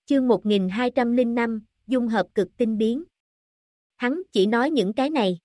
Chương 1205, dung hợp cực tinh biến. Hắn chỉ nói những cái này.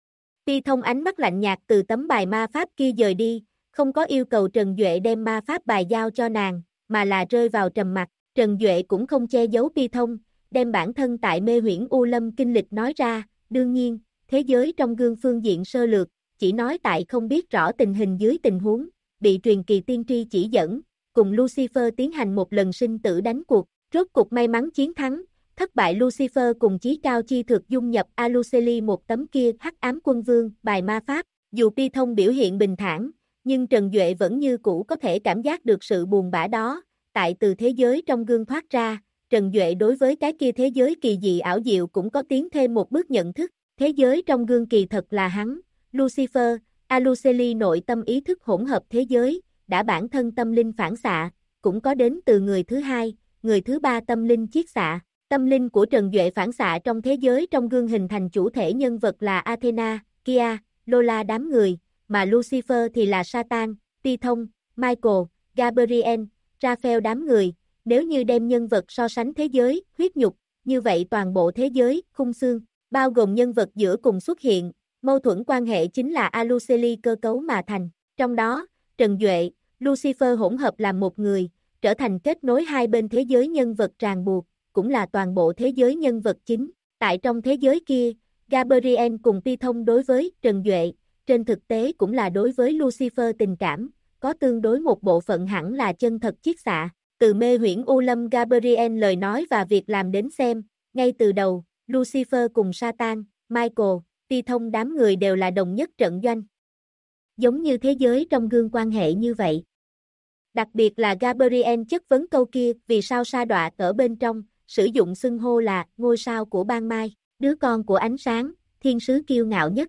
Ti Thông ánh mắt lạnh nhạt từ tấm bài ma pháp kia dời đi, không có yêu cầu Trần Duệ đem ma pháp bài giao cho nàng, mà là rơi vào trầm mặc. Trần Duệ cũng không che giấu Ti Thông, đem bản thân tại Mê Huyễn U Lâm kinh lịch nói ra, đương nhiên, thế giới trong gương phương diện sơ lược, chỉ nói tại không biết rõ tình hình dưới tình huống, bị truyền kỳ tiên tri chỉ dẫn, cùng Lucifer tiến hành một lần sinh tử đánh cuộc, rốt cục may mắn chiến thắng, thất bại Lucifer cùng chí cao chi thực dung nhập Aluceli một tấm kia hắc ám quân vương bài ma pháp, dù Ti Thông biểu hiện bình thản, nhưng Trần Duệ vẫn như cũ có thể cảm giác được sự buồn bã đó, tại từ thế giới trong gương thoát ra, Trần Duệ đối với cái kia thế giới kỳ dị ảo diệu cũng có tiến thêm một bước nhận thức, thế giới trong gương kỳ thật là hắn, Lucifer, Aluceli nội tâm ý thức hỗn hợp thế giới, đã bản thân tâm linh phản xạ, cũng có đến từ người thứ hai, người thứ ba tâm linh chiết xạ. Tâm linh của Trần Duệ phản xạ trong thế giới trong gương hình thành chủ thể nhân vật là Athena, Kia, Lola đám người, mà Lucifer thì là Satan, Ti Thông, Michael, Gabriel, Raphael đám người. Nếu như đem nhân vật so sánh thế giới, huyết nhục, như vậy toàn bộ thế giới, khung xương, bao gồm nhân vật giữa cùng xuất hiện, mâu thuẫn quan hệ chính là Aluceli cơ cấu mà thành. Trong đó, Trần Duệ, Lucifer hỗn hợp làm một người, trở thành kết nối hai bên thế giới nhân vật ràng buộc, cũng là toàn bộ thế giới nhân vật chính. Tại trong thế giới kia, Gabriel cùng Ti Thông đối với Trần Duệ, trên thực tế cũng là đối với Lucifer tình cảm, có tương đối một bộ phận hẳn là chân thật chiết xạ. Từ Mê Huyễn U Lâm Gabriel lời nói và việc làm đến xem, ngay từ đầu, Lucifer cùng Satan, Michael, Ti Thông đám người đều là đồng nhất trận doanh. Giống như thế giới trong gương quan hệ như vậy. Đặc biệt là Gabriel chất vấn câu kia vì sao sa đọa ở bên trong, sử dụng xưng hô là ngôi sao của ban mai, đứa con của ánh sáng, thiên sứ kiêu ngạo nhất.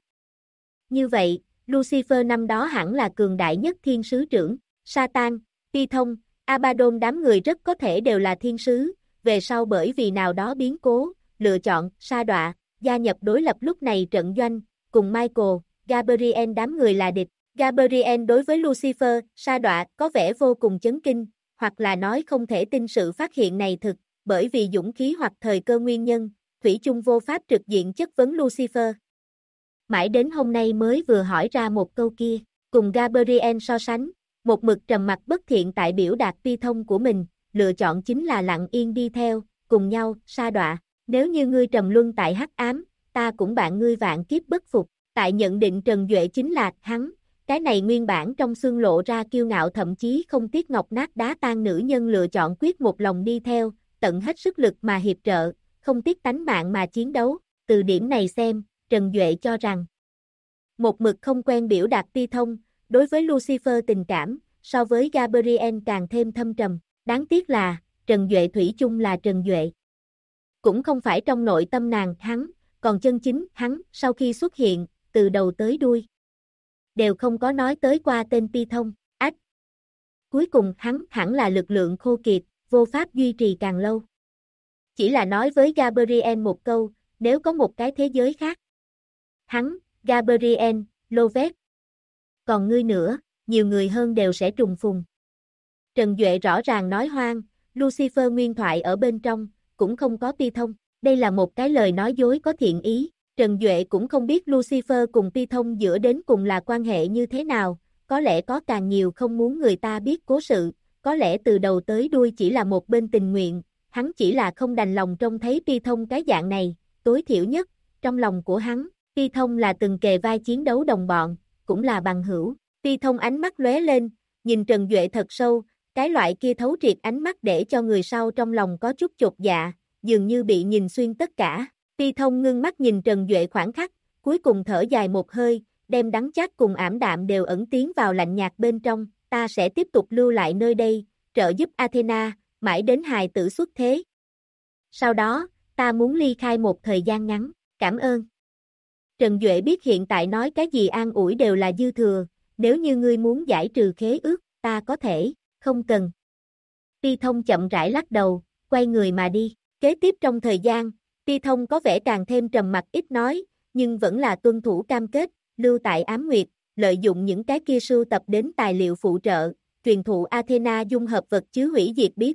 Như vậy, Lucifer năm đó hẳn là cường đại nhất thiên sứ trưởng, Satan, Ti Thông, Abaddon đám người rất có thể đều là thiên sứ, về sau bởi vì nào đó biến cố, lựa chọn, sa đọa, gia nhập đối lập lúc này trận doanh, cùng Michael, Gabriel đám người là địch. Gabriel đối với Lucifer, sa đọa có vẻ vô cùng chấn kinh, hoặc là nói không thể tin sự phát hiện này thực, bởi vì dũng khí hoặc thời cơ nguyên nhân, thủy chung vô pháp trực diện chất vấn Lucifer. Mãi đến hôm nay mới vừa hỏi ra một câu kia, cùng Gabriel so sánh, một mực trầm mặc bất thiện tại biểu đạt Ti Thông của mình, lựa chọn chính là lặng yên đi theo, cùng nhau, sa đọa, nếu như ngươi trầm luân tại hắc ám, ta cũng bạn ngươi vạn kiếp bất phục, tại nhận định Trần Duệ chính là hắn, cái này nguyên bản trong xương lộ ra kiêu ngạo thậm chí không tiếc ngọc nát đá tan nữ nhân lựa chọn quyết một lòng đi theo, tận hết sức lực mà hiệp trợ, không tiếc tánh mạng mà chiến đấu, từ điểm này xem, Trần Duệ cho rằng một mực không quen biểu đạt Ti Thông, đối với Lucifer tình cảm, so với Gabriel càng thêm thâm trầm, đáng tiếc là, Trần Duệ thủy chung là Trần Duệ. Cũng không phải trong nội tâm nàng hắn, còn chân chính hắn sau khi xuất hiện, từ đầu tới đuôi đều không có nói tới qua tên Ti Thông, ách. Cuối cùng hắn hẳn là lực lượng khô kiệt, vô pháp duy trì càng lâu. Chỉ là nói với Gabriel một câu, nếu có một cái thế giới khác. Hắn, Gabriel, Lovet. Còn ngươi nữa, nhiều người hơn đều sẽ trùng phùng. Trần Duệ rõ ràng nói hoang, Lucifer nguyên thoại ở bên trong, cũng không có Ti Thông. Đây là một cái lời nói dối có thiện ý. Trần Duệ cũng không biết Lucifer cùng Ti Thông giữa đến cùng là quan hệ như thế nào, có lẽ có càng nhiều không muốn người ta biết cố sự, có lẽ từ đầu tới đuôi chỉ là một bên tình nguyện, hắn chỉ là không đành lòng trông thấy Ti Thông cái dạng này, tối thiểu nhất, trong lòng của hắn, Ti Thông là từng kề vai chiến đấu đồng bọn, cũng là bằng hữu. Ti Thông ánh mắt lóe lên, nhìn Trần Duệ thật sâu, cái loại kia thấu triệt ánh mắt để cho người sau trong lòng có chút chột dạ, dường như bị nhìn xuyên tất cả. Ti Thông ngưng mắt nhìn Trần Duệ khoảng khắc, cuối cùng thở dài một hơi, đem đắng chát cùng ảm đạm đều ẩn tiến vào lạnh nhạt bên trong, ta sẽ tiếp tục lưu lại nơi đây, trợ giúp Athena, mãi đến hài tử xuất thế. Sau đó, ta muốn ly khai một thời gian ngắn, cảm ơn. Trần Duệ biết hiện tại nói cái gì an ủi đều là dư thừa, nếu như ngươi muốn giải trừ khế ước, ta có thể, không cần. Ti Thông chậm rãi lắc đầu, quay người mà đi, kế tiếp trong thời gian, Ti Thông có vẻ càng thêm trầm mặc ít nói, nhưng vẫn là tuân thủ cam kết, lưu tại Ám Nguyệt, lợi dụng những cái kia sưu tập đến tài liệu phụ trợ, truyền thụ Athena dung hợp vật chứa hủy diệt bí thuật,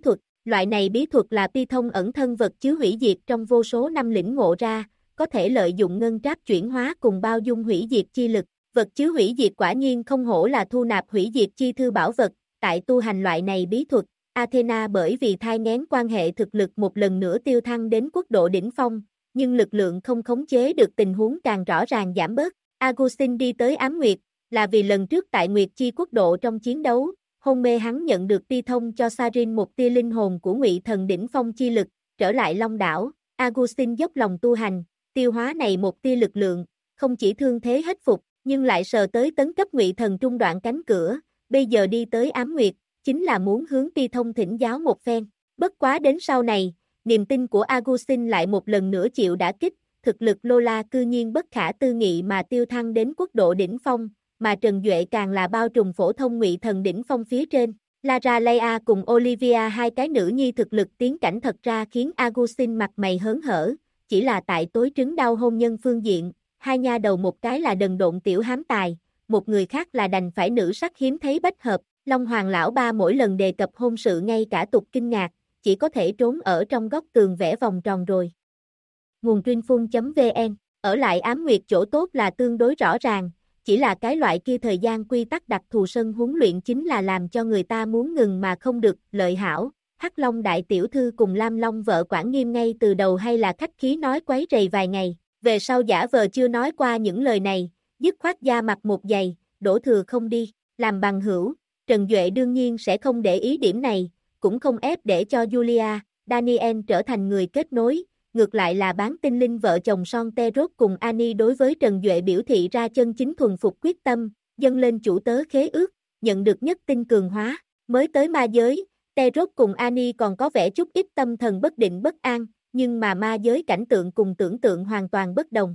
Loại này bí thuật là Pi Thông ẩn thân vật chứa hủy diệt trong vô số năm lĩnh ngộ ra, có thể lợi dụng ngân tráp chuyển hóa cùng bao dung hủy diệt chi lực. Vật chứa hủy diệt quả nhiên không hổ là thu nạp hủy diệt chi thư bảo vật, tại tu hành loại này bí thuật, Athena bởi vì thai nghén quan hệ thực lực một lần nữa tiêu thăng đến quốc độ đỉnh phong, nhưng lực lượng không khống chế được tình huống càng rõ ràng giảm bớt. Augustin đi tới Ám Nguyệt, là vì lần trước tại Nguyệt Chi quốc độ trong chiến đấu, hôn mê hắn nhận được Pi Thông cho Sarin một tia linh hồn của Ngụy Thần đỉnh phong chi lực, trở lại Long đảo, Augustin dốc lòng tu hành, tiêu hóa này một tia lực lượng, không chỉ thương thế hết phục, nhưng lại sờ tới tấn cấp Ngụy Thần trung đoạn cánh cửa, bây giờ đi tới Ám Nguyệt, chính là muốn hướng Pi Thông thỉnh giáo một phen. Bất quá đến sau này, niềm tin của Augustin lại một lần nữa chịu đả kích, thực lực Lola cư nhiên bất khả tư nghị mà tiêu thăng đến quốc độ đỉnh phong, mà Trần Duệ càng là bao trùm phổ thông Ngụy Thần đỉnh phong phía trên. Lara Leia cùng Olivia hai cái nữ nhi thực lực tiến cảnh thật ra khiến Augustin mặt mày hớn hở, chỉ là tại tối trứng đau hôn nhân phương diện, hai nha đầu một cái là đần độn tiểu hám tài, một người khác là đành phải nữ sắc hiếm thấy bách hợp. Long Hoàng lão ba mỗi lần đề cập hôn sự ngay cả tục kinh ngạc, chỉ có thể trốn ở trong góc tường vẽ vòng tròn rồi. Nguồn Trinh.vn. Ở lại Ám Nguyệt chỗ tốt là tương đối rõ ràng, chỉ là cái loại kia thời gian quy tắc đặc thù sân huấn luyện chính là làm cho người ta muốn ngừng mà không được. Lợi hảo, Hắc Long đại tiểu thư cùng Lam Long vợ quản nghiêm ngay từ đầu hay là khách khí nói quấy rầy vài ngày, về sau giả vờ chưa nói qua những lời này, dứt khoát da mặt một giày, đổ thừa không đi, làm bằng hữu. Trần Duệ đương nhiên sẽ không để ý điểm này, cũng không ép để cho Julia, Daniel trở thành người kết nối, ngược lại là bán tinh linh vợ chồng son Terốt cùng Annie đối với Trần Duệ biểu thị ra chân chính thuần phục quyết tâm, dâng lên chủ tớ khế ước, nhận được nhất tinh cường hóa. Mới tới ma giới, Terốt cùng Annie còn có vẻ chút ít tâm thần bất định bất an, nhưng mà ma giới cảnh tượng cùng tưởng tượng hoàn toàn bất đồng.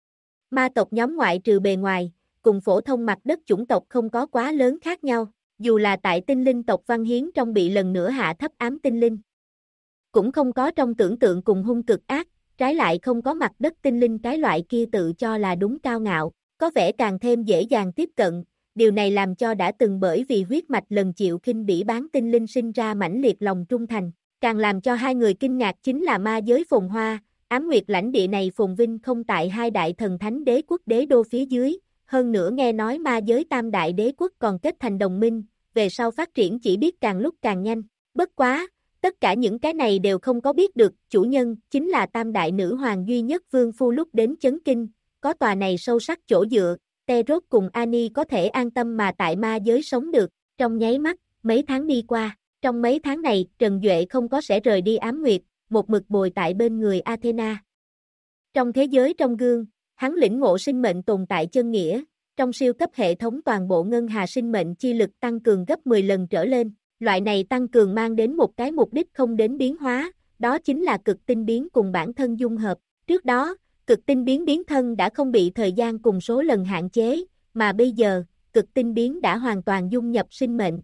Ma tộc nhóm ngoại trừ bề ngoài, cùng phổ thông mặt đất chủng tộc không có quá lớn khác nhau. Dù là tại tinh linh tộc Văn Hiến trong bị lần nữa hạ thấp ám tinh linh, cũng không có trong tưởng tượng cùng hung cực ác, trái lại không có mặt đất tinh linh cái loại kia tự cho là đúng cao ngạo, có vẻ càng thêm dễ dàng tiếp cận, điều này làm cho đã từng bởi vì huyết mạch lần chịu khinh bỉ bán tinh linh sinh ra mãnh liệt lòng trung thành, càng làm cho hai người kinh ngạc chính là ma giới phồn hoa, Ám Nguyệt lãnh địa này phồn vinh không tại hai đại thần thánh đế quốc đế đô phía dưới. Hơn nữa nghe nói ma giới tam đại đế quốc còn kết thành đồng minh, về sau phát triển chỉ biết càng lúc càng nhanh. Bất quá, tất cả những cái này đều không có biết được, chủ nhân chính là tam đại nữ hoàng duy nhất vương phu lúc đến chấn kinh, có tòa này sâu sắc chỗ dựa, Terốt cùng Annie có thể an tâm mà tại ma giới sống được. Trong nháy mắt, mấy tháng đi qua, trong mấy tháng này Trần Duệ không có sẽ rời đi Ám Nguyệt, một mực bồi tại bên người Athena. Trong thế giới trong gương, hắn lĩnh ngộ sinh mệnh tồn tại chân nghĩa, trong siêu cấp hệ thống toàn bộ ngân hà sinh mệnh chi lực tăng cường gấp 10 lần trở lên, loại này tăng cường mang đến một cái mục đích không đến biến hóa, đó chính là cực tinh biến cùng bản thân dung hợp. Trước đó, cực tinh biến biến thân đã không bị thời gian cùng số lần hạn chế, mà bây giờ, cực tinh biến đã hoàn toàn dung nhập sinh mệnh.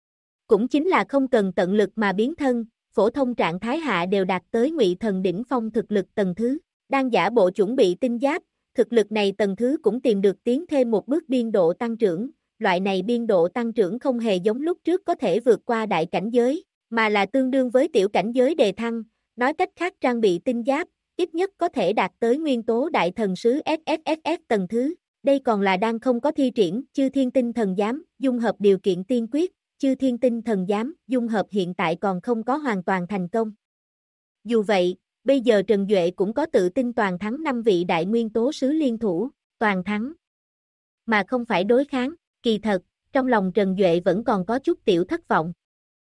Cũng chính là không cần tận lực mà biến thân, phổ thông trạng thái hạ đều đạt tới Ngụy Thần đỉnh phong thực lực tầng thứ, đang giả bộ chuẩn bị tinh giáp. Thực lực này tầng thứ cũng tìm được tiến thêm một bước biên độ tăng trưởng, loại này biên độ tăng trưởng không hề giống lúc trước có thể vượt qua đại cảnh giới, mà là tương đương với tiểu cảnh giới đề thăng, nói cách khác trang bị tinh giáp, ít nhất có thể đạt tới nguyên tố đại thần sứ SSSS tầng thứ, đây còn là đang không có thi triển chư thiên tinh thần giám, dung hợp điều kiện tiên quyết, chư thiên tinh thần giám, dung hợp hiện tại còn không có hoàn toàn thành công. Dù vậy, bây giờ Trần Duệ cũng có tự tin toàn thắng 5 vị đại nguyên tố sứ liên thủ, toàn thắng, mà không phải đối kháng. Kỳ thật, trong lòng Trần Duệ vẫn còn có chút tiểu thất vọng.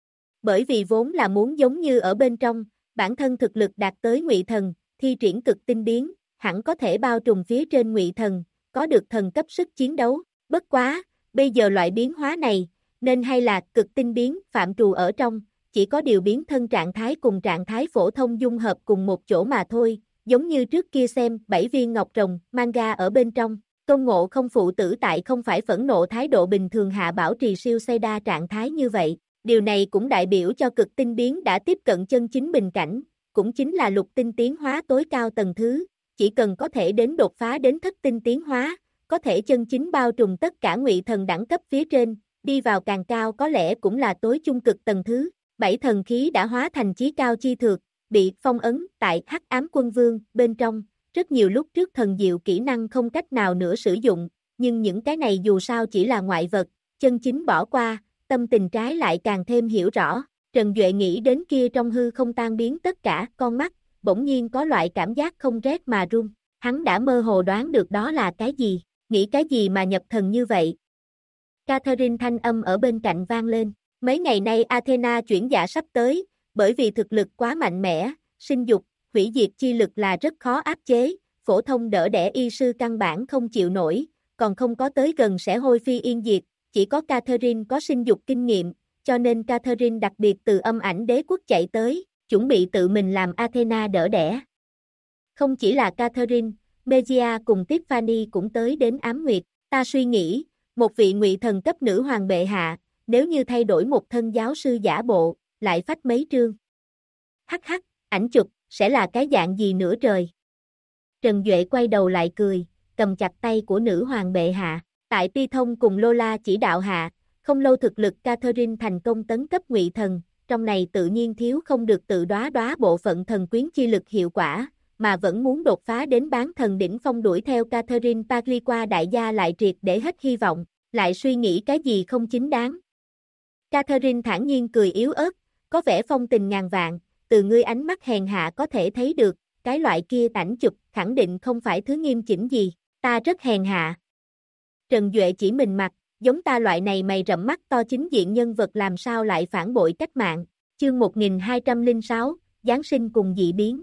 Bởi vì vốn là muốn giống như ở bên trong, bản thân thực lực đạt tới Ngụy Thần, thi triển cực tinh biến, hẳn có thể bao trùm phía trên Ngụy Thần, có được thần cấp sức chiến đấu. Bất quá, bây giờ loại biến hóa này, nên hay là cực tinh biến phạm trù ở trong, chỉ có điều biến thân trạng thái cùng trạng thái phổ thông dung hợp cùng một chỗ mà thôi, giống như trước kia xem 7 viên ngọc rồng manga ở bên trong, Tôn Ngộ Không phụ tử tại không phải phẫn nộ thái độ bình thường hạ bảo trì siêu xây đa trạng thái như vậy, điều này cũng đại biểu cho cực tinh biến đã tiếp cận chân chính bình cảnh, cũng chính là lục tinh tiến hóa tối cao tầng thứ, chỉ cần có thể đến đột phá đến thất tinh tiến hóa, có thể chân chính bao trùm tất cả Ngụy Thần đẳng cấp phía trên, đi vào càng cao có lẽ cũng là tối trung cực tầng thứ. 7 thần khí đã hóa thành chí cao chi thược, bị phong ấn tại Hắc Ám Quân Vương bên trong, rất nhiều lúc trước thần diệu kỹ năng không cách nào nữa sử dụng, nhưng những cái này dù sao chỉ là ngoại vật, chân chính bỏ qua, tâm tình trái lại càng thêm hiểu rõ. Trần Duệ nghĩ đến kia trong hư không tan biến tất cả, con mắt, bỗng nhiên có loại cảm giác không rét mà run. Hắn đã mơ hồ đoán được đó là cái gì, nghĩ cái gì mà nhập thần như vậy. Catherine thanh âm ở bên cạnh vang lên, mấy ngày nay Athena chuyển dạ sắp tới, bởi vì thực lực quá mạnh mẽ, sinh dục, hủy diệt chi lực là rất khó áp chế, phổ thông đỡ đẻ y sư căn bản không chịu nổi, còn không có tới gần sẽ hôi phi yên diệt, chỉ có Catherine có sinh dục kinh nghiệm, cho nên Catherine đặc biệt từ âm ảnh đế quốc chạy tới, chuẩn bị tự mình làm Athena đỡ đẻ. Không chỉ là Catherine, Megia cùng Tiffany cũng tới đến Ám Nguyệt, ta suy nghĩ, một vị ngụy thần cấp nữ hoàng bệ hạ, nếu như thay đổi một thân giáo sư giả bộ, lại phách mấy trương. Hắc hắc, ảnh chụp, sẽ là cái dạng gì nữa trời. Trần Duệ quay đầu lại cười, cầm chặt tay của nữ hoàng bệ hạ, tại Ti Thông cùng Lola chỉ đạo hạ, không lâu thực lực Catherine thành công tấn cấp ngụy thần, trong này tự nhiên thiếu không được tự đoá bộ phận thần quyến chi lực hiệu quả, mà vẫn muốn đột phá đến bán thần đỉnh phong đuổi theo Catherine Pagliqua đại gia lại triệt để hết hy vọng, lại suy nghĩ cái gì không chính đáng. Catherine thản nhiên cười yếu ớt, có vẻ phong tình ngàn vạn, từ ngươi ánh mắt hèn hạ có thể thấy được, cái loại kia ảnh chụp khẳng định không phải thứ nghiêm chỉnh gì, ta rất hèn hạ. Trần Duệ chỉ mình mặt, giống ta loại này mày rậm mắt to chính diện nhân vật làm sao lại phản bội cách mạng, chương 1206, Giáng sinh cùng dị biến.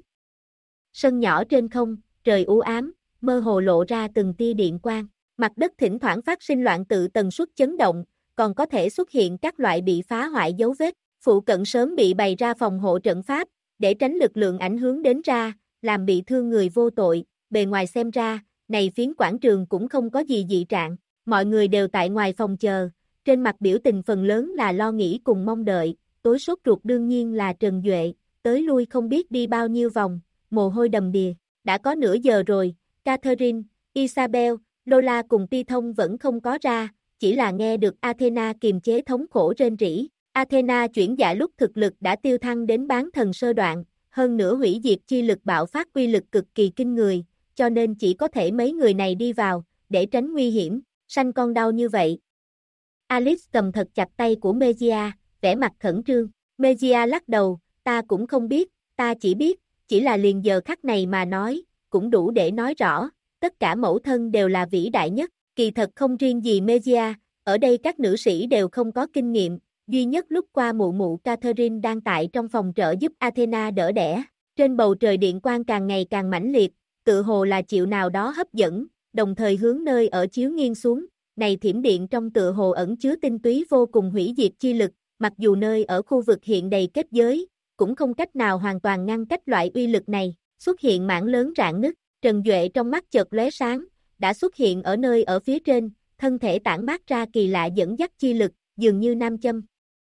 Sân nhỏ trên không, trời u ám, mơ hồ lộ ra từng tia điện quang, mặt đất thỉnh thoảng phát sinh loạn tự tần suất chấn động, còn có thể xuất hiện các loại bị phá hoại dấu vết, phụ cận sớm bị bày ra phòng hộ trận pháp, để tránh lực lượng ảnh hưởng đến ra, làm bị thương người vô tội, bề ngoài xem ra, này phiến quảng trường cũng không có gì dị trạng, mọi người đều tại ngoài phòng chờ, trên mặt biểu tình phần lớn là lo nghĩ cùng mong đợi, tối sốt ruột đương nhiên là Trần Duệ, tới lui không biết đi bao nhiêu vòng, mồ hôi đầm đìa, đã có nửa giờ rồi, Catherine, Isabel, Lola cùng Ti Thông vẫn không có ra, chỉ là nghe được Athena kiềm chế thống khổ rên rỉ. Athena chuyển dạ lúc thực lực đã tiêu thăng đến bán thần sơ đoạn, hơn nữa hủy diệt chi lực bạo phát uy lực cực kỳ kinh người, cho nên chỉ có thể mấy người này đi vào, để tránh nguy hiểm, sanh con đau như vậy. Alice cầm thật chặt tay của Megia, vẻ mặt khẩn trương. Megia lắc đầu, ta cũng không biết, ta chỉ biết, chỉ là liền giờ khắc này mà nói, cũng đủ để nói rõ, tất cả mẫu thân đều là vĩ đại nhất, kỳ thật không riêng gì Megia, ở đây các nữ sĩ đều không có kinh nghiệm, duy nhất lúc qua mụ mụ Catherine đang tại trong phòng trợ giúp Athena đỡ đẻ, trên bầu trời điện quang càng ngày càng mãnh liệt, tự hồ là chịu nào đó hấp dẫn, đồng thời hướng nơi ở chiếu nghiêng xuống, này thiểm điện trong tựa hồ ẩn chứa tinh túy vô cùng hủy diệt chi lực, mặc dù nơi ở khu vực hiện đầy kết giới, cũng không cách nào hoàn toàn ngăn cách loại uy lực này, xuất hiện mảng lớn rạn nứt, Trần Duệ trong mắt chợt lóe sáng, đã xuất hiện ở nơi ở phía trên, thân thể tản mát ra kỳ lạ dẫn dắt chi lực, dường như nam châm.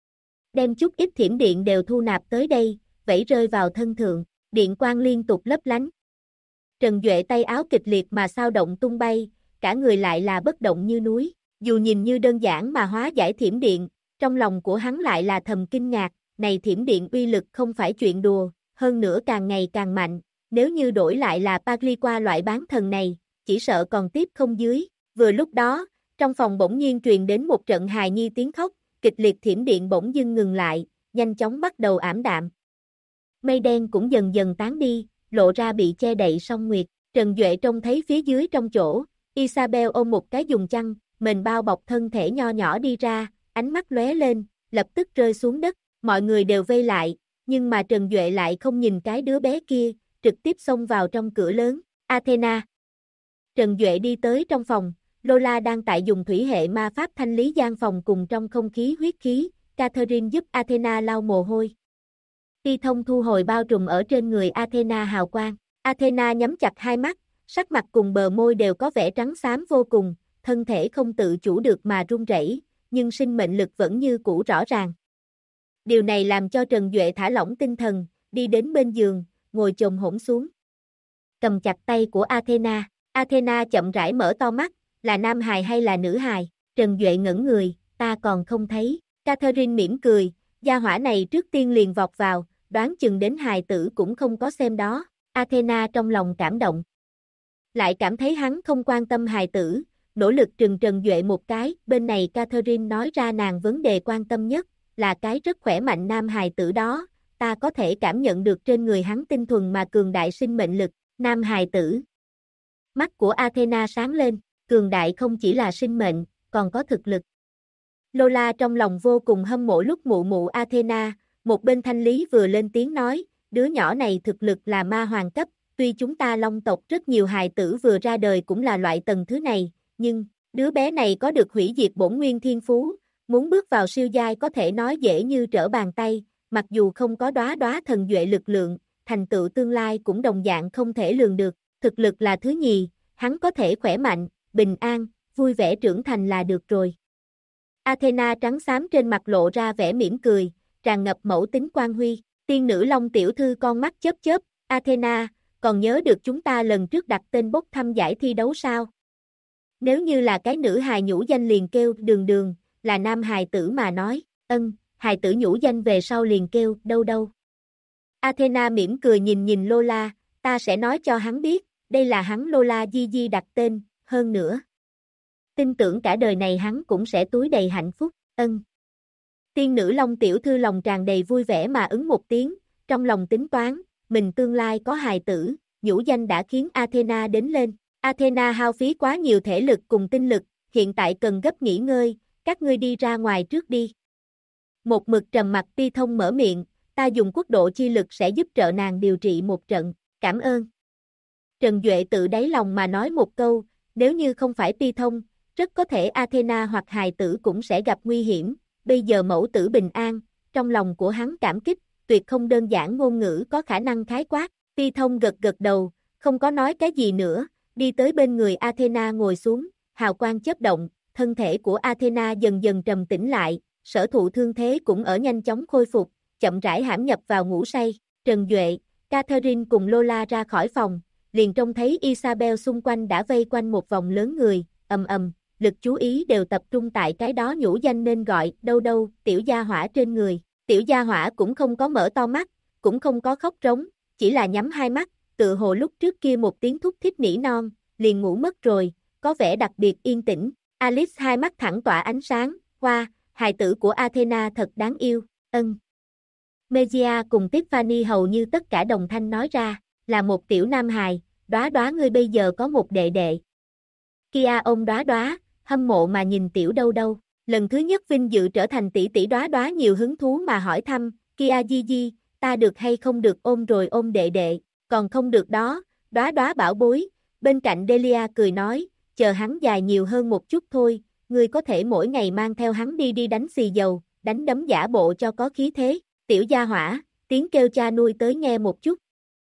Đem chút ít thiểm điện đều thu nạp tới đây, vẫy rơi vào thân thượng, điện quang liên tục lấp lánh. Trần Duệ tay áo kịch liệt mà sao động tung bay, cả người lại là bất động như núi, dù nhìn như đơn giản mà hóa giải thiểm điện, trong lòng của hắn lại là thầm kinh ngạc, này thiểm điện uy lực không phải chuyện đùa, hơn nữa càng ngày càng mạnh, nếu như đổi lại là Pagliqua loại bán thần này, chỉ sợ còn tiếp không dưới, vừa lúc đó, trong phòng bỗng nhiên truyền đến một trận hài nhi tiếng khóc, kịch liệt thiểm điện bỗng dưng ngừng lại, nhanh chóng bắt đầu ảm đạm. Mây đen cũng dần dần tán đi, lộ ra bị che đậy song nguyệt, Trần Duệ trông thấy phía dưới trong chỗ, Isabel ôm một cái dùng chăn, mền bao bọc thân thể nho nhỏ đi ra, ánh mắt lóe lên, lập tức rơi xuống đất, mọi người đều vây lại, nhưng mà Trần Duệ lại không nhìn cái đứa bé kia, trực tiếp xông vào trong cửa lớn, Athena. Trần Duệ đi tới trong phòng, Lola đang tại dùng thủy hệ ma pháp thanh lý gian phòng cùng trong không khí huyết khí, Catherine giúp Athena lau mồ hôi. Ti Thông thu hồi bao trùm ở trên người Athena hào quang, Athena nhắm chặt hai mắt, sắc mặt cùng bờ môi đều có vẻ trắng xám vô cùng, thân thể không tự chủ được mà run rẩy, nhưng sinh mệnh lực vẫn như cũ rõ ràng. Điều này làm cho Trần Duệ thả lỏng tinh thần, đi đến bên giường, ngồi chồm hổm xuống. Cầm chặt tay của Athena, Athena chậm rãi mở to mắt, là nam hài hay là nữ hài? Trần Duệ ngẩn người, ta còn không thấy. Catherine mỉm cười, Gia hỏa này trước tiên liền vọt vào, đoán chừng đến hài tử cũng không có xem đó. Athena trong lòng cảm động. Lại cảm thấy hắn không quan tâm hài tử, nỗ lực trừng Trần Duệ một cái. Bên này Catherine nói ra nàng vấn đề quan tâm nhất, là cái rất khỏe mạnh nam hài tử đó, ta có thể cảm nhận được trên người hắn tinh thuần mà cường đại sinh mệnh lực. Nam hài tử. Mắt của Athena sáng lên, cường đại không chỉ là sinh mệnh, còn có thực lực. Lola trong lòng vô cùng hâm mộ lúc mụ mụ Athena, một bên Thanh Lý vừa lên tiếng nói, đứa nhỏ này thực lực là ma hoàng cấp, tuy chúng ta Long tộc rất nhiều hài tử vừa ra đời cũng là loại tầng thứ này, nhưng, đứa bé này có được hủy diệt bổn nguyên thiên phú, muốn bước vào siêu giai có thể nói dễ như trở bàn tay, mặc dù không có đóa đóa thần duệ lực lượng, thành tựu tương lai cũng đồng dạng không thể lường được, thực lực là thứ nhì, hắn có thể khỏe mạnh, bình an, vui vẻ trưởng thành là được rồi. Athena trắng xám trên mặt lộ ra vẻ mỉm cười, tràn ngập mẫu tính quan huy, tiên nữ Long tiểu thư con mắt chớp chớp, Athena, còn nhớ được chúng ta lần trước đặt tên bốc thăm giải thi đấu sao? Nếu như là cái nữ hài nhũ danh liền kêu đường đường, là nam hài tử mà nói, hài tử nhũ danh về sau liền kêu đâu đâu. Athena mỉm cười nhìn nhìn Lola, ta sẽ nói cho hắn biết, đây là hắn Lola Gigi đặt tên, hơn nữa. Tin tưởng cả đời này hắn cũng sẽ túi đầy hạnh phúc, Tiên nữ Long tiểu thư lòng tràn đầy vui vẻ mà ứng một tiếng, trong lòng tính toán, mình tương lai có hài tử, nhũ danh đã khiến Athena đến lên. Athena hao phí quá nhiều thể lực cùng tinh lực, hiện tại cần gấp nghỉ ngơi, các ngươi đi ra ngoài trước đi. Một mực trầm mặt Pi Thông mở miệng, ta dùng quốc độ chi lực sẽ giúp trợ nàng điều trị một trận, cảm ơn. Trần Duệ tự đáy lòng mà nói một câu, nếu như không phải Pi Thông, rất có thể Athena hoặc hài tử cũng sẽ gặp nguy hiểm, bây giờ mẫu tử bình an, trong lòng của hắn cảm kích, tuyệt không đơn giản ngôn ngữ có khả năng khái quát. Pi Thông gật gật đầu, không có nói cái gì nữa, đi tới bên người Athena ngồi xuống, hào quang chớp động, thân thể của Athena dần dần trầm tĩnh lại, sở thụ thương thế cũng ở nhanh chóng khôi phục, chậm rãi hãm nhập vào ngủ say. Trần Duệ, Catherine cùng Lola ra khỏi phòng, liền trông thấy Isabel xung quanh đã vây quanh một vòng lớn người, lực chú ý đều tập trung tại cái đó nhũ danh nên gọi, đâu đâu, tiểu gia hỏa trên người. Tiểu gia hỏa cũng không có mở to mắt, cũng không có khóc trống, chỉ là nhắm hai mắt, tự hồ lúc trước kia một tiếng thúc thích nỉ non, liền ngủ mất rồi, có vẻ đặc biệt yên tĩnh. Alice hai mắt thẳng tỏa ánh sáng, hoa, hài tử của Athena thật đáng yêu, Megia cùng Tiffany hầu như tất cả đồng thanh nói ra, là một tiểu nam hài, đóa đóa ngươi bây giờ có một đệ đệ. Kia ông đóa đóa, hâm mộ mà nhìn tiểu đâu đâu, lần thứ nhất vinh dự trở thành tỷ tỷ đóa đóa nhiều hứng thú mà hỏi thăm, Kia Gigi, ta được hay không được ôm rồi ôm đệ đệ, còn không được đó, đóa đóa bảo bối, bên cạnh Delia cười nói, chờ hắn dài nhiều hơn một chút thôi, ngươi có thể mỗi ngày mang theo hắn đi đi đánh xì dầu, đánh đấm giả bộ cho có khí thế, tiểu gia hỏa, tiếng kêu cha nuôi tới nghe một chút.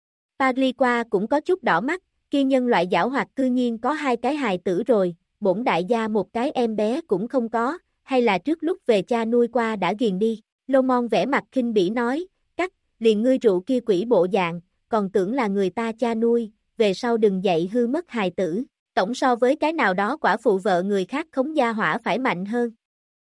Pagliqua cũng có chút đỏ mắt, kia nhân loại giảo hoạt cư nhiên có hai cái hài tử rồi, bổn đại gia một cái em bé cũng không có, hay là trước lúc về cha nuôi qua đã ghiền đi. Lomon vẽ mặt khinh bỉ nói, cắt, liền ngươi rượu kia quỷ bộ dạng, còn tưởng là người ta cha nuôi, về sau đừng dạy hư mất hài tử, tổng so với cái nào đó quả phụ vợ người khác khống gia hỏa phải mạnh hơn.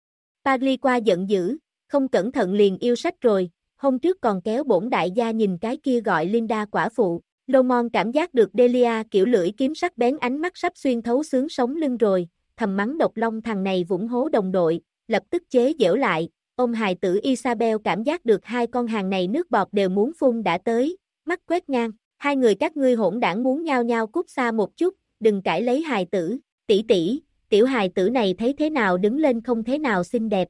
Pagliqua giận dữ, không cẩn thận liền yêu sách rồi, hôm trước còn kéo bổn đại gia nhìn cái kia gọi Linda quả phụ. Lomon cảm giác được Delia kiểu lưỡi kiếm sắc bén ánh mắt sắp xuyên thấu xương sống lưng rồi, thầm mắng độc long thằng này vũng hố đồng đội, lập tức chế giễu lại, ôm hài tử Isabel cảm giác được hai con hàng này nước bọt đều muốn phun đã tới, mắt quét ngang, hai người các ngươi hỗn đảng muốn nhao nhao cút xa một chút, đừng cãi lấy hài tử, tỷ tỷ, tiểu hài tử này thấy thế nào đứng lên không thế nào xinh đẹp.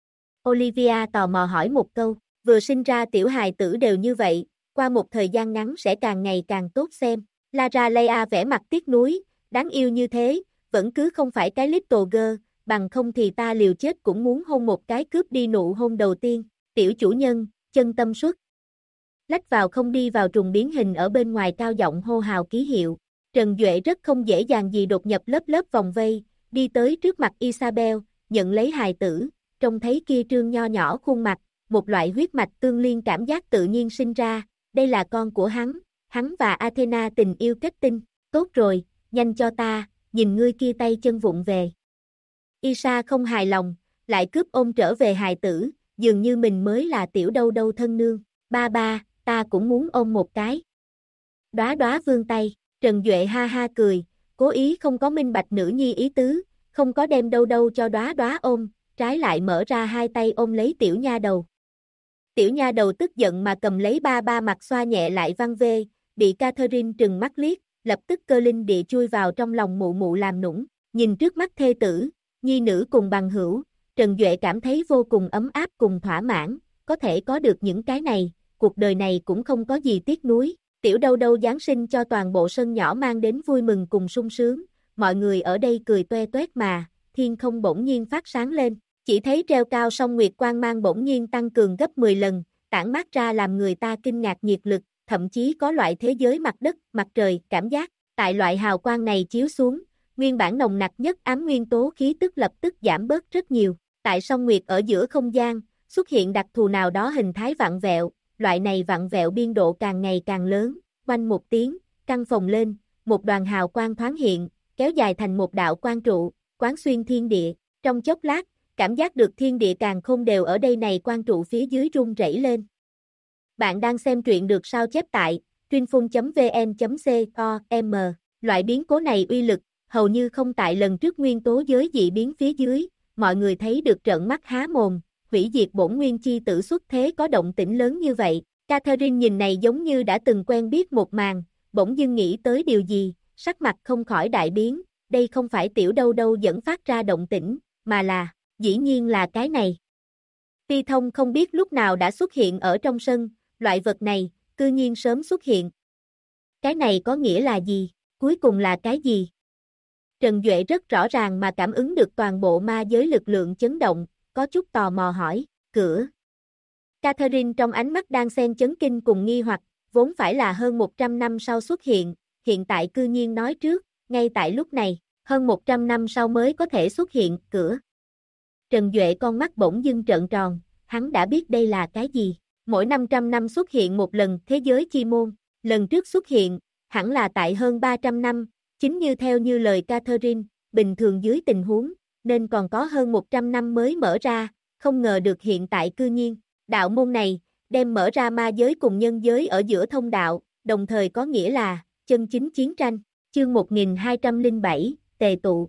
Olivia tò mò hỏi một câu, vừa sinh ra tiểu hài tử đều như vậy, qua một thời gian ngắn sẽ càng ngày càng tốt xem. Lara Leia vẽ mặt tiếc nuối, đáng yêu như thế, vẫn cứ không phải cái little girl, bằng không thì ta liều chết cũng muốn hôn một cái cướp đi nụ hôn đầu tiên. Tiểu chủ nhân, chân tâm xuất. Lách vào không đi vào trùng biến hình ở bên ngoài cao giọng hô hào ký hiệu. Trần Duệ rất không dễ dàng gì đột nhập lớp lớp vòng vây, đi tới trước mặt Isabel, nhận lấy hài tử, trông thấy kia trương nho nhỏ khuôn mặt, một loại huyết mạch tương liên cảm giác tự nhiên sinh ra. Đây là con của hắn và Athena tình yêu kết tinh, tốt rồi, nhanh cho ta, nhìn ngươi kia tay chân vụng về. Isa không hài lòng, lại cướp ôm trở về hài tử, dường như mình mới là tiểu đâu đâu thân nương. Ba ba, ta cũng muốn ôm một cái. Đóa Đóa vươn tay, Trần Duệ ha ha cười, cố ý không có minh bạch nữ nhi ý tứ, không có đem đâu đâu cho Đóa Đóa ôm, trái lại mở ra hai tay ôm lấy tiểu nha đầu. Tiểu nha đầu tức giận mà cầm lấy ba ba mặt xoa nhẹ lại văng về, bị Catherine trừng mắt liếc, lập tức cơ linh địa chui vào trong lòng mụ mụ làm nũng, nhìn trước mắt thê tử, nhi nữ cùng bằng hữu, Trần Duệ cảm thấy vô cùng ấm áp cùng thỏa mãn, có thể có được những cái này, cuộc đời này cũng không có gì tiếc nuối. Tiểu đâu đâu Giáng sinh cho toàn bộ sân nhỏ mang đến vui mừng cùng sung sướng, mọi người ở đây cười toe toét mà, thiên không bỗng nhiên phát sáng lên, chỉ thấy treo cao song nguyệt quang mang bỗng nhiên tăng cường gấp 10 lần, tản mát ra làm người ta kinh ngạc nhiệt lực, thậm chí có loại thế giới mặt đất, mặt trời, cảm giác, tại loại hào quang này chiếu xuống, nguyên bản nồng nặc nhất ám nguyên tố khí tức lập tức giảm bớt rất nhiều, tại song nguyệt ở giữa không gian, xuất hiện đặc thù nào đó hình thái vặn vẹo, loại này vặn vẹo biên độ càng ngày càng lớn, oanh một tiếng, căng phồng lên, một đoàn hào quang thoáng hiện, kéo dài thành một đạo quang trụ, quán xuyên thiên địa, trong chốc lát, cảm giác được thiên địa càng không đều ở đây này quang trụ phía dưới rung rẩy lên. Bạn đang xem truyện được sao chép tại truyênphun.vn.com, loại biến cố này uy lực, hầu như không tại lần trước nguyên tố giới dị biến phía dưới, mọi người thấy được trợn mắt há mồm, hủy diệt bổn nguyên chi tử xuất thế có động tĩnh lớn như vậy. Catherine nhìn này giống như đã từng quen biết một màn, bỗng dưng nghĩ tới điều gì, sắc mặt không khỏi đại biến, đây không phải tiểu đâu đâu dẫn phát ra động tĩnh, mà là, dĩ nhiên là cái này. Ti Thông không biết lúc nào đã xuất hiện ở trong sân, loại vật này, cư nhiên sớm xuất hiện. Cái này có nghĩa là gì, cuối cùng là cái gì? Trần Duệ rất rõ ràng mà cảm ứng được toàn bộ ma giới lực lượng chấn động, có chút tò mò hỏi, cửa. Catherine trong ánh mắt đang xen chấn kinh cùng nghi hoặc, vốn phải là hơn 100 năm sau xuất hiện, hiện tại cư nhiên nói trước, ngay tại lúc này, hơn 100 năm sau mới có thể xuất hiện, cửa. Trần Duệ con mắt bỗng dưng trợn tròn, hắn đã biết đây là cái gì, mỗi 500 năm xuất hiện một lần thế giới chi môn, lần trước xuất hiện, hẳn là tại hơn 300 năm, chính như theo như lời Catherine, bình thường dưới tình huống, nên còn có hơn 100 năm mới mở ra, không ngờ được hiện tại cư nhiên. Đạo môn này, đem mở ra ma giới cùng nhân giới ở giữa thông đạo, đồng thời có nghĩa là, chân chính chiến tranh, chương 1207, tề tụ.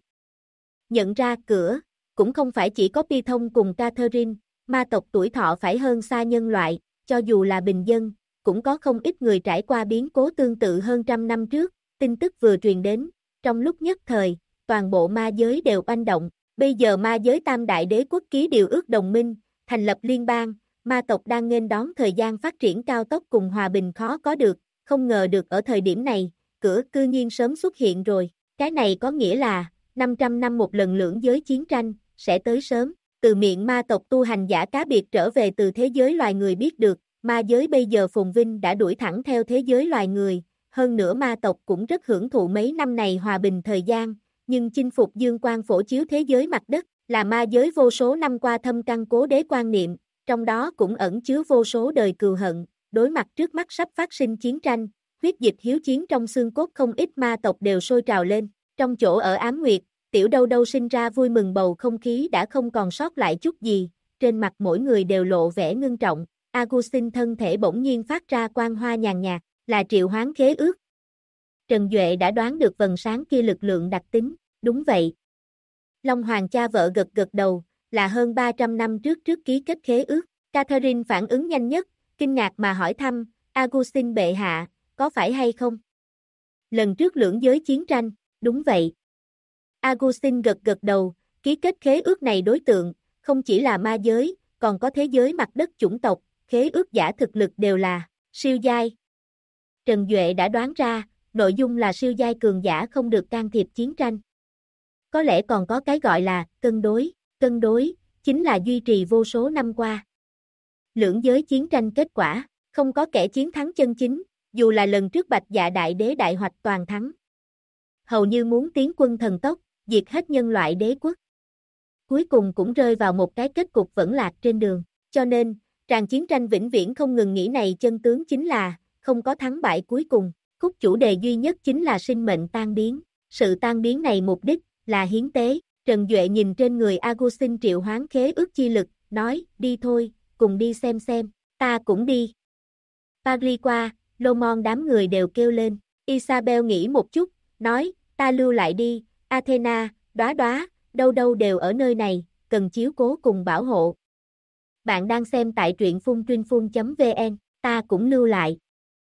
Nhận ra cửa, cũng không phải chỉ có Pi Thông cùng Catherine, ma tộc tuổi thọ phải hơn xa nhân loại, cho dù là bình dân, cũng có không ít người trải qua biến cố tương tự hơn trăm năm trước, tin tức vừa truyền đến, trong lúc nhất thời, toàn bộ ma giới đều oanh động, bây giờ ma giới tam đại đế quốc ký điều ước đồng minh, thành lập liên bang, ma tộc đang nghênh đón thời gian phát triển cao tốc cùng hòa bình khó có được, không ngờ được ở thời điểm này, cửa cư nhiên sớm xuất hiện rồi, cái này có nghĩa là, 500 năm một lần lưỡng giới chiến tranh, sẽ tới sớm, từ miệng ma tộc tu hành giả cá biệt trở về từ thế giới loài người biết được, ma giới bây giờ phồn vinh đã đuổi thẳng theo thế giới loài người, hơn nữa ma tộc cũng rất hưởng thụ mấy năm này hòa bình thời gian, nhưng chinh phục dương quang phổ chiếu thế giới mặt đất, là ma giới vô số năm qua thâm căn cố đế quan niệm, trong đó cũng ẩn chứa vô số đời cừu hận, đối mặt trước mắt sắp phát sinh chiến tranh, huyết dịch hiếu chiến trong xương cốt không ít ma tộc đều sôi trào lên, trong chỗ ở Ám Nguyệt, tiểu đâu đâu sinh ra vui mừng bầu không khí đã không còn sót lại chút gì, trên mặt mỗi người đều lộ vẻ ngưng trọng, Augustine thân thể bỗng nhiên phát ra quang hoa nhàn nhạt, là triệu hoán khế ước. Trần Duệ đã đoán được vầng sáng kia lực lượng đặc tính, đúng vậy. Long Hoàng cha vợ gật gật đầu, là hơn 300 năm trước ký kết khế ước, Catherine phản ứng nhanh nhất, kinh ngạc mà hỏi thăm, Augustine bệ hạ, có phải hay không? Lần trước lưỡng giới chiến tranh, đúng vậy. Augustine gật gật đầu, ký kết khế ước này đối tượng, không chỉ là ma giới, còn có thế giới mặt đất chủng tộc, khế ước giả thực lực đều là siêu giai. Trần Duệ đã đoán ra, nội dung là siêu giai cường giả không được can thiệp chiến tranh. Có lẽ còn có cái gọi là cân đối, chính là duy trì vô số năm qua. Lưỡng giới chiến tranh kết quả, không có kẻ chiến thắng chân chính, dù là lần trước Bạch Dạ Đại Đế đại hoạch toàn thắng. Hầu như muốn tiến quân thần tốc, diệt hết nhân loại đế quốc. Cuối cùng cũng rơi vào một cái kết cục vẫn lạc trên đường, cho nên, tràng chiến tranh vĩnh viễn không ngừng nghỉ này chân tướng chính là, không có thắng bại cuối cùng, khúc chủ đề duy nhất chính là sinh mệnh tan biến, sự tan biến này mục đích, là hiến tế, Trần Duệ nhìn trên người Augustine triệu hoán khế ước chi lực, nói, đi thôi, cùng đi xem, ta cũng đi. Paris qua, Lomon đám người đều kêu lên, Isabel nghĩ một chút, nói, ta lưu lại đi, Athena, đóa, đâu đâu đều ở nơi này, cần chiếu cố cùng bảo hộ. Bạn đang xem tại truyện phun.vn, ta cũng lưu lại.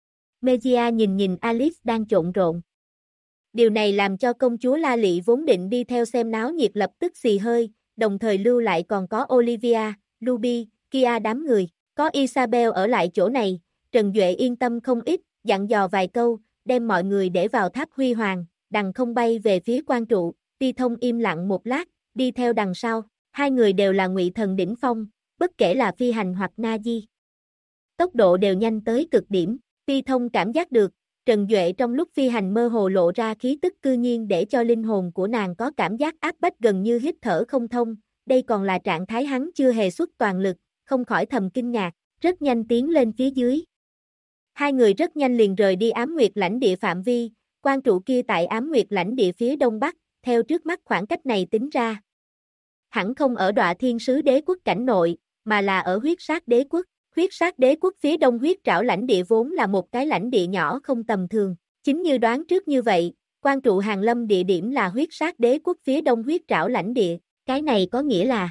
Megia nhìn Alice đang trộn rộn. Điều này làm cho công chúa La Lị vốn định đi theo xem náo nhiệt lập tức xì hơi, đồng thời lưu lại còn có Olivia, Ruby, Kia đám người, có Isabel ở lại chỗ này, Trần Duệ yên tâm không ít, dặn dò vài câu, đem mọi người để vào tháp huy hoàng, đằng không bay về phía quan trụ, Ti Thông im lặng một lát, đi theo đằng sau, hai người đều là ngụy thần đỉnh phong, bất kể là phi hành hoặc na di. Tốc độ đều nhanh tới cực điểm, Ti Thông cảm giác được, Trần Duệ trong lúc phi hành mơ hồ lộ ra khí tức cư nhiên để cho linh hồn của nàng có cảm giác áp bách gần như hít thở không thông, đây còn là trạng thái hắn chưa hề xuất toàn lực, không khỏi thầm kinh ngạc, rất nhanh tiến lên phía dưới. Hai người rất nhanh liền rời đi Ám Nguyệt lãnh địa phạm vi, quan trụ kia tại Ám Nguyệt lãnh địa phía đông bắc, theo trước mắt khoảng cách này tính ra. Hẳn không ở Đọa Thiên Sứ Đế quốc cảnh nội, mà là ở Huyết Sát Đế quốc. Huyết Sát Đế quốc phía đông huyết trảo lãnh địa vốn là một cái lãnh địa nhỏ không tầm thường, chính như đoán trước như vậy, quan trụ hàng lâm địa điểm là Huyết Sát Đế quốc phía đông huyết trảo lãnh địa, cái này có nghĩa là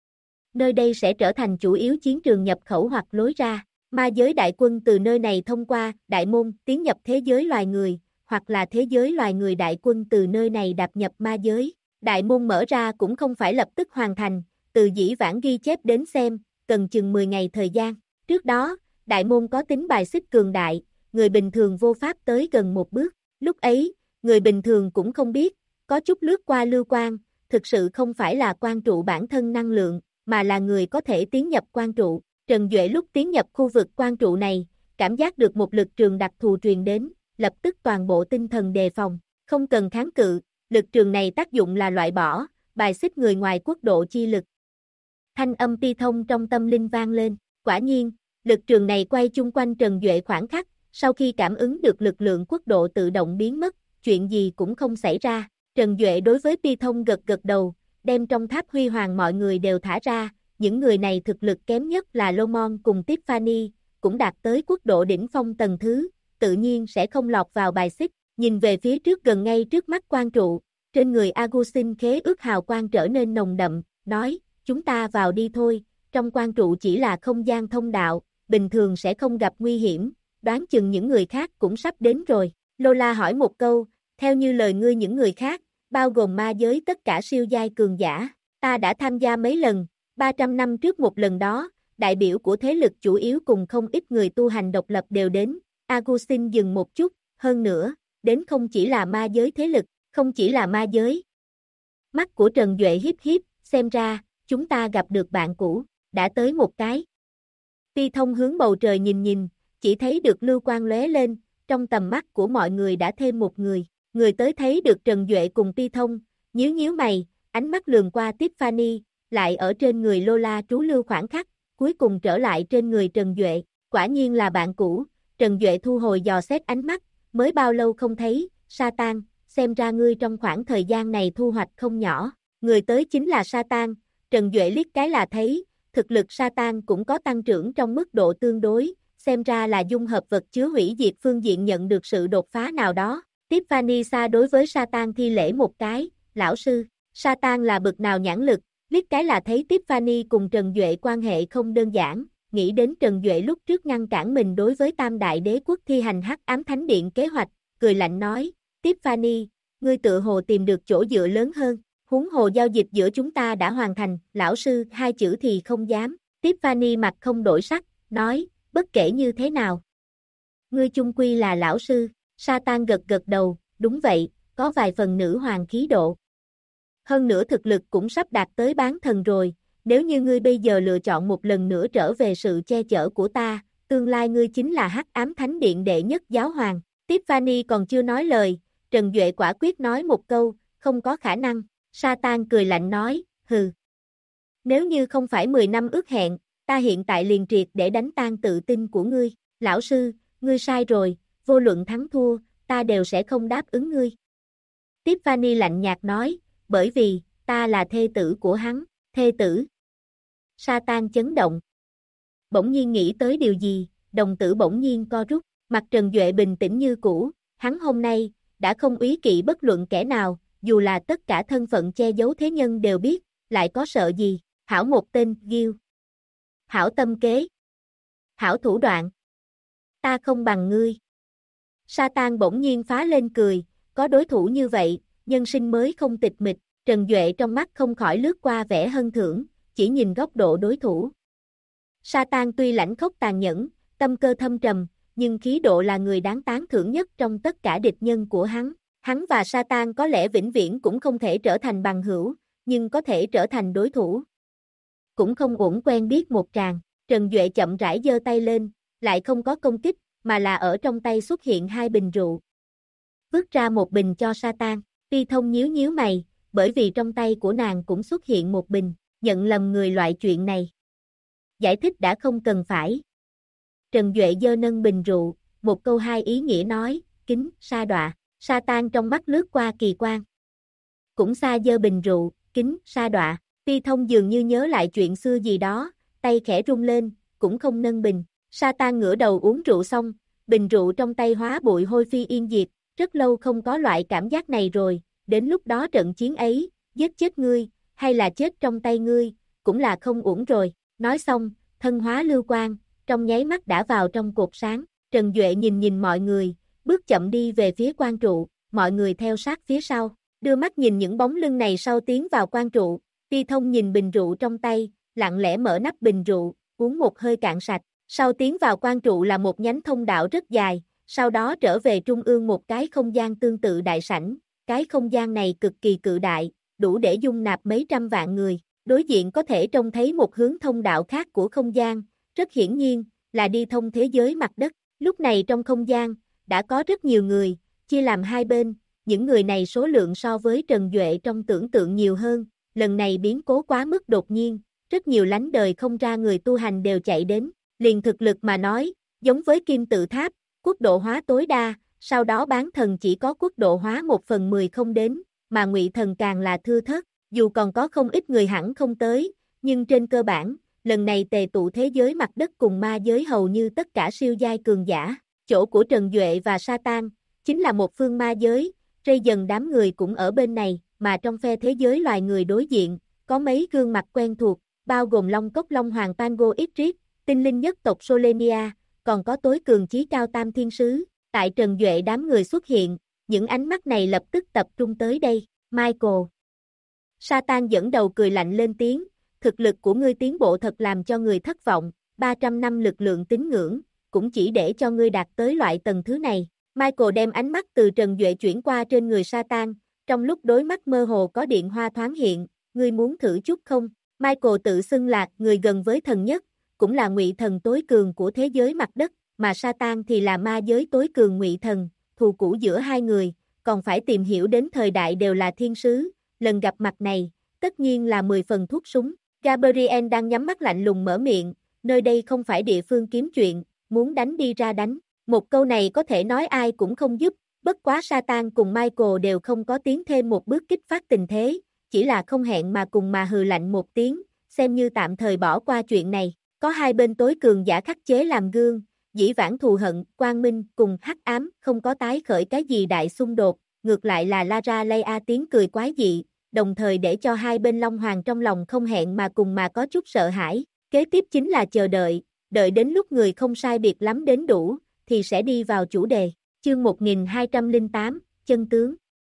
nơi đây sẽ trở thành chủ yếu chiến trường nhập khẩu hoặc lối ra, ma giới đại quân từ nơi này thông qua đại môn tiến nhập thế giới loài người, hoặc là thế giới loài người đại quân từ nơi này đạp nhập ma giới. Đại môn mở ra cũng không phải lập tức hoàn thành, từ dĩ vãng ghi chép đến xem, cần chừng 10 ngày thời gian. Trước đó, đại môn có tính bài xích cường đại, người bình thường vô pháp tới gần một bước. Lúc ấy, người bình thường cũng không biết, có chút lướt qua lưu quang, thực sự không phải là quan trụ bản thân năng lượng, mà là người có thể tiến nhập quan trụ. Trần Duệ lúc tiến nhập khu vực quan trụ này, cảm giác được một lực trường đặc thù truyền đến, lập tức toàn bộ tinh thần đề phòng, không cần kháng cự, lực trường này tác dụng là loại bỏ, bài xích người ngoài quốc độ chi lực. Thanh âm Ti Thông trong tâm linh vang lên, quả nhiên, lực trường này quay chung quanh Trần Duệ khoảng khắc, sau khi cảm ứng được lực lượng quốc độ tự động biến mất, chuyện gì cũng không xảy ra. Trần Duệ đối với Ti Thông gật đầu, đem trong tháp huy hoàng mọi người đều thả ra, những người này thực lực kém nhất là Lomon cùng Tiffany, cũng đạt tới quốc độ đỉnh phong tầng thứ, tự nhiên sẽ không lọt vào bài xích. Nhìn về phía trước gần ngay trước mắt quan trụ, trên người Agusin khế ước hào quang trở nên nồng đậm, nói, chúng ta vào đi thôi, trong quan trụ chỉ là không gian thông đạo, bình thường sẽ không gặp nguy hiểm, đoán chừng những người khác cũng sắp đến rồi. Lola hỏi một câu, theo như lời ngươi những người khác, bao gồm ma giới tất cả siêu giai cường giả, ta đã tham gia mấy lần, 300 năm trước một lần đó, đại biểu của thế lực chủ yếu cùng không ít người tu hành độc lập đều đến, Agusin dừng một chút, hơn nữa, đến không chỉ là ma giới thế lực, không chỉ là ma giới. Mắt của Trần Duệ hiếp, xem ra, chúng ta gặp được bạn cũ, đã tới một cái. Ti Thông hướng bầu trời nhìn, chỉ thấy được lưu quang lóe lên, trong tầm mắt của mọi người đã thêm một người tới thấy được Trần Duệ cùng Ti Thông, nhíu mày, ánh mắt lườm qua Tiffany, lại ở trên người Lola trú lưu khoảng khắc, cuối cùng trở lại trên người Trần Duệ, quả nhiên là bạn cũ. Trần Duệ thu hồi dò xét ánh mắt, mới bao lâu không thấy, Satan, xem ra ngươi trong khoảng thời gian này thu hoạch không nhỏ, người tới chính là Satan, Trần Duệ liếc cái là thấy, thực lực Satan cũng có tăng trưởng trong mức độ tương đối, xem ra là dung hợp vật chứa hủy diệt phương diện nhận được sự đột phá nào đó. Tiffany Sa đối với Satan thi lễ một cái, lão sư, Satan là bực nào nhãn lực, liếc cái là thấy Tiffany cùng Trần Duệ quan hệ không đơn giản, nghĩ đến Trần Duệ lúc trước ngăn cản mình đối với Tam Đại Đế quốc thi hành Hắc Ám Thánh Điện kế hoạch, cười lạnh nói, Tiffany, ngươi tự hồ tìm được chỗ dựa lớn hơn, huống hồ giao dịch giữa chúng ta đã hoàn thành, lão sư, hai chữ thì không dám, Tiffany mặt không đổi sắc, nói, bất kể như thế nào. Ngươi chung quy là lão sư, Satan gật đầu, đúng vậy, có vài phần nữ hoàng khí độ. Hơn nữa thực lực cũng sắp đạt tới bán thần rồi, nếu như ngươi bây giờ lựa chọn một lần nữa trở về sự che chở của ta, tương lai ngươi chính là Hắc Ám Thánh Điện đệ nhất giáo hoàng. Tiffany còn chưa nói lời, Trần Duệ quả quyết nói một câu, không có khả năng, Satan cười lạnh nói, hừ. Nếu như không phải 10 năm ước hẹn, ta hiện tại liền triệt để đánh tan tự tin của ngươi, lão sư, ngươi sai rồi, vô luận thắng thua, ta đều sẽ không đáp ứng ngươi. Tiffany lạnh nhạt nói, bởi vì, ta là thê tử của hắn, thê tử. Sa-tan chấn động. Bỗng nhiên nghĩ tới điều gì, đồng tử bỗng nhiên co rút, mặt Trần Duệ bình tĩnh như cũ, hắn hôm nay, đã không úy kỵ bất luận kẻ nào, dù là tất cả thân phận che giấu thế nhân đều biết, lại có sợ gì, hảo một tên, Ghiêu. Hảo tâm kế. Hảo thủ đoạn. Ta không bằng ngươi. Sa-tan bỗng nhiên phá lên cười, có đối thủ như vậy, nhân sinh mới không tịch mịch, Trần Duệ trong mắt không khỏi lướt qua vẻ hân thưởng, chỉ nhìn góc độ đối thủ. Sa-tan tuy lãnh khốc tàn nhẫn, tâm cơ thâm trầm, nhưng khí độ là người đáng tán thưởng nhất trong tất cả địch nhân của hắn. Hắn và Sa-tan có lẽ vĩnh viễn cũng không thể trở thành bằng hữu, nhưng có thể trở thành đối thủ. Cũng không uổng quen biết một tràng, Trần Duệ chậm rãi giơ tay lên, lại không có công kích, mà là ở trong tay xuất hiện 2 bình rượu. Vứt ra một bình cho Sa-tan, Ti Thông nhíu nhíu mày, bởi vì trong tay của nàng cũng xuất hiện một bình, nhận lầm người loại chuyện này. Giải thích đã không cần phải. Trần Duệ giơ nâng bình rượu, một câu 2 ý nghĩa nói, kính, Sa đọa, Sa-tan trong mắt lướt qua kỳ quan. Cũng Sa giơ bình rượu, kính, Sa đọa, Ti Thông dường như nhớ lại chuyện xưa gì đó, tay khẽ rung lên, cũng không nâng bình. Sa-tan ngửa đầu uống rượu xong, bình rượu trong tay hóa bụi hôi phi yên diệt, rất lâu không có loại cảm giác này rồi, đến lúc đó trận chiến ấy, giết chết ngươi, hay là chết trong tay ngươi, cũng là không uổng rồi. Nói xong, thân hóa lưu quang, trong nháy mắt đã vào trong cột sáng, Trần Duệ nhìn mọi người, bước chậm đi về phía quan trụ, mọi người theo sát phía sau, đưa mắt nhìn những bóng lưng này sau tiến vào quan trụ, Ti Thông nhìn bình rượu trong tay, lặng lẽ mở nắp bình rượu, uống một hơi cạn sạch, sau tiến vào quan trụ là một nhánh thông đạo rất dài, sau đó trở về trung ương một cái không gian tương tự đại sảnh, cái không gian này cực kỳ cự đại, đủ để dung nạp mấy trăm vạn người, đối diện có thể trông thấy một hướng thông đạo khác của không gian, rất hiển nhiên, là đi thông thế giới mặt đất, lúc này trong không gian, đã có rất nhiều người, chia làm 2 bên, những người này số lượng so với Trần Duệ trong tưởng tượng nhiều hơn, lần này biến cố quá mức đột nhiên, rất nhiều lánh đời không ra người tu hành đều chạy đến, liền thực lực mà nói, giống với kim tự tháp, quốc độ hóa tối đa, sau đó bán thần chỉ có quốc độ hóa 1/10 không đến, mà ngụy thần càng là thưa thớt, dù còn có không ít người hẳn không tới, nhưng trên cơ bản, lần này tề tụ thế giới mặt đất cùng ma giới hầu như tất cả siêu giai cường giả, chỗ của Trần Duệ và Sa-tan, chính là một phương ma giới, rây dần đám người cũng ở bên này, mà trong phe thế giới loài người đối diện, có mấy gương mặt quen thuộc, bao gồm Long Cốc Long Hoàng Pango Idris, tinh linh nhất tộc Solenia, còn có tối cường chí cao tam thiên sứ, tại Trần Duệ đám người xuất hiện, những ánh mắt này lập tức tập trung tới đây, Michael. Sa-tan dẫn đầu cười lạnh lên tiếng, thực lực của ngươi tiến bộ thật làm cho người thất vọng, 300 năm lực lượng tín ngưỡng, cũng chỉ để cho ngươi đạt tới loại tầng thứ này. Michael đem ánh mắt từ Trần Duệ chuyển qua trên người Sa-tan, trong lúc đối mắt mơ hồ có điện hoa thoáng hiện, ngươi muốn thử chút không? Michael tự xưng là người gần với thần nhất, cũng là ngụy thần tối cường của thế giới mặt đất, mà Sa-tan thì là ma giới tối cường ngụy thần, thù cũ giữa hai người, còn phải tìm hiểu đến thời đại đều là thiên sứ, lần gặp mặt này, tất nhiên là 10 phần thuốc súng. Gabriel đang nhắm mắt lạnh lùng mở miệng, nơi đây không phải địa phương kiếm chuyện, muốn đánh đi ra đánh. Một câu này có thể nói ai cũng không giúp, bất quá Sa-tan cùng Michael đều không có tiến thêm một bước kích phát tình thế, chỉ là không hẹn mà cùng mà hừ lạnh một tiếng, xem như tạm thời bỏ qua chuyện này. Có 2 bên tối cường giả khắc chế làm gương, dĩ vãng thù hận, quang minh cùng hắc ám không có tái khởi cái gì đại xung đột, ngược lại là Lara Leia tiếng cười quái dị, đồng thời để cho 2 bên Long Hoàng trong lòng không hẹn mà cùng mà có chút sợ hãi. Kế tiếp chính là chờ đợi, đợi đến lúc người không sai biệt lắm đến đủ, thì sẽ đi vào chủ đề. Chương 1208, chân tướng.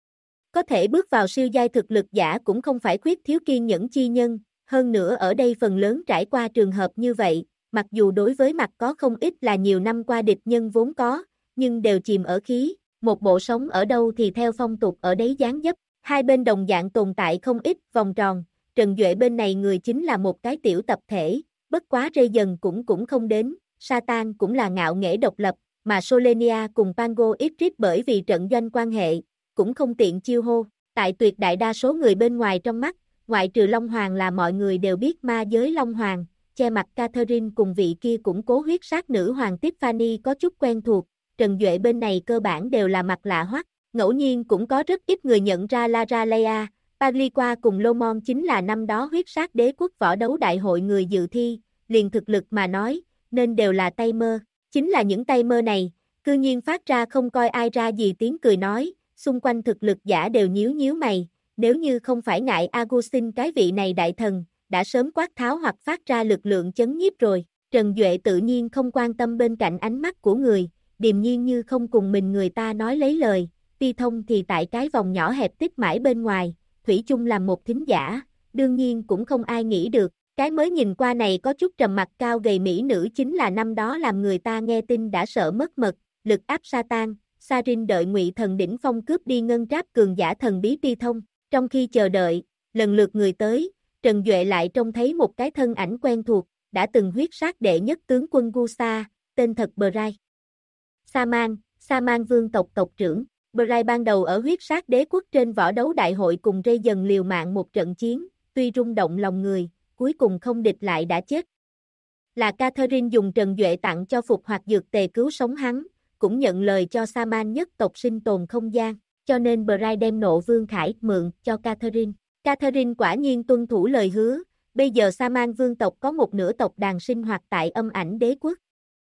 Có thể bước vào siêu giai thực lực giả cũng không phải khuyết thiếu kiên nhẫn chi nhân, hơn nữa ở đây phần lớn trải qua trường hợp như vậy, mặc dù đối với mặt có không ít là nhiều năm qua địch nhân vốn có, nhưng đều chìm ở khí, một bộ sống ở đâu thì theo phong tục ở đấy dáng dấp, 2 bên đồng dạng tồn tại không ít vòng tròn, Trần Duệ bên này người chính là một cái tiểu tập thể, bất quá rây dần cũng không đến, Sa-tan cũng là ngạo nghễ độc lập, mà Solenia cùng Pango Idris bởi vì trận doanh quan hệ, cũng không tiện chiêu hô, tại tuyệt đại đa số người bên ngoài trong mắt, ngoại trừ Long Hoàng là mọi người đều biết ma giới Long Hoàng, che mặt Catherine cùng vị kia củng cố huyết sát nữ hoàng Tiffany có chút quen thuộc, Trần Duệ bên này cơ bản đều là mặt lạ hoắc, ngẫu nhiên cũng có rất ít người nhận ra Lara Leia, Pagliqua cùng Lomon chính là năm đó huyết sát đế quốc võ đấu đại hội người dự thi, liền thực lực mà nói, nên đều là tay mơ. Chính là những tay mơ này, cư nhiên phát ra không coi ai ra gì tiếng cười nói, xung quanh thực lực giả đều nhíu nhíu mày, nếu như không phải ngại Agustin cái vị này đại thần, đã sớm quát tháo hoặc phát ra lực lượng chấn nhiếp rồi. Trần Duệ tự nhiên không quan tâm bên cạnh ánh mắt của người, điềm nhiên như không cùng mình người ta nói lấy lời, Ti Thông thì tại cái vòng nhỏ hẹp tích mãi bên ngoài, thủy chung làm một thính giả, đương nhiên cũng không ai nghĩ được, cái mới nhìn qua này có chút trầm mặt cao gầy mỹ nữ chính là năm đó làm người ta nghe tin đã sợ mất mật, lực áp Satan, Sarin đợi Ngụy Thần đỉnh phong cướp đi ngân tráp cường giả thần bí Ti Thông, trong khi chờ đợi, lần lượt người tới, Trần Duệ lại trông thấy một cái thân ảnh quen thuộc, đã từng huyết sát đệ nhất tướng quân Gusa, tên thật Bray. Saman vương tộc tộc trưởng, Bray ban đầu ở huyết sát đế quốc trên võ đấu đại hội cùng Ray dần liều mạng một trận chiến, tuy rung động lòng người, cuối cùng không địch lại đã chết. Là Catherine dùng Trần Duệ tặng cho phục hoặc dược tề cứu sống hắn, cũng nhận lời cho Saman nhất tộc sinh tồn không gian, cho nên Bray đem nộ vương khải mượn cho Catherine. Catherine quả nhiên tuân thủ lời hứa, bây giờ Saman vương tộc có một nửa tộc đàn sinh hoạt tại âm ảnh đế quốc.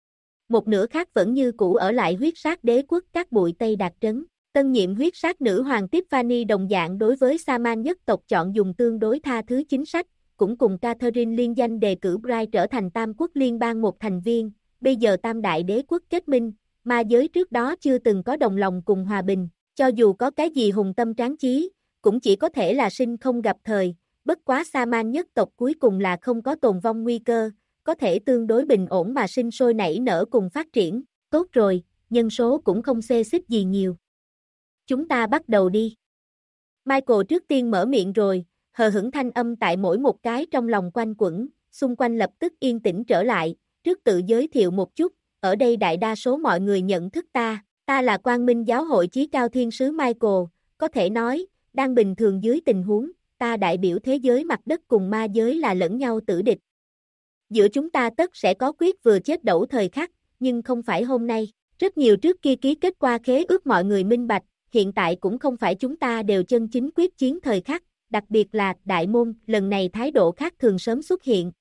Một nửa khác vẫn như cũ ở lại huyết sát đế quốc các bụi Tây Đạt trấn. Tân nhiệm huyết sát nữ hoàng Tiffany đồng dạng đối với Saman nhất tộc chọn dùng tương đối tha thứ chính sách, cũng cùng Catherine liên danh đề cử Bray trở thành Tam quốc liên bang một thành viên, bây giờ Tam đại đế quốc kết minh, ma giới trước đó chưa từng có đồng lòng cùng hòa bình, cho dù có cái gì hùng tâm tráng chí, cũng chỉ có thể là sinh không gặp thời, bất quá Saman nhất tộc cuối cùng là không có tồn vong nguy cơ, có thể tương đối bình ổn mà sinh sôi nảy nở cùng phát triển, tốt rồi, nhân số cũng không xê xích gì nhiều. Chúng ta bắt đầu đi. Michael trước tiên mở miệng rồi, hờ hững thanh âm tại mỗi một cái trong lòng quanh quẩn, xung quanh lập tức yên tĩnh trở lại, trước tự giới thiệu một chút, ở đây đại đa số mọi người nhận thức ta là Quang Minh giáo hội chí cao thiên sứ Michael, có thể nói, đang bình thường dưới tình huống, ta đại biểu thế giới mặt đất cùng ma giới là lẫn nhau tử địch. Giữa chúng ta tất sẽ có quyết vừa chết đẩu thời khắc, nhưng không phải hôm nay, rất nhiều trước kia ký kết qua khế ước mọi người minh bạch, hiện tại cũng không phải chúng ta đều chân chính quyết chiến thời khắc, đặc biệt là đại môn, lần này thái độ khác thường sớm xuất hiện.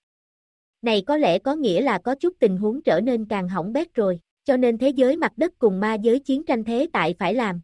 Này có lẽ có nghĩa là có chút tình huống trở nên càng hỏng bét rồi, cho nên thế giới mặt đất cùng ma giới chiến tranh thế tại phải làm.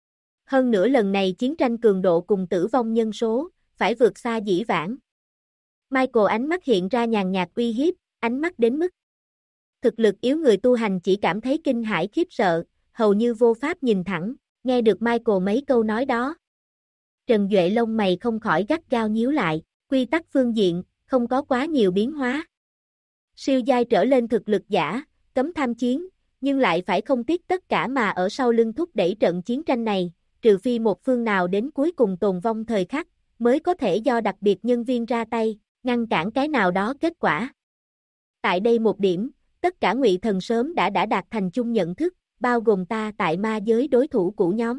Hơn nữa lần này chiến tranh cường độ cùng tử vong nhân số, phải vượt xa dĩ vãng. Michael ánh mắt hiện ra nhàn nhạt uy hiếp, ánh mắt đến mức. Thực lực yếu người tu hành chỉ cảm thấy kinh hãi khiếp sợ, hầu như vô pháp nhìn thẳng, nghe được Michael mấy câu nói đó. Trần Duệ lông mày không khỏi gắt gao nhíu lại, quy tắc phương diện, không có quá nhiều biến hóa. Siêu giai trở lên thực lực giả, cấm tham chiến, nhưng lại phải không tiếc tất cả mà ở sau lưng thúc đẩy trận chiến tranh này, trừ phi một phương nào đến cuối cùng tồn vong thời khắc, mới có thể do đặc biệt nhân viên ra tay, ngăn cản cái nào đó kết quả. Tại đây một điểm, tất cả Ngụy Thần sớm đã đạt thành chung nhận thức, bao gồm ta tại ma giới đối thủ cũ nhóm.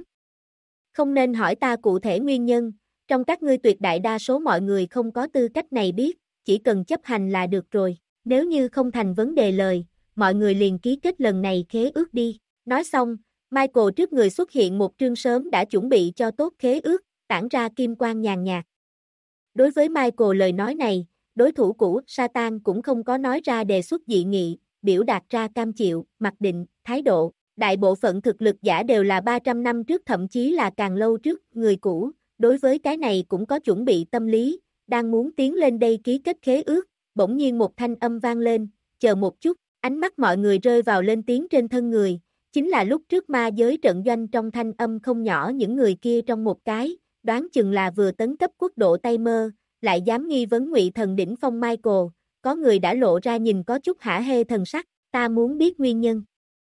Không nên hỏi ta cụ thể nguyên nhân, trong các ngươi tuyệt đại đa số mọi người không có tư cách này biết, chỉ cần chấp hành là được rồi, nếu như không thành vấn đề lời, mọi người liền ký kết lần này khế ước đi. Nói xong, Michael trước người xuất hiện một trương sớm đã chuẩn bị cho tốt khế ước, tản ra kim quang nhàn nhạt. Đối với Michael lời nói này, đối thủ cũ Satan cũng không có nói ra đề xuất dị nghị, biểu đạt ra cam chịu, mặc định, thái độ. Đại bộ phận thực lực giả đều là 300 năm trước thậm chí là càng lâu trước, người cũ, đối với cái này cũng có chuẩn bị tâm lý, đang muốn tiến lên đây ký kết khế ước, bỗng nhiên một thanh âm vang lên, chờ một chút, ánh mắt mọi người rơi vào lên tiếng trên thân người, chính là lúc trước ma giới trận doanh trong thanh âm không nhỏ những người kia trong một cái, đoán chừng là vừa tấn cấp quốc độ tay mơ, lại dám nghi vấn Ngụy Thần đỉnh phong Michael, có người đã lộ ra nhìn có chút hả hê thần sắc, ta muốn biết nguyên nhân.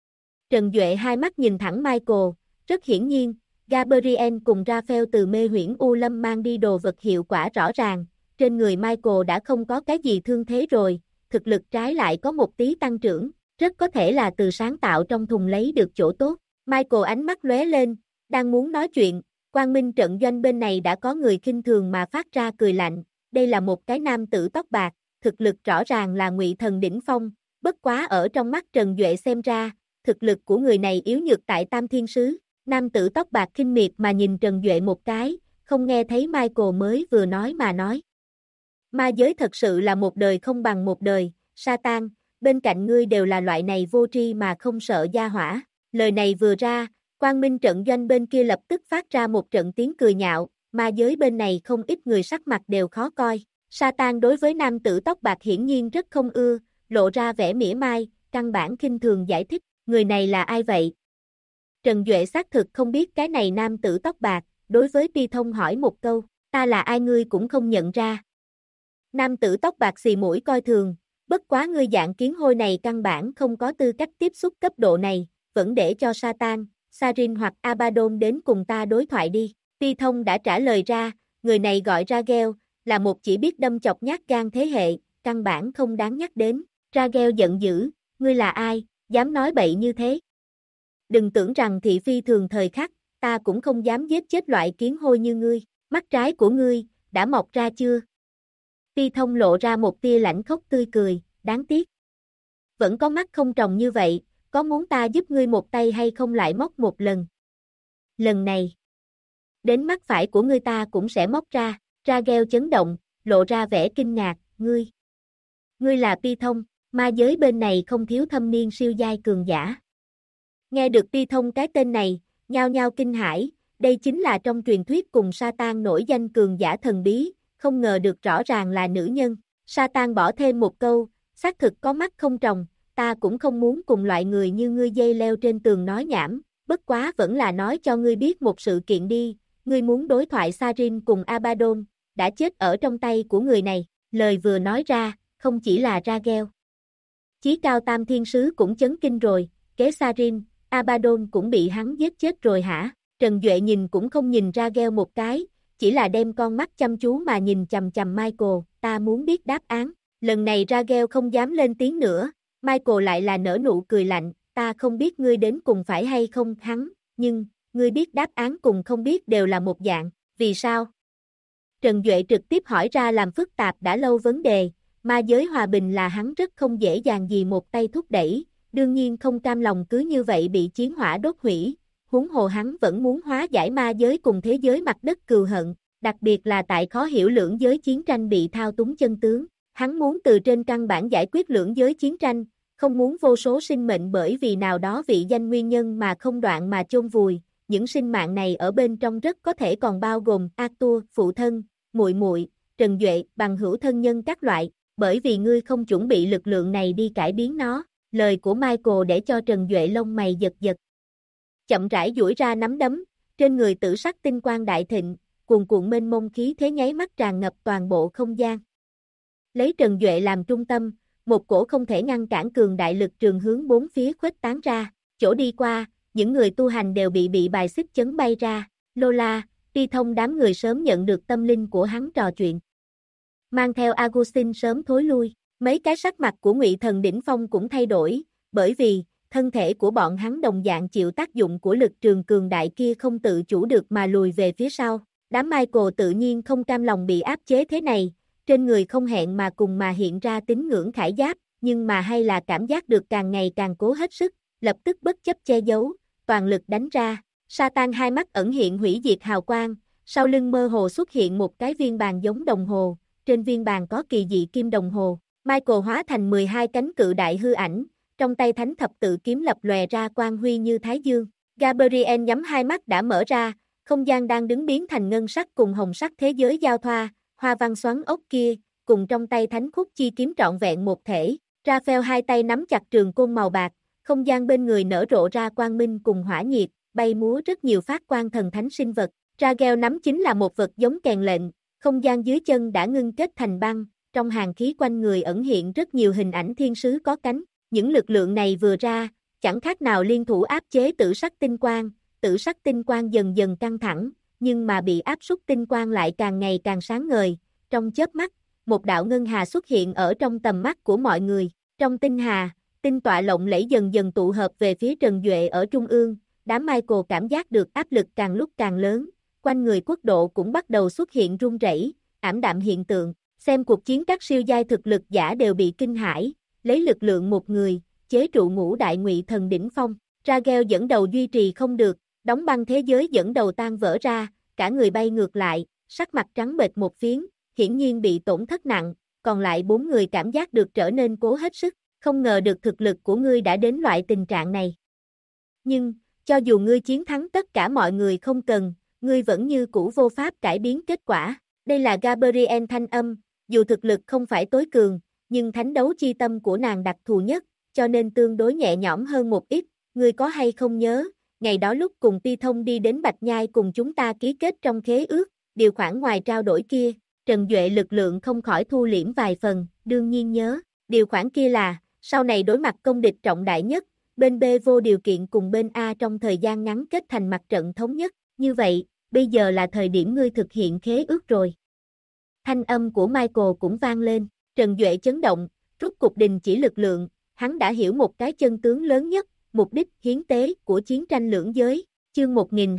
Trần Duệ hai mắt nhìn thẳng Michael, rất hiển nhiên, Gabriel cùng Raphael từ mê huyễn U Lâm mang đi đồ vật hiệu quả rõ ràng, trên người Michael đã không có cái gì thương thế rồi, thực lực trái lại có một tí tăng trưởng, rất có thể là từ sáng tạo trong thùng lấy được chỗ tốt. Michael ánh mắt lóe lên, đang muốn nói chuyện, Quang Minh trận doanh bên này đã có người khinh thường mà phát ra cười lạnh, đây là một cái nam tử tóc bạc, thực lực rõ ràng là Ngụy Thần đỉnh phong, bất quá ở trong mắt Trần Duệ xem ra, thực lực của người này yếu nhược tại Tam Thiên Sứ, nam tử tóc bạc khinh miệt mà nhìn Trần Duệ một cái, không nghe thấy Michael mới vừa nói mà nói. Ma giới thật sự là một đời không bằng một đời, Satan, bên cạnh ngươi đều là loại này vô tri mà không sợ gia hỏa. Lời này vừa ra, Quang Minh trận doanh bên kia lập tức phát ra một trận tiếng cười nhạo, ma giới bên này không ít người sắc mặt đều khó coi. Satan đối với nam tử tóc bạc hiển nhiên rất không ưa, lộ ra vẻ mỉa mai, căn bản khinh thường giải thích, người này là ai vậy? Trần Duệ xác thực không biết cái này nam tử tóc bạc, đối với Pi Thông hỏi một câu, ta là ai ngươi cũng không nhận ra. Nam tử tóc bạc xì mũi coi thường, bất quá ngươi dạng kiến hôi này căn bản không có tư cách tiếp xúc cấp độ này, vẫn để cho Satan, Sarin hoặc Abaddon đến cùng ta đối thoại đi. Pi Thông đã trả lời ra, người này gọi Ragel, là một chỉ biết đâm chọc nhát gan thế hệ, căn bản không đáng nhắc đến. Ragel giận dữ, ngươi là ai, dám nói bậy như thế? Đừng tưởng rằng thị phi thường thời khắc, ta cũng không dám giết chết loại kiến hôi như ngươi, mắt trái của ngươi, đã mọc ra chưa? Pi Thông lộ ra một tia lãnh khốc tươi cười, đáng tiếc. Vẫn có mắt không tròng như vậy, có muốn ta giúp ngươi một tay hay không lại móc một lần? Lần này, đến mắt phải của ngươi ta cũng sẽ móc ra. Ragel chấn động, lộ ra vẻ kinh ngạc, ngươi là Pi Thông, ma giới bên này không thiếu thâm niên siêu giai cường giả. Nghe được Pi Thông cái tên này, nhao nhao kinh hãi, đây chính là trong truyền thuyết cùng Satan nổi danh cường giả thần bí, không ngờ được rõ ràng là nữ nhân. Satan bỏ thêm một câu, xác thực có mắt không tròng, ta cũng không muốn cùng loại người như ngươi dây leo trên tường nói nhảm, bất quá vẫn là nói cho ngươi biết một sự kiện đi, ngươi muốn đối thoại Sarin cùng Abaddon, đã chết ở trong tay của người này. Lời vừa nói ra, không chỉ là Ragel. Chí cao tam thiên sứ cũng chấn kinh rồi, kế Sarin, Abaddon cũng bị hắn giết chết rồi hả? Trần Duệ nhìn cũng không nhìn Ragel một cái, chỉ là đem con mắt chăm chú mà nhìn chằm chằm Michael, ta muốn biết đáp án. Lần này Ragel không dám lên tiếng nữa, Michael lại là nở nụ cười lạnh, ta không biết ngươi đến cùng phải hay không hắn, nhưng, ngươi biết đáp án cùng không biết đều là một dạng, vì sao? Trần Duệ trực tiếp hỏi ra làm phức tạp đã lâu vấn đề, ma giới hòa bình là hắn rất không dễ dàng gì một tay thúc đẩy, đương nhiên không cam lòng cứ như vậy bị chiến hỏa đốt hủy, huống hồ hắn vẫn muốn hóa giải ma giới cùng thế giới mặt đất cừu hận, đặc biệt là tại khó hiểu lưỡng giới chiến tranh bị thao túng chân tướng, hắn muốn từ trên căn bản giải quyết lưỡng giới chiến tranh, không muốn vô số sinh mệnh bởi vì nào đó vị danh nguyên nhân mà không đoạn mà chôn vùi, những sinh mạng này ở bên trong rất có thể còn bao gồm Arthur, phụ thân, muội muội, Trần Duệ, bằng hữu thân nhân các loại, bởi vì ngươi không chuẩn bị lực lượng này đi cải biến nó. Lời của Michael để cho Trần Duệ lông mày giật giật. Chậm rãi duỗi ra nắm đấm, trên người tử sắc tinh quang đại thịnh, cuồn cuộn mênh mông khí thế nháy mắt tràn ngập toàn bộ không gian. Lấy Trần Duệ làm trung tâm, một cổ không thể ngăn cản cường đại lực trường hướng bốn phía khuếch tán ra, chỗ đi qua, những người tu hành đều bị bài xích chấn bay ra. Lola, Pi Thông đám người sớm nhận được tâm linh của hắn trò chuyện. Mang theo Agustin sớm thối lui, mấy cái sắc mặt của Ngụy Thần đỉnh phong cũng thay đổi, bởi vì thân thể của bọn hắn đồng dạng chịu tác dụng của lực trường cường đại kia không tự chủ được mà lùi về phía sau. Đám Michael tự nhiên không cam lòng bị áp chế thế này, trên người không hẹn mà cùng mà hiện ra tín ngưỡng khải giáp, nhưng mà hay là cảm giác được càng ngày càng cố hết sức, lập tức bất chấp che giấu, toàn lực đánh ra. Satan hai mắt ẩn hiện hủy diệt hào quang, sau lưng mơ hồ xuất hiện một cái viên bàn giống đồng hồ, trên viên bàn có kỳ dị kim đồng hồ. Michael hóa thành 12 cánh cự đại hư ảnh, trong tay thánh thập tự kiếm lập lòe ra quang huy như thái dương. Gabriel nhắm hai mắt đã mở ra, không gian đang đứng biến thành ngân sắc cùng hồng sắc thế giới giao thoa, hoa văn xoắn ốc kia, cùng trong tay thánh khúc chi kiếm trọn vẹn một thể. Raphael hai tay nắm chặt trường côn màu bạc, không gian bên người nở rộ ra quang minh cùng hỏa nhiệt, bay múa rất nhiều phát quang thần thánh sinh vật. Ragel nắm chính là một vật giống kèn lệnh, không gian dưới chân đã ngưng kết thành băng, trong hàng khí quanh người ẩn hiện rất nhiều hình ảnh thiên sứ có cánh. Những lực lượng này vừa ra, chẳng khác nào liên thủ áp chế tử sắc tinh quang dần dần căng thẳng, nhưng mà bị áp suất tinh quang lại càng ngày càng sáng ngời. Trong chớp mắt, một đạo ngân hà xuất hiện ở trong tầm mắt của mọi người. Trong tinh hà, tinh tọa lộng lẫy dần dần tụ hợp về phía Trần Duệ ở trung ương, đám Michael cảm giác được áp lực càng lúc càng lớn, quanh người quốc độ cũng bắt đầu xuất hiện rung rẩy, ảm đạm hiện tượng, xem cuộc chiến các siêu giai thực lực giả đều bị kinh hãi, lấy lực lượng một người, chế trụ ngũ đại Ngụy Thần đỉnh phong. Ragel dẫn đầu duy trì không được, đóng băng thế giới dẫn đầu tan vỡ ra, cả người bay ngược lại, sắc mặt trắng bệch một phiến, hiển nhiên bị tổn thất nặng, còn lại 4 người cảm giác được trở nên cố hết sức, không ngờ được thực lực của ngươi đã đến loại tình trạng này. Nhưng, cho dù ngươi chiến thắng tất cả mọi người không cần, ngươi vẫn như cũ vô pháp cải biến kết quả. Đây là Gabriel thanh âm, dù thực lực không phải tối cường, nhưng thánh đấu chi tâm của nàng đặc thù nhất, cho nên tương đối nhẹ nhõm hơn một ít, ngươi có hay không nhớ, ngày đó lúc cùng Ti Thông đi đến Bạch Nhai cùng chúng ta ký kết trong khế ước, điều khoản ngoài trao đổi kia, Trần Duệ lực lượng không khỏi thu liễm vài phần, đương nhiên nhớ, điều khoản kia là, sau này đối mặt công địch trọng đại nhất, bên B vô điều kiện cùng bên A trong thời gian ngắn kết thành mặt trận thống nhất, như vậy, bây giờ là thời điểm ngươi thực hiện khế ước rồi. Thanh âm của Michael cũng vang lên, Trần Duệ chấn động, rút cục đình chỉ lực lượng, hắn đã hiểu một cái chân tướng lớn nhất, mục đích hiến tế của chiến tranh lưỡng giới, chương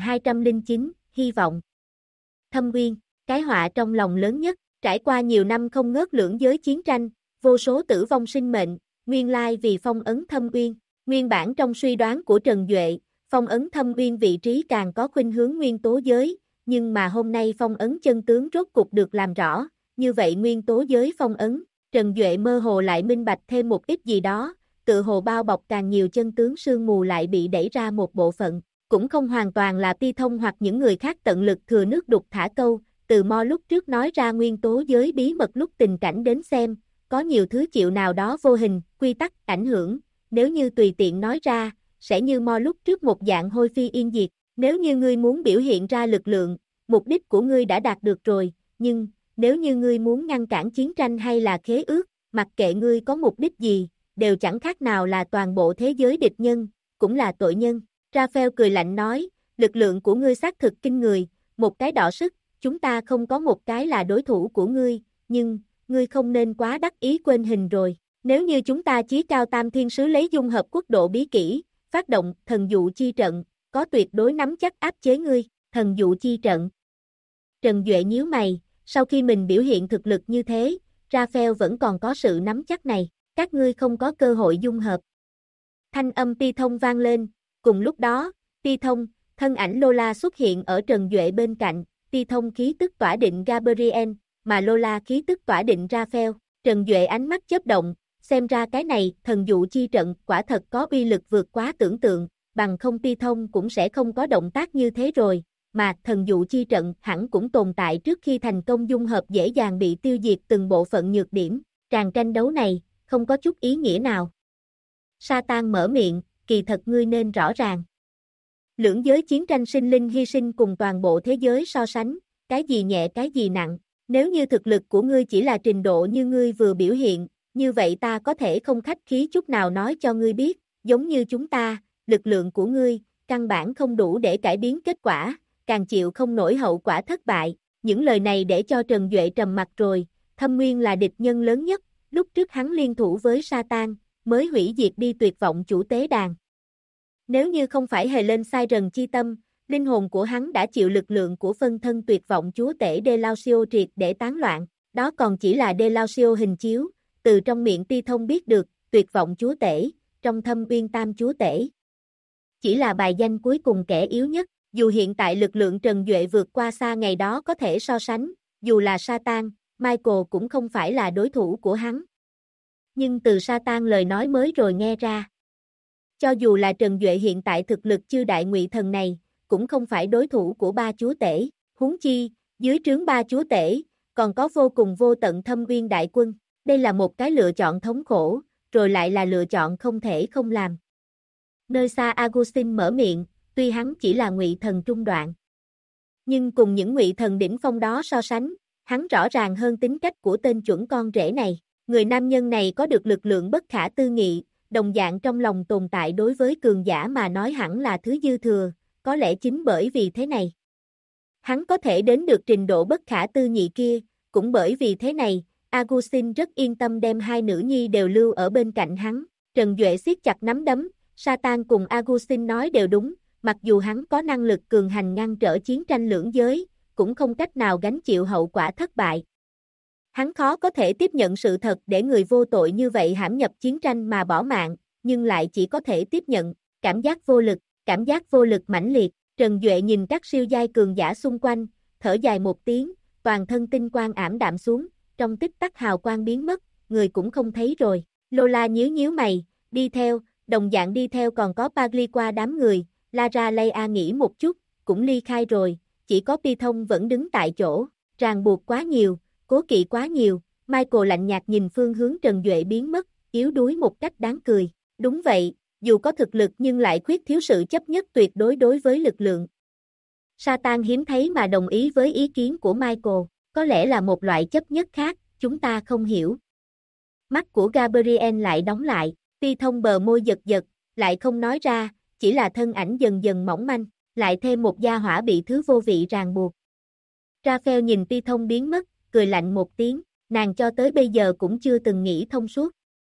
1209, hy vọng. Thâm Uyên, cái họa trong lòng lớn nhất, trải qua nhiều năm không ngớt lưỡng giới chiến tranh, vô số tử vong sinh mệnh, nguyên lai vì phong ấn Thâm Uyên, nguyên bản trong suy đoán của Trần Duệ, phong ấn Thâm Uyên vị trí càng có khuynh hướng nguyên tố giới, nhưng mà hôm nay phong ấn chân tướng rốt cục được làm rõ, như vậy nguyên tố giới phong ấn, Trần Duệ mơ hồ lại minh bạch thêm một ít gì đó, tự hồ bao bọc càng nhiều chân tướng sương mù lại bị đẩy ra một bộ phận, cũng không hoàn toàn là Ti Thông hoặc những người khác tận lực thừa nước đục thả câu, từ Mo lúc trước nói ra nguyên tố giới bí mật lúc tình cảnh đến xem, có nhiều thứ chịu nào đó vô hình, quy tắc, ảnh hưởng, nếu như tùy tiện nói ra, sẽ như Mo lúc trước một dạng hôi phi yên diệt, nếu như ngươi muốn biểu hiện ra lực lượng, mục đích của ngươi đã đạt được rồi, nhưng, nếu như ngươi muốn ngăn cản chiến tranh hay là khế ước, mặc kệ ngươi có mục đích gì, đều chẳng khác nào là toàn bộ thế giới địch nhân, cũng là tội nhân. Raphael cười lạnh nói, lực lượng của ngươi xác thực kinh người, một cái đọ sức, chúng ta không có một cái là đối thủ của ngươi, nhưng, ngươi không nên quá đắc ý quên hình rồi. Nếu như chúng ta chí cao tam thiên sứ lấy dung hợp quốc độ bí kỹ, phát động thần dụ chi trận, có tuyệt đối nắm chắc áp chế ngươi, thần dụ chi trận. Trần Duệ nhíu mày, sau khi mình biểu hiện thực lực như thế, Raphael vẫn còn có sự nắm chắc này, các ngươi không có cơ hội dung hợp. Thanh âm Ti Thông vang lên, cùng lúc đó, Ti Thông, thân ảnh Lola xuất hiện ở Trần Duệ bên cạnh, Ti Thông khí tức tỏa định Gabriel, mà Lola khí tức tỏa định Raphael, Trần Duệ ánh mắt chớp động, xem ra cái này, thần dụ chi trận, quả thật có uy lực vượt quá tưởng tượng, bằng không Ti Thông cũng sẽ không có động tác như thế rồi, mà thần dụ chi trận hẳn cũng tồn tại trước khi thành công dung hợp dễ dàng bị tiêu diệt từng bộ phận nhược điểm, tràng tranh đấu này, không có chút ý nghĩa nào. Satan mở miệng, kỳ thật ngươi nên rõ ràng. Lưỡng giới chiến tranh sinh linh hy sinh cùng toàn bộ thế giới so sánh, cái gì nhẹ cái gì nặng, nếu như thực lực của ngươi chỉ là trình độ như ngươi vừa biểu hiện, như vậy ta có thể không khách khí chút nào nói cho ngươi biết, giống như chúng ta, lực lượng của ngươi, căn bản không đủ để cải biến kết quả, càng chịu không nổi hậu quả thất bại, những lời này để cho Trần Duệ trầm mặt rồi, Thâm Nguyên là địch nhân lớn nhất, lúc trước hắn liên thủ với Satan, mới hủy diệt đi tuyệt vọng chủ tế đàn. Nếu như không phải hề lên sai rần chi tâm, linh hồn của hắn đã chịu lực lượng của phân thân tuyệt vọng chúa tể Delausio triệt để tán loạn, đó còn chỉ là Delausio hình chiếu, từ trong miệng Ti Thông biết được, tuyệt vọng chúa tể, trong Thâm Uyên tam chúa tể. Chỉ là bài danh cuối cùng kẻ yếu nhất, dù hiện tại lực lượng Trần Duệ vượt qua xa ngày đó có thể so sánh, dù là Satan, Michael cũng không phải là đối thủ của hắn. Nhưng từ Satan lời nói mới rồi nghe ra. Cho dù là Trần Duệ hiện tại thực lực chư đại ngụy thần này, cũng không phải đối thủ của ba chúa tể, huống chi, dưới trướng ba chúa tể, còn có vô cùng vô tận Thâm Uyên đại quân, đây là một cái lựa chọn thống khổ, rồi lại là lựa chọn không thể không làm. Nơi xa Augustin mở miệng, tuy hắn chỉ là ngụy thần trung đoạn. Nhưng cùng những ngụy thần đỉnh phong đó so sánh, hắn rõ ràng hơn tính cách của tên chuẩn con rể này. Người nam nhân này có được lực lượng bất khả tư nghị, đồng dạng trong lòng tồn tại đối với cường giả mà nói hẳn là thứ dư thừa, có lẽ chính bởi vì thế này. Hắn có thể đến được trình độ bất khả tư nghị kia, cũng bởi vì thế này, Augustin rất yên tâm đem hai nữ nhi đều lưu ở bên cạnh hắn. Trần Duệ siết chặt nắm đấm, Satan cùng Augustin nói đều đúng, mặc dù hắn có năng lực cường hành ngăn trở chiến tranh lưỡng giới, cũng không cách nào gánh chịu hậu quả thất bại. Hắn khó có thể tiếp nhận sự thật để người vô tội như vậy hãm nhập chiến tranh mà bỏ mạng, nhưng lại chỉ có thể tiếp nhận, cảm giác vô lực mãnh liệt, Trần Duệ nhìn các siêu giai cường giả xung quanh, thở dài một tiếng, toàn thân tinh quang ảm đạm xuống, trong tích tắc hào quang biến mất, người cũng không thấy rồi. Lola nhíu nhíu mày, đi theo, đồng dạng đi theo còn có Pagli qua đám người, Lara Leia nghĩ một chút, cũng ly khai rồi, chỉ có Pi Thông vẫn đứng tại chỗ, ràng buộc quá nhiều, cố kỵ quá nhiều, Michael lạnh nhạt nhìn phương hướng Trần Duệ biến mất, yếu đuối một cách đáng cười. Đúng vậy, dù có thực lực nhưng lại khuyết thiếu sự chấp nhất tuyệt đối đối với lực lượng. Satan hiếm thấy mà đồng ý với ý kiến của Michael, có lẽ là một loại chấp nhất khác, chúng ta không hiểu. Mắt của Gabriel lại đóng lại, Pi Thông bờ môi giật giật, lại không nói ra, chỉ là thân ảnh dần dần mỏng manh, lại thêm một gia hỏa bị thứ vô vị ràng buộc. Raphael nhìn Pi Thông biến mất, cười lạnh một tiếng, nàng cho tới bây giờ cũng chưa từng nghĩ thông suốt.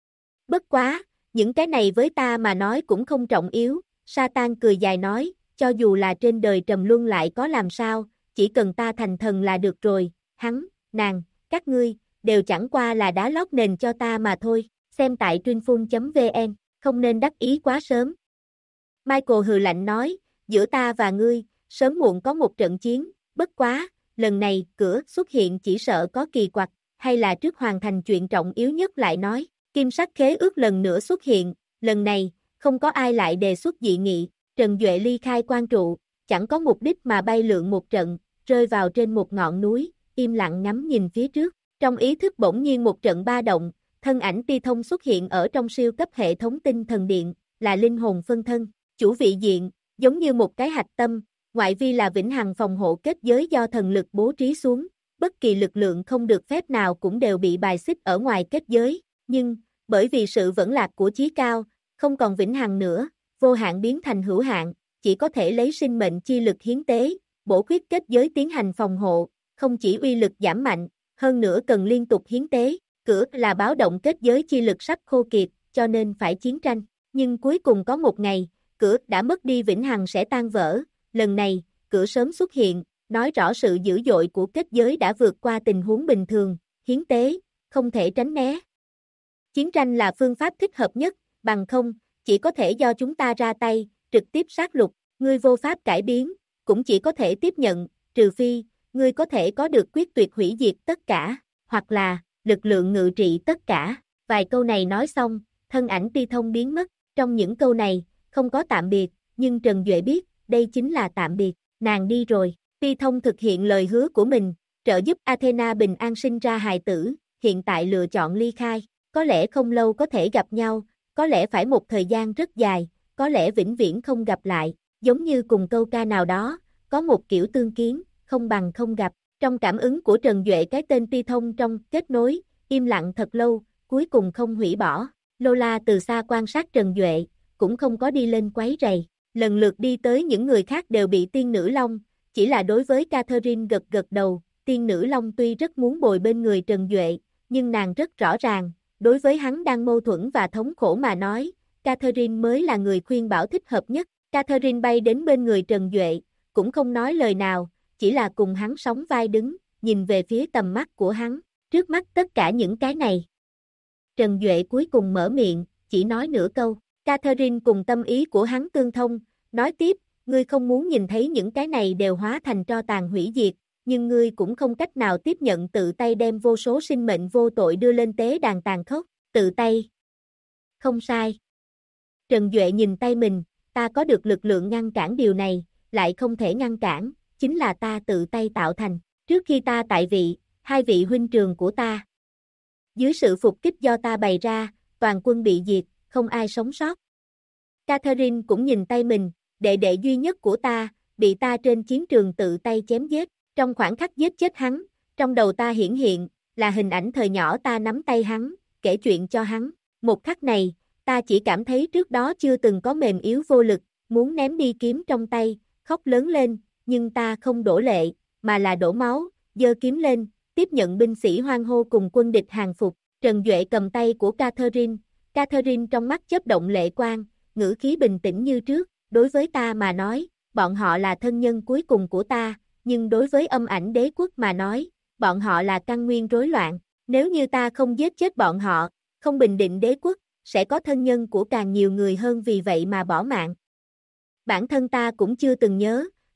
Bất quá, những cái này với ta mà nói cũng không trọng yếu, Satan cười dài nói, cho dù là trên đời trầm luân lại có làm sao, chỉ cần ta thành thần là được rồi, hắn, nàng, các ngươi, đều chẳng qua là đá lót nền cho ta mà thôi, xem tại Trinfun.vn, không nên đắc ý quá sớm. Michael hừ lạnh nói, giữa ta và ngươi, sớm muộn có một trận chiến, bất quá, lần này, cửa xuất hiện chỉ sợ có kỳ quặc, hay là trước hoàn thành chuyện trọng yếu nhất lại nói, kim sắc khế ước lần nữa xuất hiện, lần này, không có ai lại đề xuất dị nghị, Trần Duệ ly khai quan trụ, chẳng có mục đích mà bay lượn một trận, rơi vào trên một ngọn núi, im lặng ngắm nhìn phía trước, trong ý thức bỗng nhiên một trận ba động, thân ảnh Pi Thông xuất hiện ở trong siêu cấp hệ thống tinh thần điện, là linh hồn phân thân, chủ vị diện, giống như một cái hạch tâm, ngoại vi là vĩnh hằng phòng hộ kết giới do thần lực bố trí xuống, bất kỳ lực lượng không được phép nào cũng đều bị bài xích ở ngoài kết giới, nhưng, bởi vì sự vẫn lạc của chí cao, không còn vĩnh hằng nữa, vô hạn biến thành hữu hạn, chỉ có thể lấy sinh mệnh chi lực hiến tế, bổ khuyết kết giới tiến hành phòng hộ, không chỉ uy lực giảm mạnh, hơn nữa cần liên tục hiến tế, cửa là báo động kết giới chi lực sắp khô kiệt, cho nên phải chiến tranh, nhưng cuối cùng có một ngày, cửa đã mất đi vĩnh hằng sẽ tan vỡ, lần này, cửa sớm xuất hiện, nói rõ sự dữ dội của kết giới đã vượt qua tình huống bình thường, hiến tế, không thể tránh né. Chiến tranh là phương pháp thích hợp nhất, bằng không, chỉ có thể do chúng ta ra tay, trực tiếp sát lục, ngươi vô pháp cải biến, cũng chỉ có thể tiếp nhận, trừ phi, ngươi có thể có được quyết tuyệt hủy diệt tất cả, hoặc là, lực lượng ngự trị tất cả. Vài câu này nói xong, thân ảnh Pi Thông biến mất, trong những câu này, không có tạm biệt, nhưng Trần Duệ biết, đây chính là tạm biệt, nàng đi rồi. Pi Thông thực hiện lời hứa của mình, trợ giúp Athena bình an sinh ra hài tử, hiện tại lựa chọn ly khai, có lẽ không lâu có thể gặp nhau, có lẽ phải một thời gian rất dài, có lẽ vĩnh viễn không gặp lại, giống như cùng câu ca nào đó, có một kiểu tương kiến, không bằng không gặp. Trong cảm ứng của Trần Duệ cái tên Pi Thông trong kết nối, im lặng thật lâu, cuối cùng không hủy bỏ. Lola từ xa quan sát Trần Duệ, cũng không có đi lên quấy rầy, lần lượt đi tới những người khác đều bị tiên nữ long, chỉ là đối với Catherine gật gật đầu, tiên nữ long tuy rất muốn bồi bên người Trần Duệ, nhưng nàng rất rõ ràng, đối với hắn đang mâu thuẫn và thống khổ mà nói, Catherine mới là người khuyên bảo thích hợp nhất. Catherine bay đến bên người Trần Duệ, cũng không nói lời nào, chỉ là cùng hắn sóng vai đứng, nhìn về phía tầm mắt của hắn, trước mắt tất cả những cái này. Trần Duệ cuối cùng mở miệng, chỉ nói nửa câu, Catherine cùng tâm ý của hắn tương thông, nói tiếp, ngươi không muốn nhìn thấy những cái này đều hóa thành tro tàn hủy diệt, nhưng ngươi cũng không cách nào tiếp nhận tự tay đem vô số sinh mệnh vô tội đưa lên tế đàn tàn khốc, tự tay. Không sai. Trần Duệ nhìn tay mình, ta có được lực lượng ngăn cản điều này, lại không thể ngăn cản, chính là ta tự tay tạo thành, trước khi ta tại vị, hai vị huynh trường của ta. Dưới sự phục kích do ta bày ra, toàn quân bị diệt, không ai sống sót. Catherine cũng nhìn tay mình, đệ đệ duy nhất của ta, bị ta trên chiến trường tự tay chém giết, trong khoảnh khắc giết chết hắn, trong đầu ta hiển hiện, là hình ảnh thời nhỏ ta nắm tay hắn, kể chuyện cho hắn, một khắc này, ta chỉ cảm thấy trước đó chưa từng có mềm yếu vô lực, muốn ném đi kiếm trong tay, khóc lớn lên, nhưng ta không đổ lệ, mà là đổ máu, giơ kiếm lên, tiếp nhận binh sĩ hoan hô cùng quân địch hàng phục, Trần Duệ cầm tay của Catherine trong mắt chớp động lệ quang, ngữ khí bình tĩnh như trước, đối với ta mà nói, bọn họ là thân nhân cuối cùng của ta, nhưng đối với âm ảnh đế quốc mà nói, bọn họ là căn nguyên rối loạn, nếu như ta không giết chết bọn họ, không bình định đế quốc, sẽ có thân nhân của càng nhiều người hơn vì vậy mà bỏ mạng. Bản thân ta cũng chưa từng nhớ,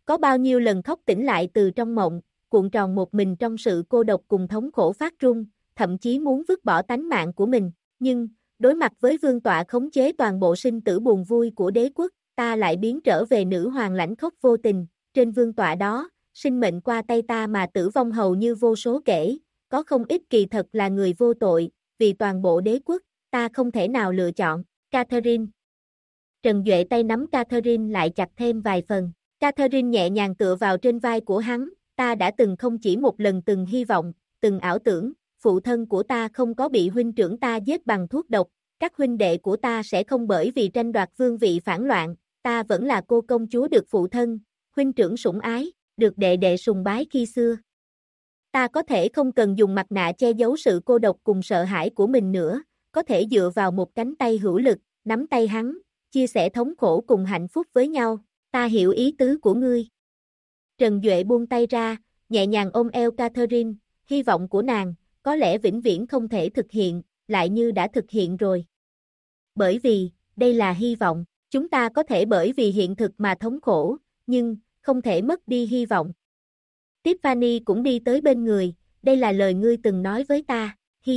Có bao nhiêu lần khóc tỉnh lại từ trong mộng, cuộn tròn một mình trong sự cô độc cùng thống khổ phát run, thậm chí muốn vứt bỏ tánh mạng của mình. Nhưng, đối mặt với vương tọa khống chế toàn bộ sinh tử buồn vui của đế quốc, ta lại biến trở về nữ hoàng lãnh khốc vô tình. Trên vương tọa đó, sinh mệnh qua tay ta mà tử vong hầu như vô số kể, có không ít kỳ thật là người vô tội, vì toàn bộ đế quốc, ta không thể nào lựa chọn. Catherine. Trần Duệ tay nắm Catherine lại chặt thêm vài phần. Catherine nhẹ nhàng tựa vào trên vai của hắn, ta đã từng không chỉ một lần từng hy vọng, từng ảo tưởng, phụ thân của ta không có bị huynh trưởng ta giết bằng thuốc độc, các huynh đệ của ta sẽ không bởi vì tranh đoạt vương vị phản loạn, ta vẫn là cô công chúa được phụ thân, huynh trưởng sủng ái, được đệ đệ sùng bái khi xưa. Ta có thể không cần dùng mặt nạ che giấu sự cô độc cùng sợ hãi của mình nữa, có thể dựa vào một cánh tay hữu lực, nắm tay hắn, chia sẻ thống khổ cùng hạnh phúc với nhau, ta hiểu ý tứ của ngươi. Trần Duệ buông tay ra, nhẹ nhàng ôm eo Catherine, hy vọng của nàng, có lẽ vĩnh viễn không thể thực hiện, lại như đã thực hiện rồi. Bởi vì, đây là hy vọng, chúng ta có thể bởi vì hiện thực mà thống khổ, nhưng, không thể mất đi hy vọng. Tiffany cũng đi tới bên người, đây là lời ngươi từng nói với ta,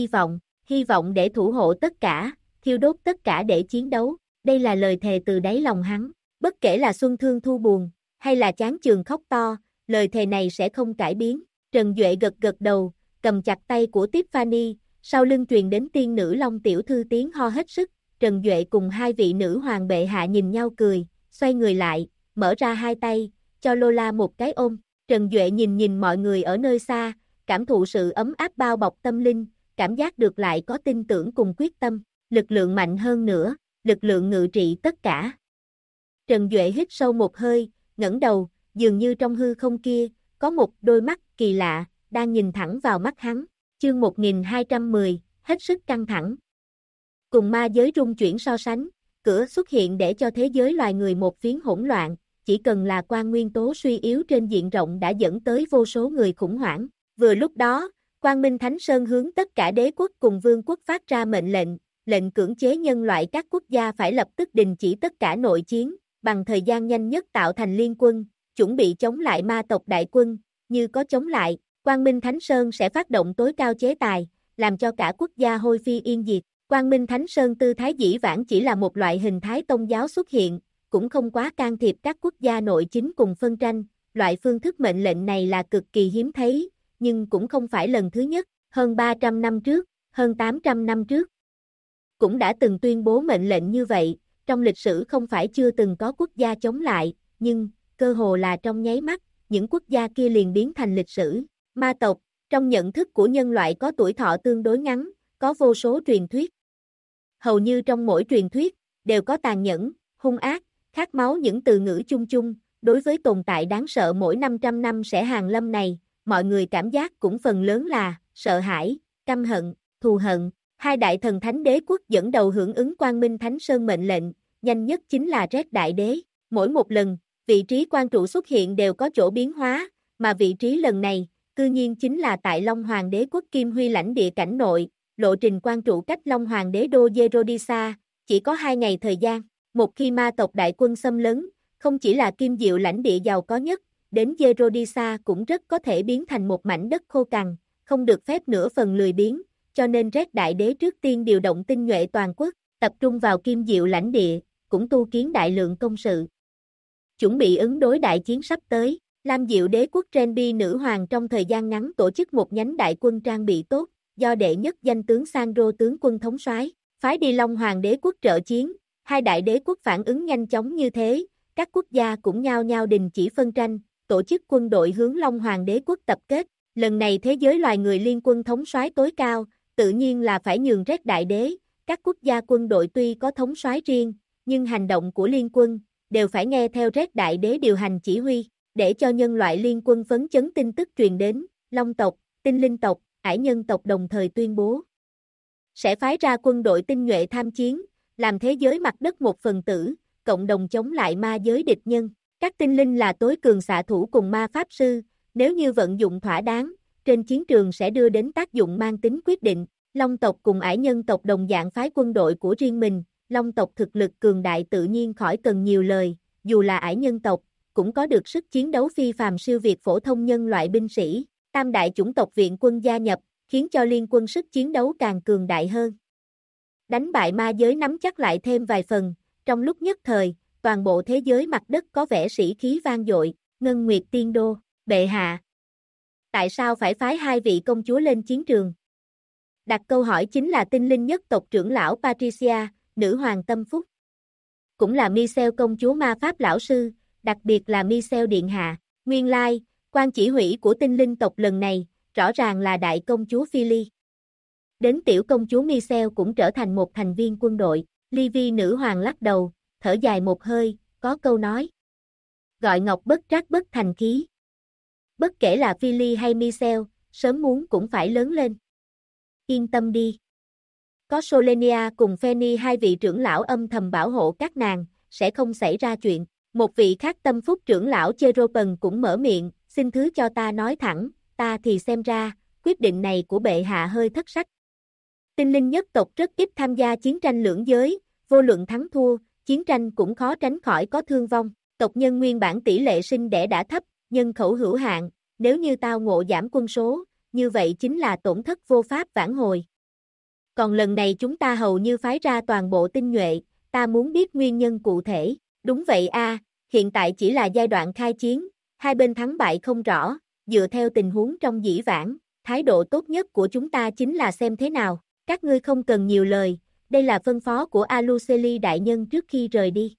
hy vọng để thủ hộ tất cả, thiêu đốt tất cả để chiến đấu, đây là lời thề từ đáy lòng hắn, bất kể là xuân thương thu buồn, hay là chán chường khóc to, lời thề này sẽ không cải biến. Trần Duệ gật gật đầu, cầm chặt tay của Tiffany, sau lưng truyền đến tiên nữ Long tiểu thư tiếng ho hết sức, Trần Duệ cùng hai vị nữ hoàng bệ hạ nhìn nhau cười, xoay người lại, mở ra hai tay, cho Lola một cái ôm. Trần Duệ nhìn mọi người ở nơi xa, cảm thụ sự ấm áp bao bọc tâm linh, cảm giác được lại có tin tưởng cùng quyết tâm, lực lượng mạnh hơn nữa, lực lượng ngự trị tất cả. Trần Duệ hít sâu một hơi, ngẩng đầu, dường như trong hư không kia, có một đôi mắt kỳ lạ, đang nhìn thẳng vào mắt hắn. Chương 1210, hết sức căng thẳng. Cùng ma giới rung chuyển so sánh, cửa xuất hiện để cho thế giới loài người một phiến hỗn loạn, chỉ cần là quan nguyên tố suy yếu trên diện rộng đã dẫn tới vô số người khủng hoảng. Vừa lúc đó, Quang Minh Thánh Sơn hướng tất cả đế quốc cùng vương quốc phát ra mệnh lệnh cưỡng chế nhân loại các quốc gia phải lập tức đình chỉ tất cả nội chiến, bằng thời gian nhanh nhất tạo thành liên quân, chuẩn bị chống lại ma tộc đại quân, như có chống lại, Quang Minh Thánh Sơn sẽ phát động tối cao chế tài, làm cho cả quốc gia hôi phi yên diệt. Quang Minh Thánh Sơn tư thái dĩ vãng chỉ là một loại hình thái tôn giáo xuất hiện, cũng không quá can thiệp các quốc gia nội chính cùng phân tranh, loại phương thức mệnh lệnh này là cực kỳ hiếm thấy, nhưng cũng không phải lần thứ nhất, hơn 300 năm trước, hơn 800 năm trước. Cũng đã từng tuyên bố mệnh lệnh như vậy, trong lịch sử không phải chưa từng có quốc gia chống lại, nhưng, cơ hồ là trong nháy mắt, những quốc gia kia liền biến thành lịch sử. Ma tộc, trong nhận thức của nhân loại có tuổi thọ tương đối ngắn, có vô số truyền thuyết. Hầu như trong mỗi truyền thuyết, đều có tàn nhẫn, hung ác, khát máu những từ ngữ chung chung, đối với tồn tại đáng sợ mỗi 500 năm sẽ hàng lâm này, mọi người cảm giác cũng phần lớn là, sợ hãi, căm hận, thù hận. Hai đại thần thánh đế quốc dẫn đầu hưởng ứng Quang Minh Thánh Sơn mệnh lệnh, nhanh nhất chính là Red Đại Đế. Mỗi một lần, vị trí quan trụ xuất hiện đều có chỗ biến hóa, mà vị trí lần này, cư nhiên chính là tại Long Hoàng Đế quốc Kim Huy lãnh địa cảnh nội, lộ trình quan trụ cách Long Hoàng Đế đô Gerodisa, chỉ có 2 ngày thời gian. Một khi ma tộc đại quân xâm lấn, không chỉ là Kim Diệu lãnh địa giàu có nhất, đến Gerodisa cũng rất có thể biến thành một mảnh đất khô cằn, không được phép nửa phần lười biếng, cho nên Red Đại Đế trước tiên điều động tinh nhuệ toàn quốc, tập trung vào Kim Diệu lãnh địa, cũng tu kiến đại lượng công sự. Chuẩn bị ứng đối đại chiến sắp tới, Lam Diệu Đế quốc Trenby nữ hoàng trong thời gian ngắn tổ chức một nhánh đại quân trang bị tốt, do đệ nhất danh tướng Sandro tướng quân thống soái, phái đi Long Hoàng Đế quốc trợ chiến. Hai đại đế quốc phản ứng nhanh chóng như thế, các quốc gia cũng nhao nhao đình chỉ phân tranh, tổ chức quân đội hướng Long Hoàng Đế quốc tập kết. Lần này thế giới loài người liên quân thống soái tối cao, tự nhiên là phải nhường Red Đại Đế. Các quốc gia quân đội tuy có thống soái riêng, nhưng hành động của liên quân đều phải nghe theo Red Đại Đế điều hành chỉ huy, để cho nhân loại liên quân phấn chấn tin tức truyền đến. Long tộc, Tinh Linh tộc, Ải Nhân tộc đồng thời tuyên bố sẽ phái ra quân đội tinh nhuệ tham chiến, làm thế giới mặt đất một phần tử, cộng đồng chống lại ma giới địch nhân. Các tinh linh là tối cường xạ thủ cùng ma pháp sư, nếu như vận dụng thỏa đáng, trên chiến trường sẽ đưa đến tác dụng mang tính quyết định. Long tộc cùng Ải Nhân tộc đồng dạng phái quân đội của riêng mình, Long tộc thực lực cường đại tự nhiên khỏi cần nhiều lời, dù là Ải Nhân tộc, cũng có được sức chiến đấu phi phàm siêu việt phổ thông nhân loại binh sĩ. Tam đại chủng tộc viện quân gia nhập, khiến cho liên quân sức chiến đấu càng cường đại hơn. Đánh bại ma giới nắm chắc lại thêm vài phần, trong lúc nhất thời, toàn bộ thế giới mặt đất có vẻ sĩ khí vang dội. Ngân Nguyệt Tiên Đô, bệ hạ. Tại sao phải phái hai vị công chúa lên chiến trường? Đặt câu hỏi chính là tinh linh nhất tộc trưởng lão Patricia, nữ hoàng tâm phúc. Cũng là Michelle công chúa ma pháp lão sư, đặc biệt là Michelle điện hạ. Nguyên lai, quan chỉ huy của tinh linh tộc lần này, rõ ràng là đại công chúa Philly. Đến tiểu công chúa Michelle cũng trở thành một thành viên quân đội. Livy nữ hoàng lắc đầu, thở dài một hơi, có câu nói. Gọi ngọc bất trác bất thành khí. Bất kể là Philly hay Michelle, sớm muốn cũng phải lớn lên. Yên tâm đi. Có Solenia cùng Fanny hai vị trưởng lão âm thầm bảo hộ các nàng, sẽ không xảy ra chuyện. Một vị khác tâm phúc trưởng lão Cheropen cũng mở miệng, xin thứ cho ta nói thẳng, ta thì xem ra, quyết định này của bệ hạ hơi thất sách. Tinh linh nhất tộc rất ít tham gia chiến tranh lưỡng giới, vô luận thắng thua, chiến tranh cũng khó tránh khỏi có thương vong. Tộc nhân nguyên bản tỷ lệ sinh đẻ đã thấp, nhân khẩu hữu hạn, nếu như tao ngộ giảm quân số, như vậy chính là tổn thất vô pháp vãn hồi. Còn lần này chúng ta hầu như phái ra toàn bộ tinh nhuệ, ta muốn biết nguyên nhân cụ thể. Đúng vậy a, hiện tại chỉ là giai đoạn khai chiến, hai bên thắng bại không rõ, dựa theo tình huống trong dĩ vãng, thái độ tốt nhất của chúng ta chính là xem thế nào. Các ngươi không cần nhiều lời, đây là phân phó của Aluceli đại nhân trước khi rời đi.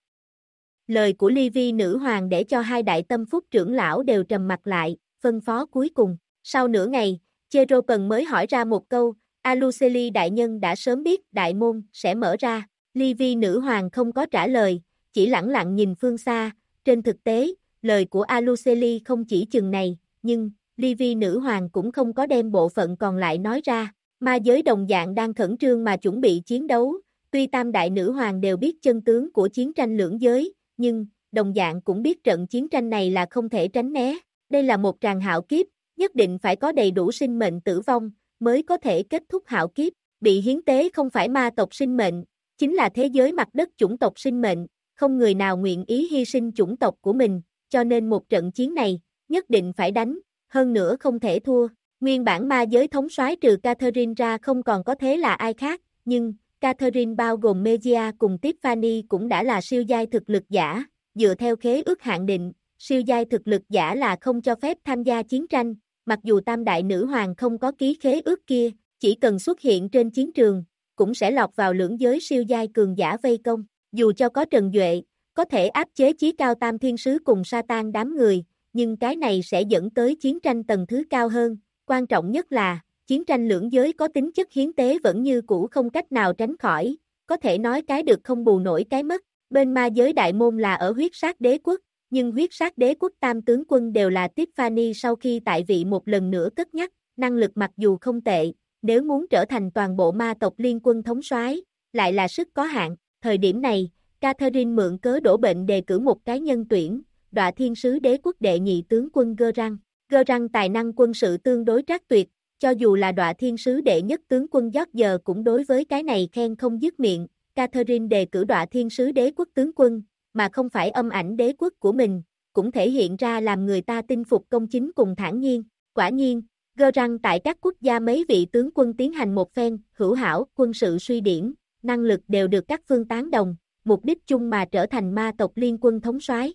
Lời của Livy nữ hoàng để cho hai đại tâm phúc trưởng lão đều trầm mặt lại, phân phó cuối cùng. Sau nửa ngày, Cheropen mới hỏi ra một câu, Aluceli đại nhân đã sớm biết đại môn sẽ mở ra. Livy nữ hoàng không có trả lời, chỉ lẳng lặng nhìn phương xa. Trên thực tế, lời của Aluceli không chỉ chừng này, nhưng Livy nữ hoàng cũng không có đem bộ phận còn lại nói ra. Ma giới đồng dạng đang khẩn trương mà chuẩn bị chiến đấu, tuy tam đại nữ hoàng đều biết chân tướng của chiến tranh lưỡng giới, nhưng đồng dạng cũng biết trận chiến tranh này là không thể tránh né. Đây là một tràng hạo kiếp, nhất định phải có đầy đủ sinh mệnh tử vong, mới có thể kết thúc hạo kiếp. Bị hiến tế không phải ma tộc sinh mệnh, chính là thế giới mặt đất chủng tộc sinh mệnh, không người nào nguyện ý hy sinh chủng tộc của mình, cho nên một trận chiến này, nhất định phải đánh, hơn nữa không thể thua. Nguyên bản ma giới thống soái trừ Catherine ra không còn có thế là ai khác, nhưng Catherine bao gồm Megia cùng Tiffany cũng đã là siêu giai thực lực giả, dựa theo khế ước hạn định, siêu giai thực lực giả là không cho phép tham gia chiến tranh, mặc dù tam đại nữ hoàng không có ký khế ước kia, chỉ cần xuất hiện trên chiến trường, cũng sẽ lọt vào lưỡng giới siêu giai cường giả vây công, dù cho có Trần Duệ, có thể áp chế chí cao tam thiên sứ cùng Satan đám người, nhưng cái này sẽ dẫn tới chiến tranh tầng thứ cao hơn, quan trọng nhất là, chiến tranh lưỡng giới có tính chất hiến tế vẫn như cũ không cách nào tránh khỏi, có thể nói cái được không bù nổi cái mất. Bên ma giới đại môn là ở huyết sát đế quốc, nhưng huyết sát đế quốc tam tướng quân đều là Tiffany sau khi tại vị một lần nữa cất nhắc, năng lực mặc dù không tệ, nếu muốn trở thành toàn bộ ma tộc liên quân thống soái, lại là sức có hạn. Thời điểm này, Catherine mượn cớ đổ bệnh đề cử một cái nhân tuyển, Đọa Thiên sứ đế quốc đệ nhị tướng quân Gerang. Gerang tài năng quân sự tương đối trác tuyệt, cho dù là Đọa Thiên sứ đệ nhất tướng quân George cũng đối với cái này khen không dứt miệng. Catherine đề cử Đọa Thiên sứ đế quốc tướng quân, mà không phải âm ảnh đế quốc của mình, cũng thể hiện ra làm người ta tin phục công chính cùng thản nhiên. Quả nhiên, Gerang tại các quốc gia mấy vị tướng quân tiến hành một phen hữu hảo quân sự suy điểm, năng lực đều được các phương tán đồng, mục đích chung mà trở thành ma tộc liên quân thống soái.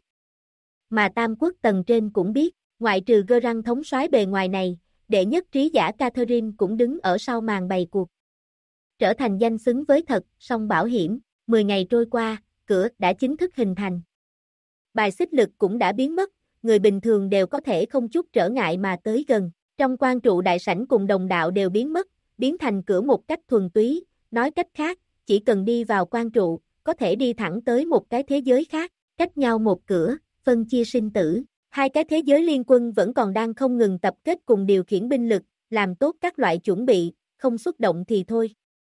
Mà Tam quốc tầng trên cũng biết, ngoại trừ Gerang thống soái bề ngoài này, đệ nhất trí giả Catherine cũng đứng ở sau màn bày cuộc. Trở thành danh xứng với thật, song bảo hiểm, 10 ngày trôi qua, cửa đã chính thức hình thành. Bài xích lực cũng đã biến mất, người bình thường đều có thể không chút trở ngại mà tới gần. Trong quan trụ đại sảnh cùng đồng đạo đều biến mất, biến thành cửa một cách thuần túy, nói cách khác, chỉ cần đi vào quan trụ, có thể đi thẳng tới một cái thế giới khác, cách nhau một cửa, phân chia sinh tử. Hai cái thế giới liên quân vẫn còn đang không ngừng tập kết cùng điều khiển binh lực, làm tốt các loại chuẩn bị, không xuất động thì thôi.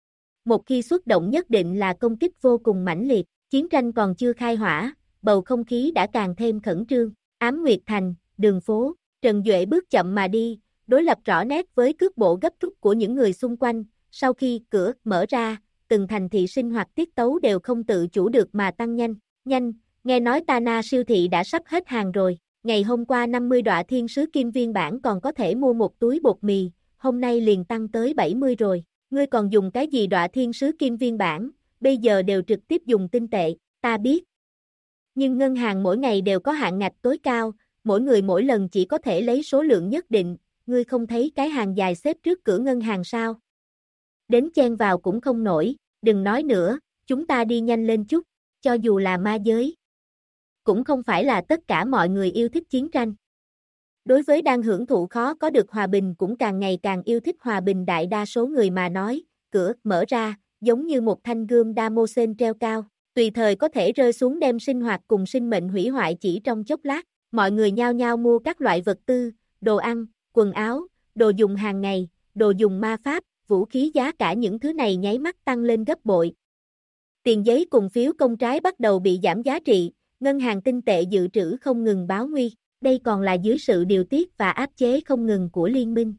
Một khi xuất động nhất định là công kích vô cùng mãnh liệt, chiến tranh còn chưa khai hỏa, bầu không khí đã càng thêm khẩn trương. Ám Nguyệt Thành, đường phố, Trần Duệ bước chậm mà đi, đối lập rõ nét với cước bộ gấp rút của những người xung quanh. Sau khi cửa mở ra, từng thành thị sinh hoạt tiết tấu đều không tự chủ được mà tăng nhanh. Nhanh, nghe nói Tana siêu thị đã sắp hết hàng rồi, ngày hôm qua 50 đọa thiên sứ kim viên bản còn có thể mua một túi bột mì, hôm nay liền tăng tới 70 rồi, ngươi còn dùng cái gì đọa thiên sứ kim viên bản, bây giờ đều trực tiếp dùng tinh tệ, ta biết. Nhưng ngân hàng mỗi ngày đều có hạn ngạch tối cao, mỗi người mỗi lần chỉ có thể lấy số lượng nhất định, ngươi không thấy cái hàng dài xếp trước cửa ngân hàng sao? Đến chen vào cũng không nổi, đừng nói nữa, chúng ta đi nhanh lên chút, cho dù là ma giới. Cũng không phải là tất cả mọi người yêu thích chiến tranh. Đối với đang hưởng thụ khó có được hòa bình cũng càng ngày càng yêu thích hòa bình đại đa số người mà nói, cửa mở ra, giống như một thanh gươm Damosen treo cao, tùy thời có thể rơi xuống đem sinh hoạt cùng sinh mệnh hủy hoại chỉ trong chốc lát. Mọi người nhao nhao mua các loại vật tư, đồ ăn, quần áo, đồ dùng hàng ngày, đồ dùng ma pháp, vũ khí, giá cả những thứ này nháy mắt tăng lên gấp bội. Tiền giấy cùng phiếu công trái bắt đầu bị giảm giá trị, ngân hàng tinh tệ dự trữ không ngừng báo nguy, đây còn là dưới sự điều tiết và áp chế không ngừng của liên minh.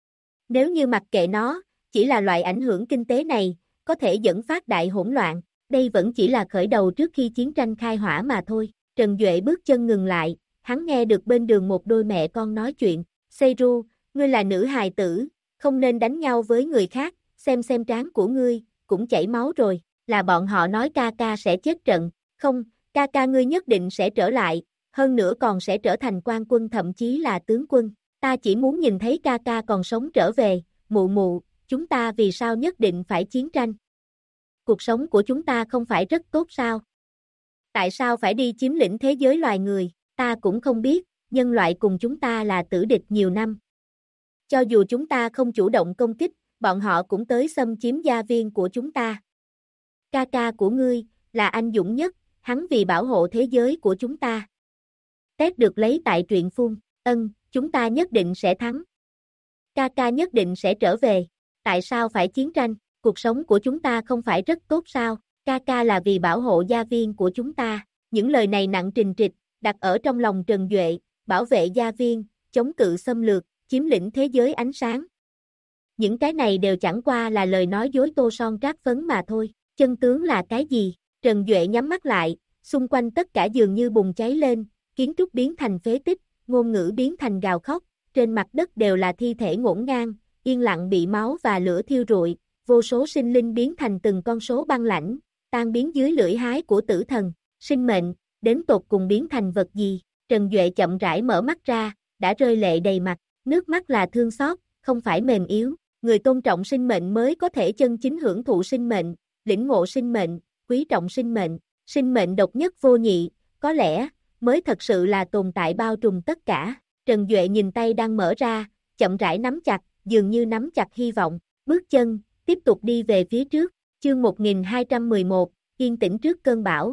Nếu như mặc kệ nó, chỉ là loại ảnh hưởng kinh tế này, có thể dẫn phát đại hỗn loạn, đây vẫn chỉ là khởi đầu trước khi chiến tranh khai hỏa mà thôi. Trần Duệ bước chân ngừng lại, hắn nghe được bên đường một đôi mẹ con nói chuyện, Seiru, ngươi là nữ hài tử, không nên đánh nhau với người khác, xem trán của ngươi, cũng chảy máu rồi, là bọn họ nói ca ca sẽ chết trận, không, ca ca ngươi nhất định sẽ trở lại, hơn nữa còn sẽ trở thành quan quân thậm chí là tướng quân, ta chỉ muốn nhìn thấy ca ca còn sống trở về, mụ mụ, chúng ta vì sao nhất định phải chiến tranh? Cuộc sống của chúng ta không phải rất tốt sao? Tại sao phải đi chiếm lĩnh thế giới loài người, ta cũng không biết, nhân loại cùng chúng ta là tử địch nhiều năm. Cho dù chúng ta không chủ động công kích, bọn họ cũng tới xâm chiếm gia viên của chúng ta. Ca ca của ngươi, là anh dũng nhất, hắn vì bảo hộ thế giới của chúng ta. Tết được lấy tại truyện phun, chúng ta nhất định sẽ thắng. Ca ca nhất định sẽ trở về, tại sao phải chiến tranh, cuộc sống của chúng ta không phải rất tốt sao, ca ca là vì bảo hộ gia viên của chúng ta. Những lời này nặng trình trịch, đặt ở trong lòng Trần Duệ, bảo vệ gia viên, chống cự xâm lược, chiếm lĩnh thế giới ánh sáng. Những cái này đều chẳng qua là lời nói dối tô son trát phấn mà thôi, chân tướng là cái gì? Trần Duệ nhắm mắt lại, xung quanh tất cả dường như bùng cháy lên, kiến trúc biến thành phế tích, ngôn ngữ biến thành gào khóc, trên mặt đất đều là thi thể ngổn ngang, yên lặng bị máu và lửa thiêu rụi, vô số sinh linh biến thành từng con số băng lãnh, tan biến dưới lưỡi hái của tử thần, sinh mệnh, đến tột cùng biến thành vật gì? Trần Duệ chậm rãi mở mắt ra, đã rơi lệ đầy mặt, nước mắt là thương xót, không phải mềm yếu, người tôn trọng sinh mệnh mới có thể chân chính hưởng thụ sinh mệnh, lĩnh ngộ sinh mệnh, quý trọng sinh mệnh độc nhất vô nhị, có lẽ, mới thật sự là tồn tại bao trùm tất cả. Trần Duệ nhìn tay đang mở ra, chậm rãi nắm chặt, dường như nắm chặt hy vọng, bước chân, tiếp tục đi về phía trước, chương 1211, yên tĩnh trước cơn bão.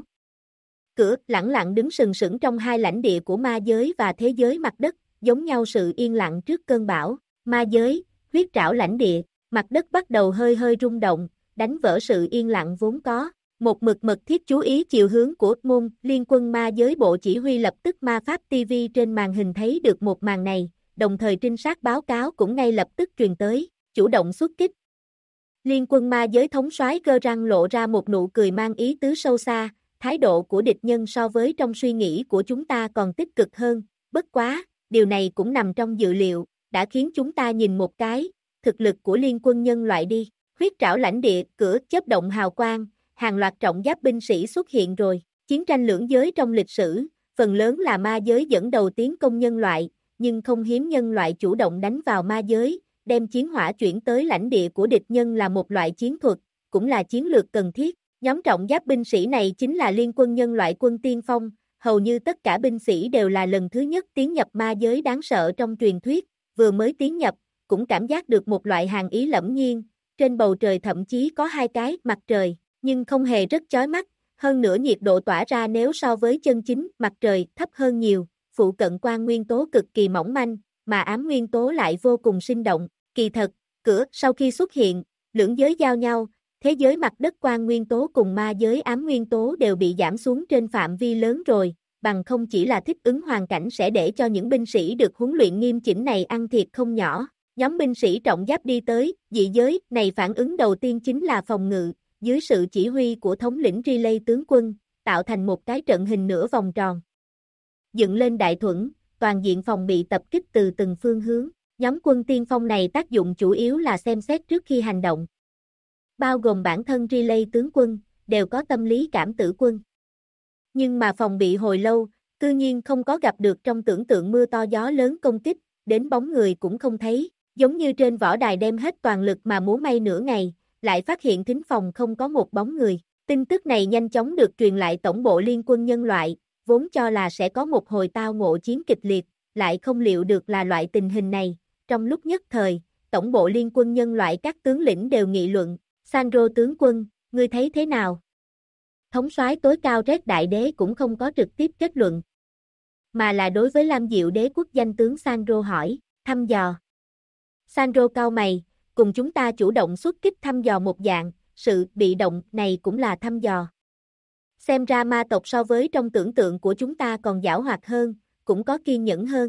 Cửa lẳng lặng đứng sừng sững trong hai lãnh địa của ma giới và thế giới mặt đất, giống nhau sự yên lặng trước cơn bão. Ma giới, huyết trảo lãnh địa, mặt đất bắt đầu hơi hơi rung động, đánh vỡ sự yên lặng vốn có. Một mực mật thiết chú ý chiều hướng của môn liên quân ma giới bộ chỉ huy lập tức ma pháp TV trên màn hình thấy được một màn này, đồng thời trinh sát báo cáo cũng ngay lập tức truyền tới, chủ động xuất kích. Liên quân ma giới thống soái Cơ Răng lộ ra một nụ cười mang ý tứ sâu xa, thái độ của địch nhân so với trong suy nghĩ của chúng ta còn tích cực hơn, bất quá, điều này cũng nằm trong dự liệu, đã khiến chúng ta nhìn một cái, thực lực của liên quân nhân loại đi, huyết trảo lãnh địa, cửa chớp động hào quang, hàng loạt trọng giáp binh sĩ xuất hiện rồi, chiến tranh lưỡng giới trong lịch sử, phần lớn là ma giới dẫn đầu tiến công nhân loại, nhưng không hiếm nhân loại chủ động đánh vào ma giới, đem chiến hỏa chuyển tới lãnh địa của địch nhân là một loại chiến thuật, cũng là chiến lược cần thiết. Nhóm trọng giáp binh sĩ này chính là liên quân nhân loại quân tiên phong, hầu như tất cả binh sĩ đều là lần thứ nhất tiến nhập ma giới đáng sợ trong truyền thuyết, vừa mới tiến nhập, cũng cảm giác được một loại hàn ý lẫm nhiên, trên bầu trời thậm chí có hai cái mặt trời, nhưng không hề rất chói mắt, hơn nữa nhiệt độ tỏa ra nếu so với chân chính mặt trời thấp hơn nhiều, phụ cận quang nguyên tố cực kỳ mỏng manh, mà ám nguyên tố lại vô cùng sinh động, kỳ thật, cửa sau khi xuất hiện, lưỡng giới giao nhau, thế giới mặt đất quang nguyên tố cùng ma giới ám nguyên tố đều bị giảm xuống trên phạm vi lớn rồi, bằng không chỉ là thích ứng hoàn cảnh sẽ để cho những binh sĩ được huấn luyện nghiêm chỉnh này ăn thiệt không nhỏ. Nhóm binh sĩ trọng giáp đi tới, dị giới này phản ứng đầu tiên chính là phòng ngự, dưới sự chỉ huy của thống lĩnh Riley tướng quân, tạo thành một cái trận hình nửa vòng tròn. Dựng lên đại thuẫn, toàn diện phòng bị tập kích từ từng phương hướng. Nhóm quân tiên phong này tác dụng chủ yếu là xem xét trước khi hành động. Bao gồm bản thân relay tướng quân, đều có tâm lý cảm tử quân. Nhưng mà phòng bị hồi lâu, tự nhiên không có gặp được trong tưởng tượng mưa to gió lớn công kích, đến bóng người cũng không thấy, giống như trên võ đài đem hết toàn lực mà múa may nửa ngày, lại phát hiện thính phòng không có một bóng người. Tin tức này nhanh chóng được truyền lại tổng bộ liên quân nhân loại, vốn cho là sẽ có một hồi tao ngộ chiến kịch liệt, lại không liệu được là loại tình hình này. Trong lúc nhất thời, tổng bộ liên quân nhân loại các tướng lĩnh đều nghị luận, Sandro tướng quân, ngươi thấy thế nào? Thống soái tối cao Red Đại Đế cũng không có trực tiếp kết luận, mà là đối với Lam Diệu Đế quốc danh tướng Sandro hỏi, thăm dò. Sandro cau mày, cùng chúng ta chủ động xuất kích thăm dò một dạng, sự bị động này cũng là thăm dò. Xem ra ma tộc so với trong tưởng tượng của chúng ta còn giảo hoạt hơn, cũng có kiên nhẫn hơn.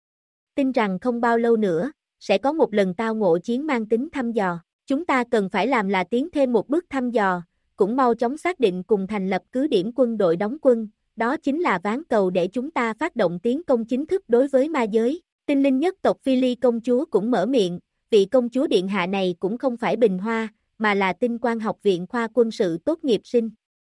Tin rằng không bao lâu nữa, sẽ có một lần tao ngộ chiến mang tính thăm dò. Chúng ta cần phải làm là tiến thêm một bước thăm dò, cũng mau chóng xác định cùng thành lập cứ điểm quân đội đóng quân, đó chính là ván cầu để chúng ta phát động tiến công chính thức đối với ma giới. Tinh linh nhất tộc Phi Ly công chúa cũng mở miệng, vị công chúa điện hạ này cũng không phải bình hoa, mà là Tinh Quang học viện khoa quân sự tốt nghiệp sinh.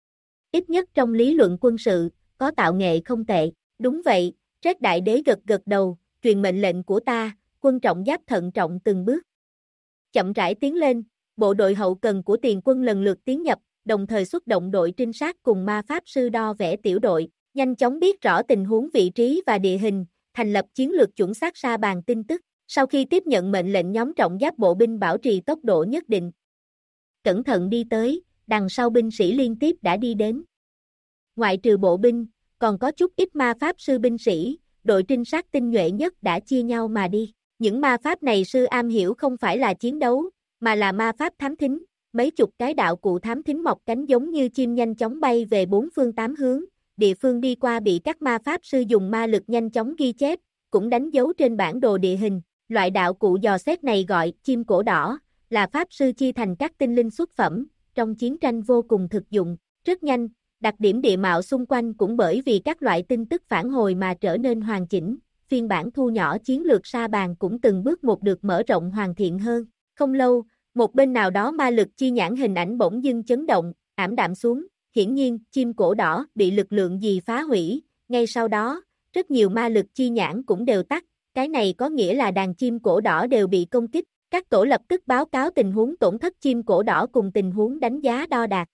Ít nhất trong lý luận quân sự, có tạo nghệ không tệ. Đúng vậy, Red Đại Đế gật gật đầu, truyền mệnh lệnh của ta, quân trọng giáp thận trọng từng bước. Chậm rãi tiến lên, bộ đội hậu cần của tiền quân lần lượt tiến nhập, đồng thời xuất động đội trinh sát cùng ma pháp sư đo vẽ tiểu đội, nhanh chóng biết rõ tình huống vị trí và địa hình, thành lập chiến lược chuẩn xác sa bàn tin tức. Sau khi tiếp nhận mệnh lệnh nhóm trọng giáp bộ binh bảo trì tốc độ nhất định. Cẩn thận đi tới, đằng sau binh sĩ liên tiếp đã đi đến. Ngoại trừ bộ binh, còn có chút ít ma pháp sư binh sĩ, đội trinh sát tinh nhuệ nhất đã chia nhau mà đi. Những ma pháp này sư am hiểu không phải là chiến đấu, mà là ma pháp thám thính. Mấy chục cái đạo cụ thám thính mọc cánh giống như chim nhanh chóng bay về bốn phương tám hướng, địa phương đi qua bị các ma pháp sư dùng ma lực nhanh chóng ghi chép, cũng đánh dấu trên bản đồ địa hình. Loại đạo cụ dò xét này gọi chim cổ đỏ, là pháp sư chia thành các tinh linh xuất phẩm, trong chiến tranh vô cùng thực dụng, rất nhanh, đặc điểm địa mạo xung quanh cũng bởi vì các loại tin tức phản hồi mà trở nên hoàn chỉnh, phiên bản thu nhỏ chiến lược sa bàn cũng từng bước một được mở rộng hoàn thiện hơn. Không lâu, một bên nào đó ma lực chi nhãn hình ảnh bỗng dưng chấn động, ảm đạm xuống, hiển nhiên, chim cổ đỏ bị lực lượng gì phá hủy, ngay sau đó, rất nhiều ma lực chi nhãn cũng đều tắt, cái này có nghĩa là đàn chim cổ đỏ đều bị công kích, các tổ lập tức báo cáo tình huống tổn thất chim cổ đỏ cùng tình huống đánh giá đo đạc.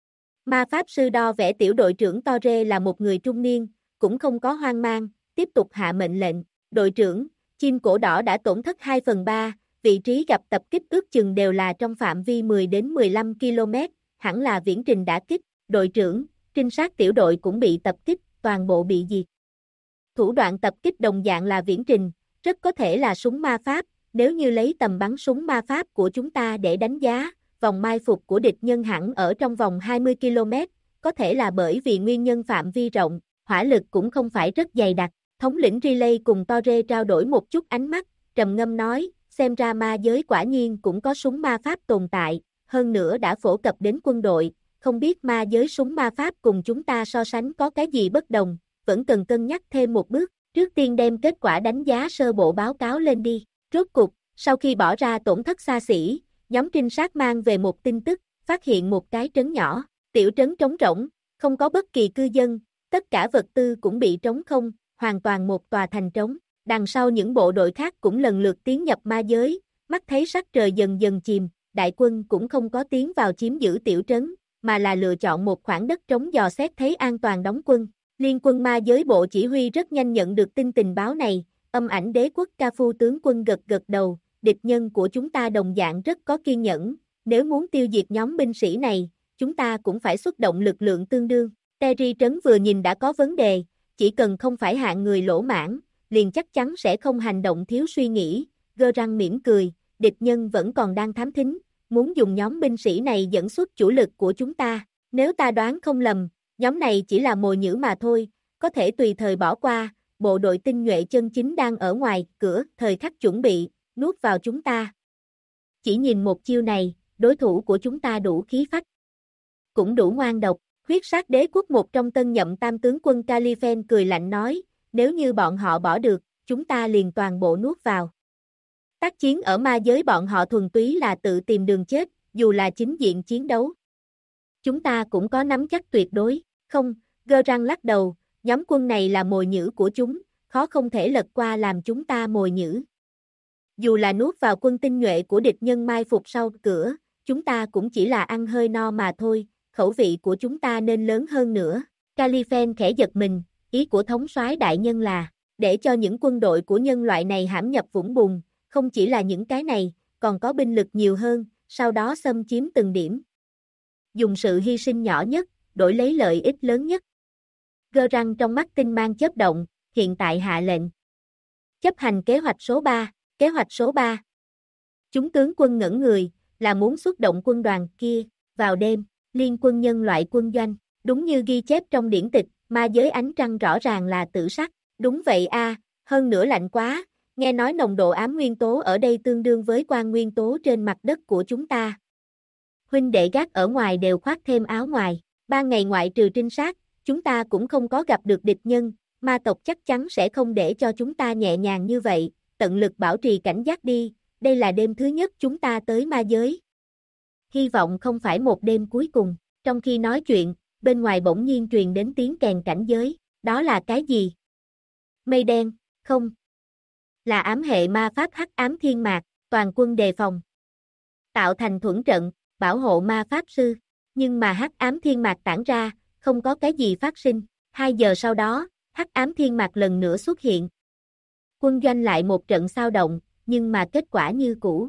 Ma pháp sư đo vẽ tiểu đội trưởng Torre là một người trung niên, cũng không có hoang mang, tiếp tục hạ mệnh lệnh, đội trưởng, chim cổ đỏ đã tổn thất 2/3, vị trí gặp tập kích ước chừng đều là trong phạm vi 10 đến 15 km, hẳn là viễn trình đã kích, đội trưởng, trinh sát tiểu đội cũng bị tập kích, toàn bộ bị diệt. Thủ đoạn tập kích đồng dạng là viễn trình, rất có thể là súng ma pháp, nếu như lấy tầm bắn súng ma pháp của chúng ta để đánh giá, vòng mai phục của địch nhân hẳn ở trong vòng 20 km, có thể là bởi vì nguyên nhân phạm vi rộng, hỏa lực cũng không phải rất dày đặc. Thống lĩnh Relay cùng Torre trao đổi một chút ánh mắt, trầm ngâm nói, xem ra ma giới quả nhiên cũng có súng ma pháp tồn tại, hơn nữa đã phổ cập đến quân đội, không biết ma giới súng ma pháp cùng chúng ta so sánh có cái gì bất đồng, vẫn cần cân nhắc thêm một bước, trước tiên đem kết quả đánh giá sơ bộ báo cáo lên đi. Rốt cục, sau khi bỏ ra tổn thất xa xỉ, nhóm trinh sát mang về một tin tức, phát hiện một cái trấn nhỏ, tiểu trấn trống rỗng, không có bất kỳ cư dân, tất cả vật tư cũng bị trống không, hoàn toàn một tòa thành trống. Đằng sau những bộ đội khác cũng lần lượt tiến nhập ma giới, mắt thấy sắc trời dần dần chìm, đại quân cũng không có tiến vào chiếm giữ tiểu trấn, mà là lựa chọn một khoảng đất trống dò xét thấy an toàn đóng quân. Liên quân ma giới bộ chỉ huy rất nhanh nhận được tin tình báo này, âm ảnh đế quốc Ca Phu tướng quân gật gật đầu, địch nhân của chúng ta đồng dạng rất có kiên nhẫn, nếu muốn tiêu diệt nhóm binh sĩ này, chúng ta cũng phải xuất động lực lượng tương đương. Terry trấn vừa nhìn đã có vấn đề, chỉ cần không phải hạng người lỗ mãn, liền chắc chắn sẽ không hành động thiếu suy nghĩ, gơ răng mỉm cười, địch nhân vẫn còn đang thám thính, muốn dùng nhóm binh sĩ này dẫn xuất chủ lực của chúng ta, nếu ta đoán không lầm, nhóm này chỉ là mồi nhử mà thôi, có thể tùy thời bỏ qua, bộ đội tinh nhuệ chân chính đang ở ngoài cửa, thời khắc chuẩn bị, nuốt vào chúng ta. Chỉ nhìn một chiêu này, đối thủ của chúng ta đủ khí phách, cũng đủ ngoan độc, Huyết sát đế quốc một trong tân nhậm tam tướng quân Califen cười lạnh nói, nếu như bọn họ bỏ được, chúng ta liền toàn bộ nuốt vào. Tác chiến ở ma giới bọn họ thuần túy là tự tìm đường chết, dù là chính diện chiến đấu. Chúng ta cũng có nắm chắc tuyệt đối, không, Gơ răng lắc đầu, nhóm quân này là mồi nhử của chúng, khó không thể lật qua làm chúng ta mồi nhử. Dù là nuốt vào quân tinh nhuệ của địch nhân mai phục sau cửa, chúng ta cũng chỉ là ăn hơi no mà thôi, khẩu vị của chúng ta nên lớn hơn nữa. Califen khẽ giật mình, ý của thống soái đại nhân là, để cho những quân đội của nhân loại này hãm nhập vũng bùn, không chỉ là những cái này, còn có binh lực nhiều hơn, sau đó xâm chiếm từng điểm. Dùng sự hy sinh nhỏ nhất, đổi lấy lợi ích lớn nhất. Gơ răng trong mắt tinh mang chớp động, hiện tại hạ lệnh. Chấp hành kế hoạch số 3, kế hoạch số 3. Chúng tướng quân ngẩn người, là muốn xuất động quân đoàn kia, vào đêm, liên quân nhân loại quân doanh, đúng như ghi chép trong điển tịch, ma giới ánh trăng rõ ràng là tử sắc, đúng vậy a, hơn nữa lạnh quá, nghe nói nồng độ ám nguyên tố ở đây tương đương với quang nguyên tố trên mặt đất của chúng ta. Huynh đệ gác ở ngoài đều khoác thêm áo ngoài, ban ngày ngoại trừ trinh sát, chúng ta cũng không có gặp được địch nhân, ma tộc chắc chắn sẽ không để cho chúng ta nhẹ nhàng như vậy, tận lực bảo trì cảnh giác đi, đây là đêm thứ nhất chúng ta tới ma giới. Hy vọng không phải một đêm cuối cùng, trong khi nói chuyện, bên ngoài bỗng nhiên truyền đến tiếng kèn cảnh giới, đó là cái gì? Mây đen, không. Là ám hệ ma pháp hắc ám thiên mạc, toàn quân đề phòng. Tạo thành thuẫn trận, bảo hộ ma pháp sư, nhưng mà hắc ám thiên mạc tản ra, không có cái gì phát sinh. 2 giờ sau đó, hắc ám thiên mạc lần nữa xuất hiện. Quân doanh lại một trận xao động, nhưng mà kết quả như cũ.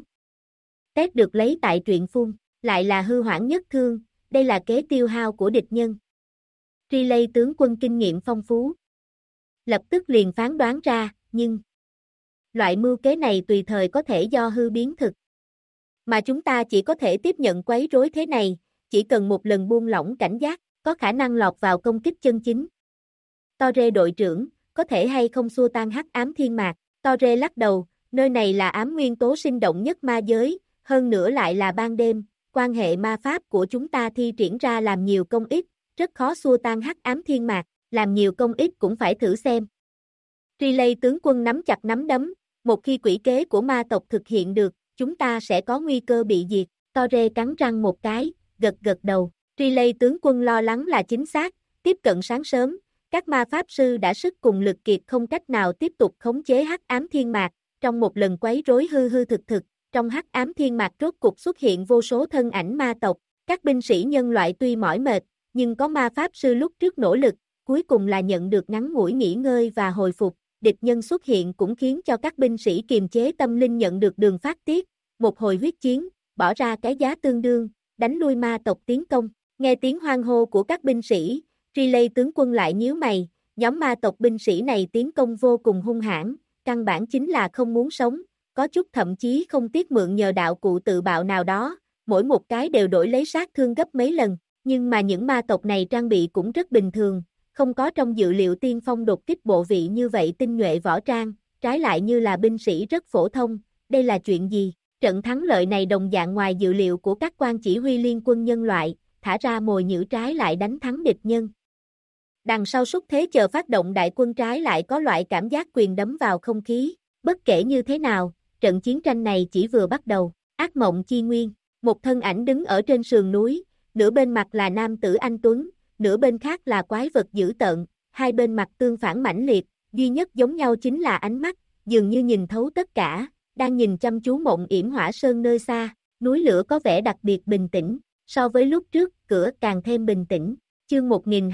Test được lấy tại truyện phun, lại là hư hoảng nhất thương, đây là kế tiêu hao của địch nhân. Riley tướng quân kinh nghiệm phong phú. Lập tức liền phán đoán ra, nhưng loại mưu kế này tùy thời có thể do hư biến thực. Mà chúng ta chỉ có thể tiếp nhận quấy rối thế này, chỉ cần một lần buông lỏng cảnh giác, có khả năng lọt vào công kích chân chính. Torre đội trưởng, có thể hay không xua tan hắc ám thiên mạc? Torre lắc đầu, nơi này là ám nguyên tố sinh động nhất ma giới, hơn nữa lại là ban đêm, quan hệ ma pháp của chúng ta thi triển ra làm nhiều công ích, rất khó xua tan hắc ám thiên mạc, làm nhiều công ích cũng phải thử xem. Riley tướng quân nắm chặt nắm đấm, một khi quỷ kế của ma tộc thực hiện được, chúng ta sẽ có nguy cơ bị diệt. Torre cắn răng một cái, gật gật đầu. Riley tướng quân lo lắng là chính xác, tiếp cận sáng sớm, các ma pháp sư đã sức cùng lực kiệt không cách nào tiếp tục khống chế hắc ám thiên mạc, trong một lần quấy rối hư hư thực thực, trong hắc ám thiên mạc rốt cục xuất hiện vô số thân ảnh ma tộc, các binh sĩ nhân loại tuy mỏi mệt, nhưng có ma pháp sư lúc trước nỗ lực, cuối cùng là nhận được ngắn ngủi nghỉ ngơi và hồi phục, địch nhân xuất hiện cũng khiến cho các binh sĩ kiềm chế tâm linh nhận được đường phát tiết, một hồi huyết chiến, bỏ ra cái giá tương đương, đánh lui ma tộc tiến công, nghe tiếng hoan hô của các binh sĩ, Riley tướng quân lại nhíu mày, nhóm ma tộc binh sĩ này tiến công vô cùng hung hãn, căn bản chính là không muốn sống, có chút thậm chí không tiếc mượn nhờ đạo cụ tự bạo nào đó, mỗi một cái đều đổi lấy sát thương gấp mấy lần, nhưng mà những ma tộc này trang bị cũng rất bình thường, không có trong dự liệu tiên phong đột kích bộ vị như vậy tinh nhuệ võ trang, trái lại như là binh sĩ rất phổ thông, đây là chuyện gì? Trận thắng lợi này đồng dạng ngoài dự liệu của các quan chỉ huy liên quân nhân loại, thả ra mồi nhử trái lại đánh thắng địch nhân. Đằng sau xúc thế chờ phát động đại quân trái lại có loại cảm giác quyền đấm vào không khí, bất kể như thế nào, trận chiến tranh này chỉ vừa bắt đầu, ác mộng chi nguyên, một thân ảnh đứng ở trên sườn núi, nửa bên mặt là nam tử anh tuấn, nửa bên khác là quái vật dữ tợn, hai bên mặt tương phản mãnh liệt, duy nhất giống nhau chính là ánh mắt, dường như nhìn thấu tất cả, đang nhìn chăm chú Mộng Yểm Hỏa Sơn nơi xa, núi lửa có vẻ đặc biệt bình tĩnh, so với lúc trước, cửa càng thêm bình tĩnh. Chương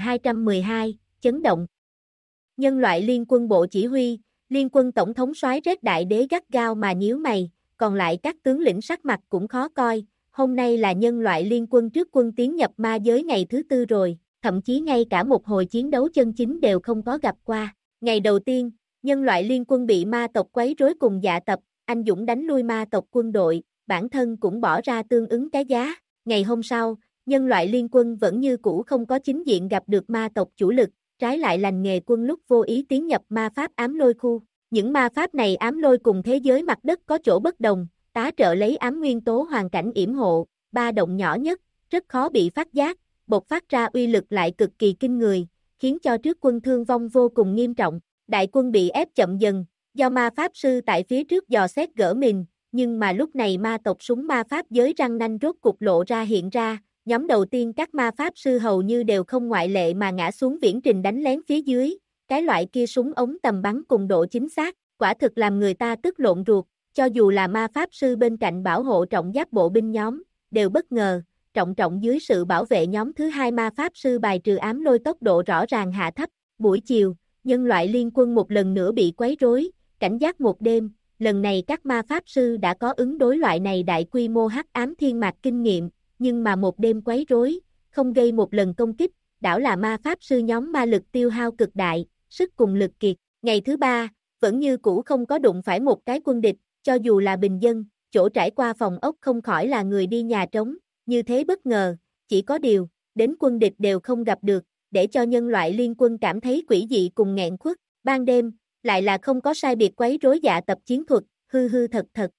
1212, chấn động. Nhân loại liên quân bộ chỉ huy, liên quân tổng thống soái Red Đại Đế gắt gao mà nhíu mày, còn lại các tướng lĩnh sắc mặt cũng khó coi, hôm nay là nhân loại liên quân trước quân tiến nhập ma giới ngày thứ 4 rồi, thậm chí ngay cả một hồi chiến đấu chân chính đều không có gặp qua. Ngày đầu tiên, nhân loại liên quân bị ma tộc quấy rối cùng dạ tập, anh dũng đánh lui ma tộc quân đội, bản thân cũng bỏ ra tương ứng cái giá. Ngày hôm sau, nhân loại liên quân vẫn như cũ không có chính diện gặp được ma tộc chủ lực, trái lại lành nghề quân lúc vô ý tiến nhập ma pháp ám lôi khu. Những ma pháp này ám lôi cùng thế giới mặt đất có chỗ bất đồng, tá trợ lấy ám nguyên tố hoàn cảnh yểm hộ, ba động nhỏ nhất, rất khó bị phát giác, bộc phát ra uy lực lại cực kỳ kinh người, khiến cho trước quân thương vong vô cùng nghiêm trọng. Đại quân bị ép chậm dần, do ma pháp sư tại phía trước dò xét gỡ mình, nhưng mà lúc này ma tộc súng ma pháp giới răng nanh rốt cục lộ ra hiện ra, nhóm đầu tiên các ma pháp sư hầu như đều không ngoại lệ mà ngã xuống viễn trình đánh lén phía dưới, cái loại kia súng ống tầm bắn cùng độ chính xác, quả thực làm người ta tức lộn ruột, cho dù là ma pháp sư bên cạnh bảo hộ trọng giáp bộ binh nhóm, đều bất ngờ, trọng dưới sự bảo vệ nhóm thứ hai ma pháp sư bài trừ ám lôi tốc độ rõ ràng hạ thấp. Buổi chiều, nhân loại liên quân một lần nữa bị quấy rối, cảnh giác một đêm, lần này các ma pháp sư đã có ứng đối loại này đại quy mô hắc ám thiên mạc kinh nghiệm, nhưng mà một đêm quấy rối, không gây một lần công kích, đảo là ma pháp sư nhóm ma lực tiêu hao cực đại, sức cùng lực kiệt. Ngày thứ ba, vẫn như cũ không có đụng phải một cái quân địch, cho dù là bình dân, chỗ trải qua phòng ốc không khỏi là người đi nhà trống, như thế bất ngờ, chỉ có điều, đến quân địch đều không gặp được, để cho nhân loại liên quân cảm thấy quỷ dị cùng nghẹn khuất. Ban đêm, lại là không có sai biệt quấy rối dạ tập chiến thuật, hư hư thật thật.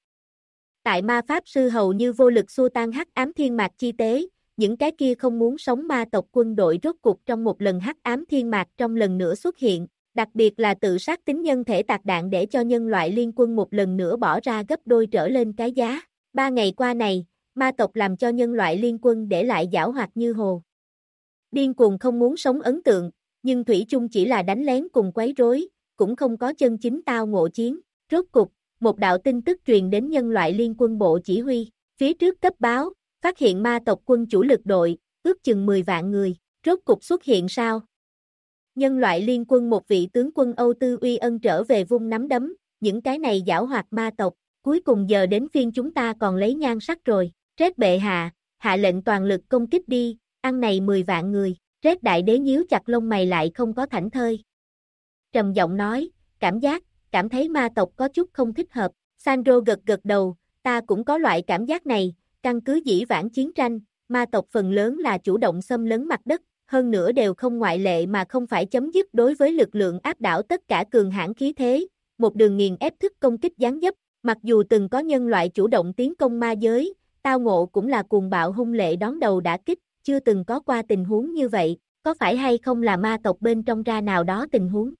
Tại ma pháp sư hầu như vô lực xua tan hắc ám thiên mạc chi tế, những cái kia không muốn sống ma tộc quân đội rốt cục trong một lần hắc ám thiên mạc trong lần nữa xuất hiện, đặc biệt là tự sát tính nhân thể tạc đạn để cho nhân loại liên quân một lần nữa bỏ ra gấp đôi trở lên cái giá. 3 ngày qua này, ma tộc làm cho nhân loại liên quân để lại giảo hoạt như hồ. Điên cuồng không muốn sống ấn tượng, nhưng thủy chung chỉ là đánh lén cùng quấy rối, cũng không có chân chính tao ngộ chiến. Rốt cục, một đạo tin tức truyền đến nhân loại liên quân bộ chỉ huy, phía trước cấp báo, phát hiện ma tộc quân chủ lực đội, ước chừng 10 vạn người, rốt cục xuất hiện sao? Nhân loại liên quân một vị tướng quân Âu Tư Uy Ân trở về vung nắm đấm, những cái này giảo hoạt ma tộc, cuối cùng giờ đến phiên chúng ta còn lấy nhan sắc rồi. Rét bệ hạ, hạ lệnh toàn lực công kích đi, ăn này 10 vạn người. Rét đại đế nhíu chặt lông mày lại không có thảnh thơi. Trầm giọng nói, cảm thấy ma tộc có chút không thích hợp. Sandro gật gật đầu, ta cũng có loại cảm giác này, căn cứ dĩ vãng chiến tranh, ma tộc phần lớn là chủ động xâm lấn mặt đất, hơn nữa đều không ngoại lệ mà không phải chấm dứt đối với lực lượng áp đảo tất cả cường hãn khí thế, một đường nghiền ép thức công kích gián dấp, mặc dù từng có nhân loại chủ động tiến công ma giới, tao ngộ cũng là cuồng bạo hung lệ đón đầu đả kích, chưa từng có qua tình huống như vậy, có phải hay không là ma tộc bên trong ra nào đó tình huống.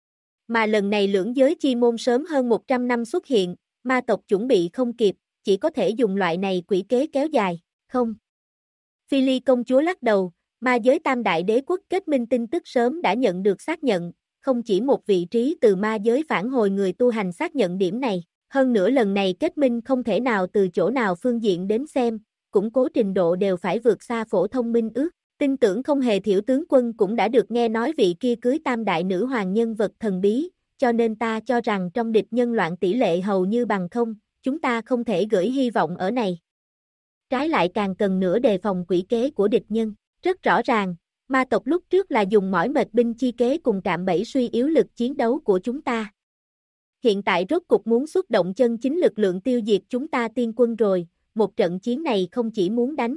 Mà lần này lưỡng giới chi môn sớm hơn 100 năm xuất hiện, ma tộc chuẩn bị không kịp, chỉ có thể dùng loại này quỷ kế kéo dài, không. Phi Ly công chúa lắc đầu, ma giới tam đại đế quốc kết minh tin tức sớm đã nhận được xác nhận, không chỉ một vị trí từ ma giới phản hồi người tu hành xác nhận điểm này, hơn nữa lần này kết minh không thể nào từ chỗ nào phương diện đến xem, củng cố trình độ đều phải vượt xa phổ thông minh ước, tin tưởng không hề thiểu tướng quân cũng đã được nghe nói vị kia cưới tam đại nữ hoàng nhân vật thần bí, cho nên ta cho rằng trong địch nhân loạn tỷ lệ hầu như bằng không, chúng ta không thể gửi hy vọng ở này. Trái lại càng cần nữa đề phòng quỷ kế của địch nhân. Rất rõ ràng, ma tộc lúc trước là dùng mỏi mệt binh chi kế cùng cạm bẫy suy yếu lực chiến đấu của chúng ta. Hiện tại rốt cục muốn xuất động chân chính lực lượng tiêu diệt chúng ta tiên quân rồi, một trận chiến này không chỉ muốn đánh.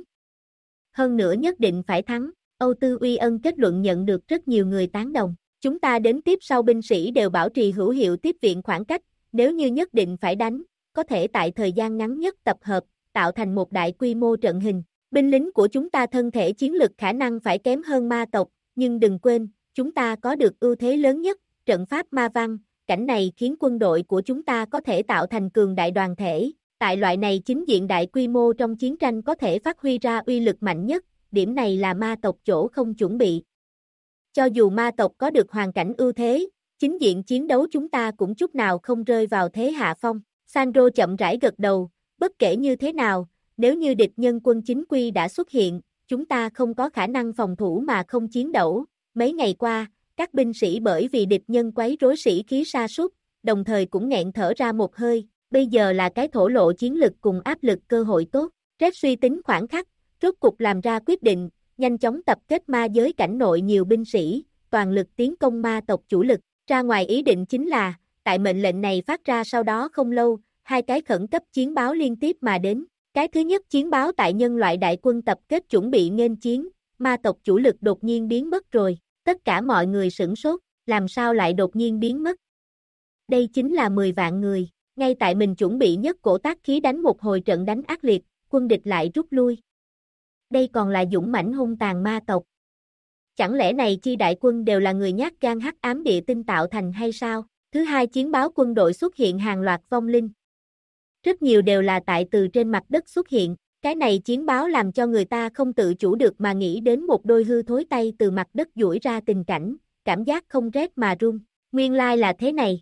Hơn nữa nhất định phải thắng, Âu Tư Uy Ân kết luận nhận được rất nhiều người tán đồng. Chúng ta đến tiếp sau binh sĩ đều bảo trì hữu hiệu tiếp viện khoảng cách, nếu như nhất định phải đánh, có thể tại thời gian ngắn nhất tập hợp, tạo thành một đại quy mô trận hình. Binh lính của chúng ta thân thể chiến lực khả năng phải kém hơn ma tộc, nhưng đừng quên, chúng ta có được ưu thế lớn nhất, trận pháp ma văn, cảnh này khiến quân đội của chúng ta có thể tạo thành cường đại đoàn thể, tại loại này chính diện đại quy mô trong chiến tranh có thể phát huy ra uy lực mạnh nhất, điểm này là ma tộc chỗ không chuẩn bị. Cho dù ma tộc có được hoàn cảnh ưu thế, chính diện chiến đấu chúng ta cũng chút nào không rơi vào thế hạ phong. Sandro chậm rãi gật đầu, bất kể như thế nào, nếu như địch nhân quân chính quy đã xuất hiện, chúng ta không có khả năng phòng thủ mà không chiến đấu. Mấy ngày qua, các binh sĩ bởi vì địch nhân quấy rối sĩ khí sa sút, đồng thời cũng nghẹn thở ra một hơi, bây giờ là cái thổ lộ chiến lực cùng áp lực cơ hội tốt. Red suy tính khoảng khắc, rốt cục làm ra quyết định, nhanh chóng tập kết ma giới cảnh nội nhiều binh sĩ, toàn lực tiến công ma tộc chủ lực. Ra ngoài ý định chính là, tại mệnh lệnh này phát ra sau đó không lâu, hai cái khẩn cấp chiến báo liên tiếp mà đến. Cái thứ nhất chiến báo tại nhân loại đại quân tập kết chuẩn bị nghênh chiến, ma tộc chủ lực đột nhiên biến mất rồi, tất cả mọi người sửng sốt, làm sao lại đột nhiên biến mất? Đây chính là 10 vạn người, ngay tại mình chuẩn bị nhất cổ tác khí đánh một hồi trận đánh ác liệt, quân địch lại rút lui. Đây còn là dũng mãnh hung tàn ma tộc. Chẳng lẽ này chi đại quân đều là người nhát gan hắc ám địa tinh tạo thành hay sao? Thứ hai, chiến báo quân đội xuất hiện hàng loạt vong linh. Rất nhiều đều là tại từ trên mặt đất xuất hiện. Cái này chiến báo làm cho người ta không tự chủ được mà nghĩ đến một đôi hư thối tay từ mặt đất duỗi ra tình cảnh, cảm giác không rét mà run. Nguyên lai là thế này.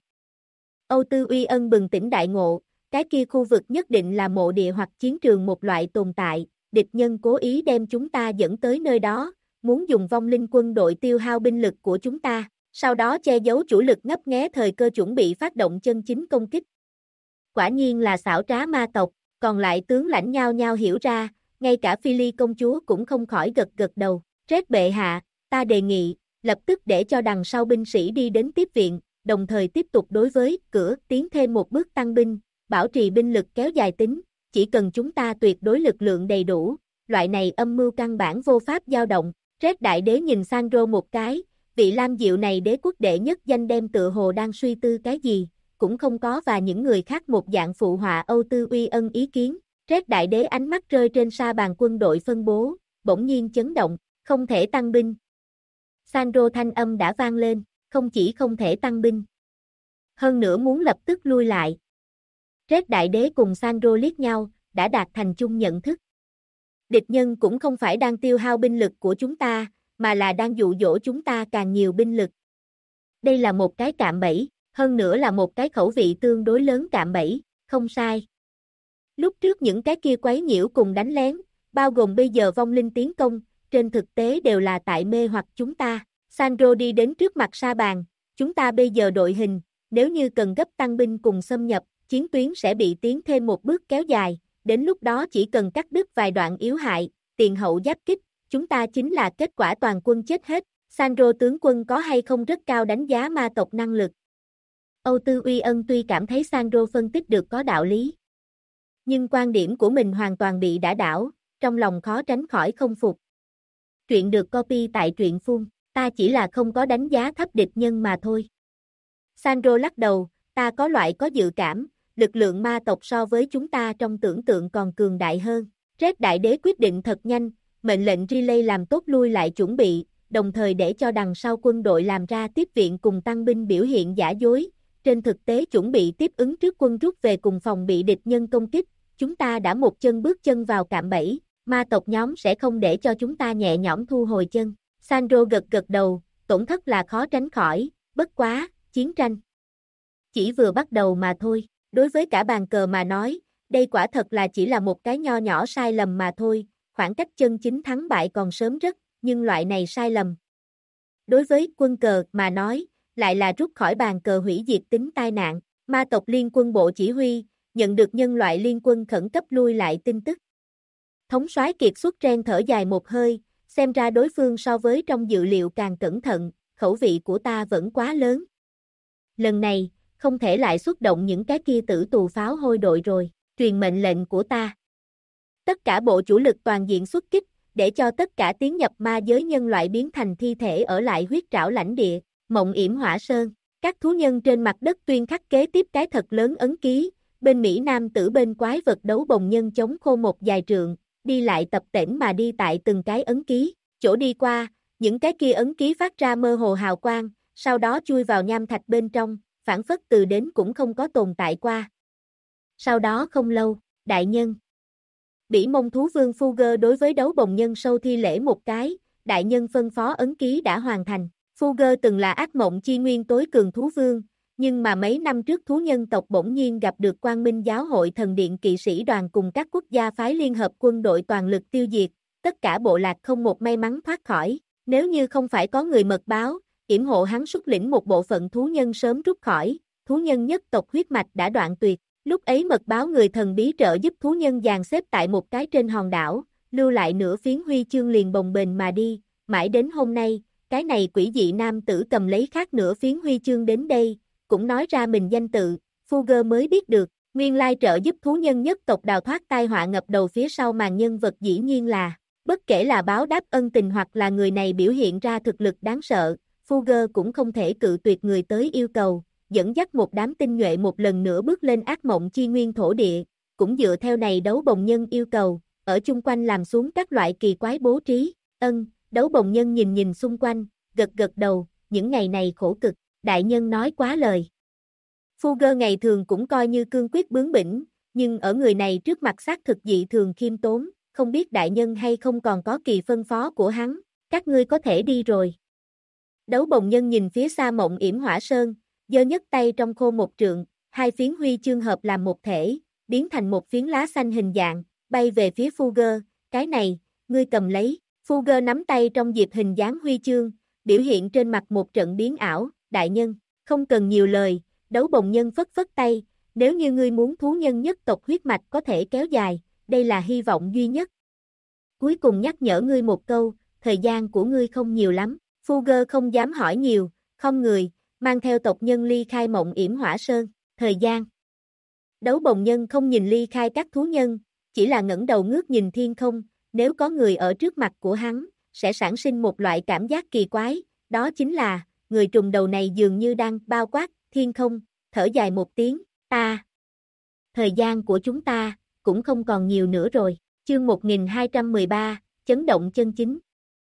Âu Tư Uy Ân bừng tỉnh đại ngộ, cái kia khu vực nhất định là mộ địa hoặc chiến trường một loại tồn tại, địch nhân cố ý đem chúng ta dẫn tới nơi đó, muốn dùng vong linh quân đội tiêu hao binh lực của chúng ta, sau đó che giấu chủ lực ngấp nghé thời cơ chuẩn bị phát động chân chính công kích. Quả nhiên là xảo trá ma tộc, còn lại tướng lãnh nhao nhao hiểu ra, ngay cả Phi Ly công chúa cũng không khỏi gật gật đầu. Rét bệ hạ, ta đề nghị, lập tức để cho đằng sau binh sĩ đi đến tiếp viện, đồng thời tiếp tục đối với cửa tiến thêm một bước tăng binh, bảo trì binh lực kéo dài tính, chỉ cần chúng ta tuyệt đối lực lượng đầy đủ, loại này âm mưu căn bản vô pháp dao động. Rét đại đế nhìn Sandro một cái, vị Lam Diệu này đế quốc đệ nhất danh đem tựa hồ đang suy tư cái gì, cũng không có và những người khác một dạng phụ họa Âu Tư Uy Ân ý kiến. Rét đại đế ánh mắt rơi trên sa bàn quân đội phân bố, bỗng nhiên chấn động, không thể tăng binh. Sandro thanh âm đã vang lên, không chỉ không thể tăng binh, hơn nữa muốn lập tức lui lại. Rét đại đế cùng Sandro liếc nhau, đã đạt thành chung nhận thức. Địch nhân cũng không phải đang tiêu hao binh lực của chúng ta, mà là đang dụ dỗ chúng ta càng nhiều binh lực. Đây là một cái cạm bẫy, hơn nữa là một cái khẩu vị tương đối lớn cạm bẫy, không sai. Lúc trước những cái kia quấy nhiễu cùng đánh lén, bao gồm bây giờ vong linh tiến công, trên thực tế đều là tại mê hoặc chúng ta. Sandro đi đến trước mặt sa bàn, chúng ta bây giờ đội hình, nếu như cần gấp tăng binh cùng xâm nhập, chiến tuyến sẽ bị tiến thêm một bước kéo dài, đến lúc đó chỉ cần cắt đứt vài đoạn yếu hại, tiền hậu giáp kích, chúng ta chính là kết quả toàn quân chết hết. Sandro tướng quân có hay không rất cao đánh giá ma tộc năng lực. Âu Tư Uy Ân tuy cảm thấy Sandro phân tích được có đạo lý, nhưng quan điểm của mình hoàn toàn bị đả đảo, trong lòng khó tránh khỏi không phục. Truyện được copy tại truyện phun, ta chỉ là không có đánh giá thấp địch nhân mà thôi. Sandro lắc đầu, ta có dự cảm, lực lượng ma tộc so với chúng ta trong tưởng tượng còn cường đại hơn. Red đại đế quyết định thật nhanh, mệnh lệnh relay làm tốt lui lại chuẩn bị, đồng thời để cho đằng sau quân đội làm ra tiếp viện cùng tăng binh biểu hiện giả dối, trên thực tế chuẩn bị tiếp ứng trước quân rút về cùng phòng bị địch nhân công kích, chúng ta đã một chân bước chân vào cạm bẫy, ma tộc nhóm sẽ không để cho chúng ta nhẹ nhõm thu hồi chân. Sandro gật gật đầu, tổn thất là khó tránh khỏi, bất quá, chiến tranh chỉ vừa bắt đầu mà thôi. Đối với cả bàn cờ mà nói, đây quả thật là chỉ là một cái nho nhỏ sai lầm mà thôi, khoảng cách chân chính thắng bại còn sớm rất, nhưng loại này sai lầm. Đối với quân cờ mà nói, lại là rút khỏi bàn cờ hủy diệt tính tai nạn. Ma tộc liên quân bộ chỉ huy, nhận được nhân loại liên quân khẩn cấp lui lại tin tức. Thống soái kiệt xuất ren thở dài một hơi, xem ra đối phương so với trong dự liệu càng cẩn thận, khẩu vị của ta vẫn quá lớn. Lần này, không thể lại xuất động những cái kia tử tù pháo hôi đội rồi, truyền mệnh lệnh của ta. Tất cả bộ chủ lực toàn diện xuất kích, để cho tất cả tiến nhập ma giới nhân loại biến thành thi thể ở lại huyết trảo lãnh địa, Mộng Yểm Hỏa Sơn. Các thú nhân trên mặt đất tuyên khắc kế tiếp cái thật lớn ấn ký, bên Mỹ nam tử bên quái vật đấu bồng nhân chống khô một dài trượng, đi lại tập tễnh mà đi tại từng cái ấn ký, chỗ đi qua, những cái kia ấn ký phát ra mơ hồ hào quang, sau đó chui vào nham thạch bên trong, phản phất từ đến cũng không có tồn tại qua. Sau đó không lâu, đại nhân. Bỉ mông thú vương Fugger đối với đấu bồng nhân sâu thi lễ một cái, đại nhân phân phó ấn ký đã hoàn thành. Fugger từng là ác mộng chi nguyên tối cường thú vương, nhưng mà mấy năm trước thú nhân tộc bỗng nhiên gặp được Quang Minh Giáo hội thần điện kỵ sĩ đoàn cùng các quốc gia phái liên hợp quân đội toàn lực tiêu diệt, tất cả bộ lạc không một may mắn thoát khỏi, nếu như không phải có người mật báo, yểm hộ hắn xuất lĩnh một bộ phận thú nhân sớm rút khỏi, thú nhân nhất tộc huyết mạch đã đoạn tuyệt, lúc ấy mật báo người thần bí trợ giúp thú nhân dàn xếp tại một cái trên hòn đảo, lưu lại nửa phiến huy chương liền bồng bềnh mà đi, mãi đến hôm nay, cái này quỷ dị nam tử cầm lấy khác nửa phiến huy chương đến đây, cũng nói ra mình danh tự, Fugger mới biết được, nguyên lai trợ giúp thú nhân nhất tộc đào thoát tai họa ngập đầu phía sau màn nhân vật dĩ nhiên là, bất kể là báo đáp ân tình hoặc là người này biểu hiện ra thực lực đáng sợ, Fugger cũng không thể cự tuyệt người tới yêu cầu, dẫn dắt một đám tinh nhuệ một lần nữa bước lên ác mộng chi nguyên thổ địa, cũng dựa theo này đấu bồng nhân yêu cầu, ở chung quanh làm xuống các loại kỳ quái bố trí. Đấu bồng nhân nhìn nhìn xung quanh, gật gật đầu, những ngày này khổ cực, đại nhân nói quá lời. Fugger ngày thường cũng coi như cương quyết bướng bỉnh, nhưng ở người này trước mặt xác thực dị thường khiêm tốn, không biết đại nhân hay không còn có kỳ phân phó của hắn, các ngươi có thể đi rồi. Đấu bồng nhân nhìn phía xa Mộng Yểm Hỏa Sơn, giơ nhấc tay trong khô một trượng, hai phiến huy chương hợp làm một thể, biến thành một phiến lá xanh hình dạng, bay về phía Fugger, cái này, ngươi cầm lấy. Fugger nắm tay trong dịp hình dáng huy chương, biểu hiện trên mặt một trận biến ảo, đại nhân, không cần nhiều lời, đấu bồng nhân phất phất tay, nếu như ngươi muốn thú nhân nhất tộc huyết mạch có thể kéo dài, đây là hy vọng duy nhất. Cuối cùng nhắc nhở ngươi một câu, thời gian của ngươi không nhiều lắm, Fugger không dám hỏi nhiều, không người, mang theo tộc nhân ly khai Mộng Yểm Hỏa Sơn, thời gian. Đấu bồng nhân không nhìn ly khai các thú nhân, chỉ là ngẩng đầu ngước nhìn thiên không, nếu có người ở trước mặt của hắn, sẽ sản sinh một loại cảm giác kỳ quái, đó chính là, người trùng đầu này dường như đang bao quát, thiên không, thở dài một tiếng, thời gian của chúng ta, cũng không còn nhiều nữa rồi, chương 1213, chấn động chân chính.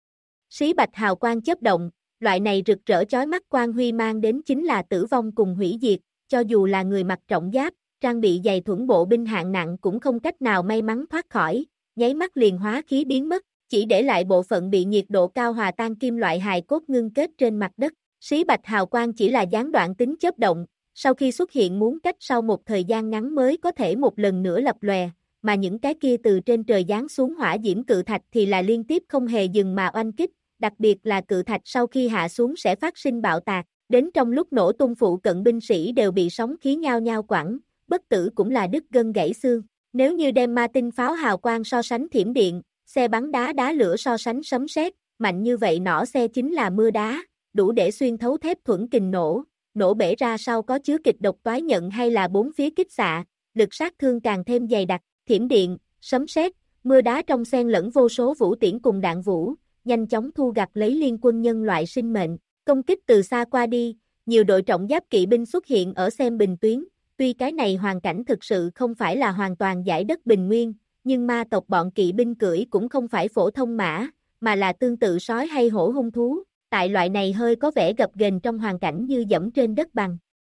Xí bạch hào quang chớp động, loại này rực rỡ chói mắt quang huy mang đến chính là tử vong cùng hủy diệt, cho dù là người mặc trọng giáp, trang bị dày thuẫn bộ binh hạng nặng cũng không cách nào may mắn thoát khỏi, nháy mắt liền hóa khí biến mất, chỉ để lại bộ phận bị nhiệt độ cao hòa tan kim loại hài cốt ngưng kết trên mặt đất. Xí bạch hào quang chỉ là gián đoạn tính chớp động, sau khi xuất hiện muốn cách sau một thời gian ngắn mới có thể một lần nữa lập lòe, mà những cái kia từ trên trời giáng xuống hỏa diễm cự thạch thì là liên tiếp không hề dừng mà oanh kích, đặc biệt là cự thạch sau khi hạ xuống sẽ phát sinh bạo tạc, đến trong lúc nổ tung phụ cận binh sĩ đều bị sóng khí nhao nhao quẳng, bất tử cũng là đứt gân gãy xương. Nếu như đem ma tinh pháo hào quang so sánh thiểm điện, xe bắn đá đá lửa so sánh sấm sét, mạnh như vậy nỏ xe chính là mưa đá, đủ để xuyên thấu thép thuẫn kình nổ bể ra sau có chứa kịch độc toái nhận hay là bốn phía kích xạ, lực sát thương càng thêm dày đặc, thiểm điện, sấm sét, mưa đá trong xen lẫn vô số vũ tiễn cùng đạn vũ, nhanh chóng thu gặt lấy liên quân nhân loại sinh mệnh, công kích từ xa qua đi, nhiều đội trọng giáp kỵ binh xuất hiện ở xem bình tuyến, tuy cái này hoàn cảnh thực sự không phải là hoàn toàn giải đất bình nguyên, nhưng ma tộc bọn kỵ binh cưỡi cũng không phải phổ thông mã, mà là tương tự sói hay hổ hung thú, tại loại này hơi có vẻ gập ghềnh trong hoàn cảnh như dẫm trên đất bằng.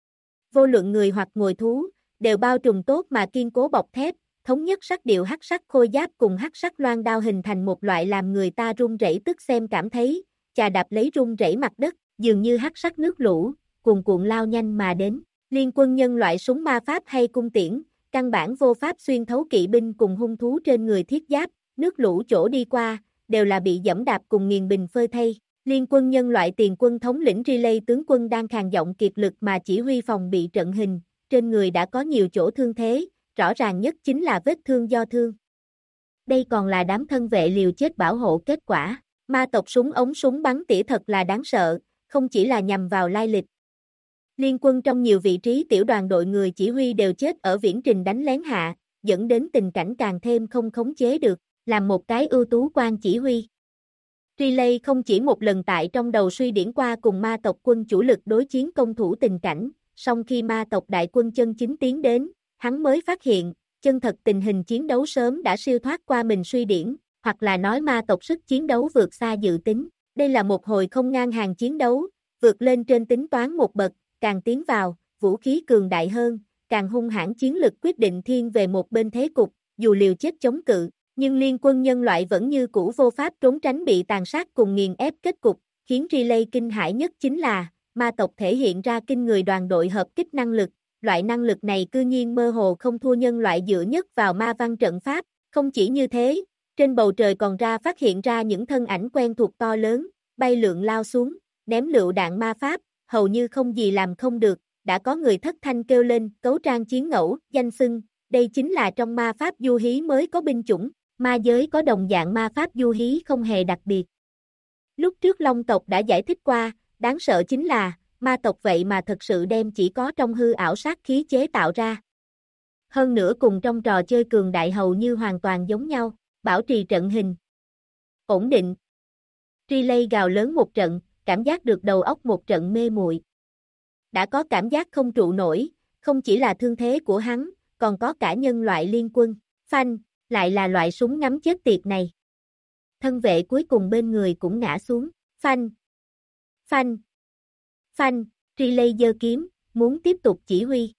Vô luận người hoặc ngồi thú, đều bao trùm tốt mà kiên cố bọc thép, thống nhất sắc điệu hắc sắc khôi giáp cùng hắc sắc loan đao hình thành một loại làm người ta run rẩy tức xem cảm thấy, chà đạp lấy run rẩy mặt đất, dường như hắc sắc nước lũ, cuồn cuộn lao nhanh mà đến. Liên quân nhân loại súng ma pháp hay cung tiễn, căn bản vô pháp xuyên thấu kỵ binh cùng hung thú trên người thiết giáp, nước lũ chỗ đi qua, đều là bị dẫm đạp cùng nghiền bình phơi thay. Liên quân nhân loại tiền quân thống lĩnh Riley tướng quân đang khàn giọng kiệt lực mà chỉ huy phòng bị trận hình, trên người đã có nhiều chỗ thương thế, rõ ràng nhất chính là vết thương do thương. Đây còn là đám thân vệ liều chết bảo hộ kết quả, ma tộc súng bắn tỉa thật là đáng sợ, không chỉ là nhằm vào lai lịch. Liên quân trong nhiều vị trí tiểu đoàn đội người chỉ huy đều chết ở viễn trình đánh lén hạ, dẫn đến tình cảnh càng thêm không khống chế được, làm một cái ưu tú quan chỉ huy. Riley không chỉ một lần tại trong đầu suy điển qua cùng ma tộc quân chủ lực đối chiến công thủ tình cảnh, song khi ma tộc đại quân chân chính tiến đến, hắn mới phát hiện, chân thật tình hình chiến đấu sớm đã siêu thoát qua mình suy điển, hoặc là nói ma tộc sức chiến đấu vượt xa dự tính. Đây là một hồi không ngang hàng chiến đấu, vượt lên trên tính toán một bậc, càng tiến vào, vũ khí cường đại hơn, càng hung hãn chiến lực quyết định thiên về một bên thế cục, dù liều chết chống cự, nhưng liên quân nhân loại vẫn như cũ vô pháp trốn tránh bị tàn sát cùng nghiền ép kết cục, khiến Riley kinh hãi nhất chính là, ma tộc thể hiện ra kinh người đoàn đội hợp kích năng lực, loại năng lực này cư nhiên mơ hồ không thua nhân loại dựa nhất vào ma văn trận pháp, không chỉ như thế, trên bầu trời còn phát hiện ra những thân ảnh quen thuộc to lớn, bay lượn lao xuống, ném lựu đạn ma pháp, hầu như không gì làm không được, đã có người thất thanh kêu lên, cấu trang chiến ngẫu, danh xưng, đây chính là trong ma pháp du hí mới có binh chủng, ma giới có đồng dạng ma pháp du hí không hề đặc biệt. Lúc trước Long tộc đã giải thích qua, đáng sợ chính là, ma tộc vậy mà thật sự đem chỉ có trong hư ảo sát khí chế tạo ra. Hơn nữa cùng trong trò chơi cường đại hầu như hoàn toàn giống nhau, bảo trì trận hình. Ổn định. Riley gào lớn một trận, cảm giác được đầu óc một trận mê muội. Đã có cảm giác không trụ nổi, không chỉ là thương thế của hắn, còn có cả nhân loại liên quân. Phanh, lại là loại súng ngắm chết tiệt này. Thân vệ cuối cùng bên người cũng ngã xuống, phanh, phanh, phanh, Riley giơ kiếm, muốn tiếp tục chỉ huy.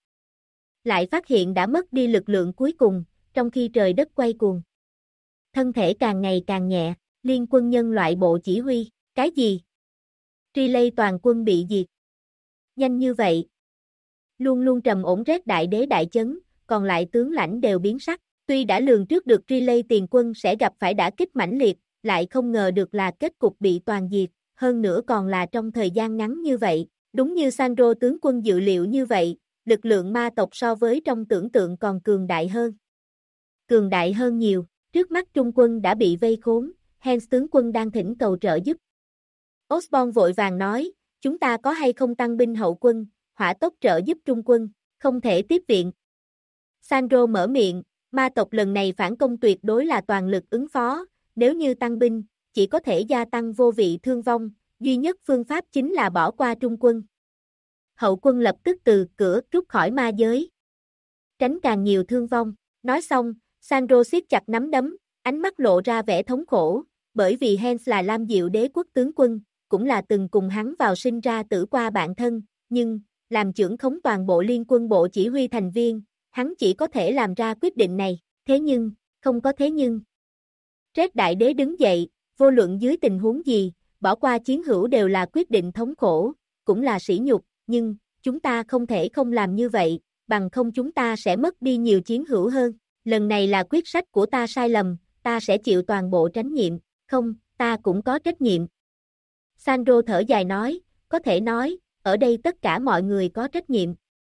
Lại phát hiện đã mất đi lực lượng cuối cùng, trong khi trời đất quay cuồng. Thân thể càng ngày càng nhẹ, liên quân nhân loại bộ chỉ huy, cái gì? Riley toàn quân bị diệt. Nhanh như vậy. Luôn luôn trầm ổn Red đại đế đại chấn, còn lại tướng lãnh đều biến sắc. Tuy đã lường trước được Riley tiền quân sẽ gặp phải đả kích mãnh liệt, lại không ngờ được là kết cục bị toàn diệt, hơn nữa còn là trong thời gian ngắn như vậy. Đúng như Sandro tướng quân dự liệu như vậy, lực lượng ma tộc so với trong tưởng tượng còn cường đại hơn. Cường đại hơn nhiều, trước mắt Trung quân đã bị vây khốn, Hens tướng quân đang thỉnh cầu trợ giúp. Osborn vội vàng nói, chúng ta có hay không tăng binh hậu quân, hỏa tốc trợ giúp Trung quân, không thể tiếp viện. Sandro mở miệng, ma tộc lần này phản công tuyệt đối là toàn lực ứng phó, nếu như tăng binh, chỉ có thể gia tăng vô vị thương vong, duy nhất phương pháp chính là bỏ qua Trung quân. Hậu quân lập tức từ cửa rút khỏi ma giới. Tránh càng nhiều thương vong, nói xong, Sandro siết chặt nắm đấm, ánh mắt lộ ra vẻ thống khổ, bởi vì Hens là Lam Diệu đế quốc tướng quân, cũng là từng cùng hắn vào sinh ra tử qua bạn thân, nhưng, làm trưởng khống toàn bộ liên quân bộ chỉ huy thành viên, hắn chỉ có thể làm ra quyết định này, thế nhưng, không có thế nhưng. Red đại đế đứng dậy, vô luận dưới tình huống gì, bỏ qua chiến hữu đều là quyết định thống khổ, cũng là sỉ nhục, nhưng, chúng ta không thể không làm như vậy, bằng không chúng ta sẽ mất đi nhiều chiến hữu hơn. Lần này là quyết sách của ta sai lầm, ta sẽ chịu toàn bộ trách nhiệm, không, ta cũng có trách nhiệm. Sandro thở dài nói, có thể nói, ở đây tất cả mọi người có trách nhiệm.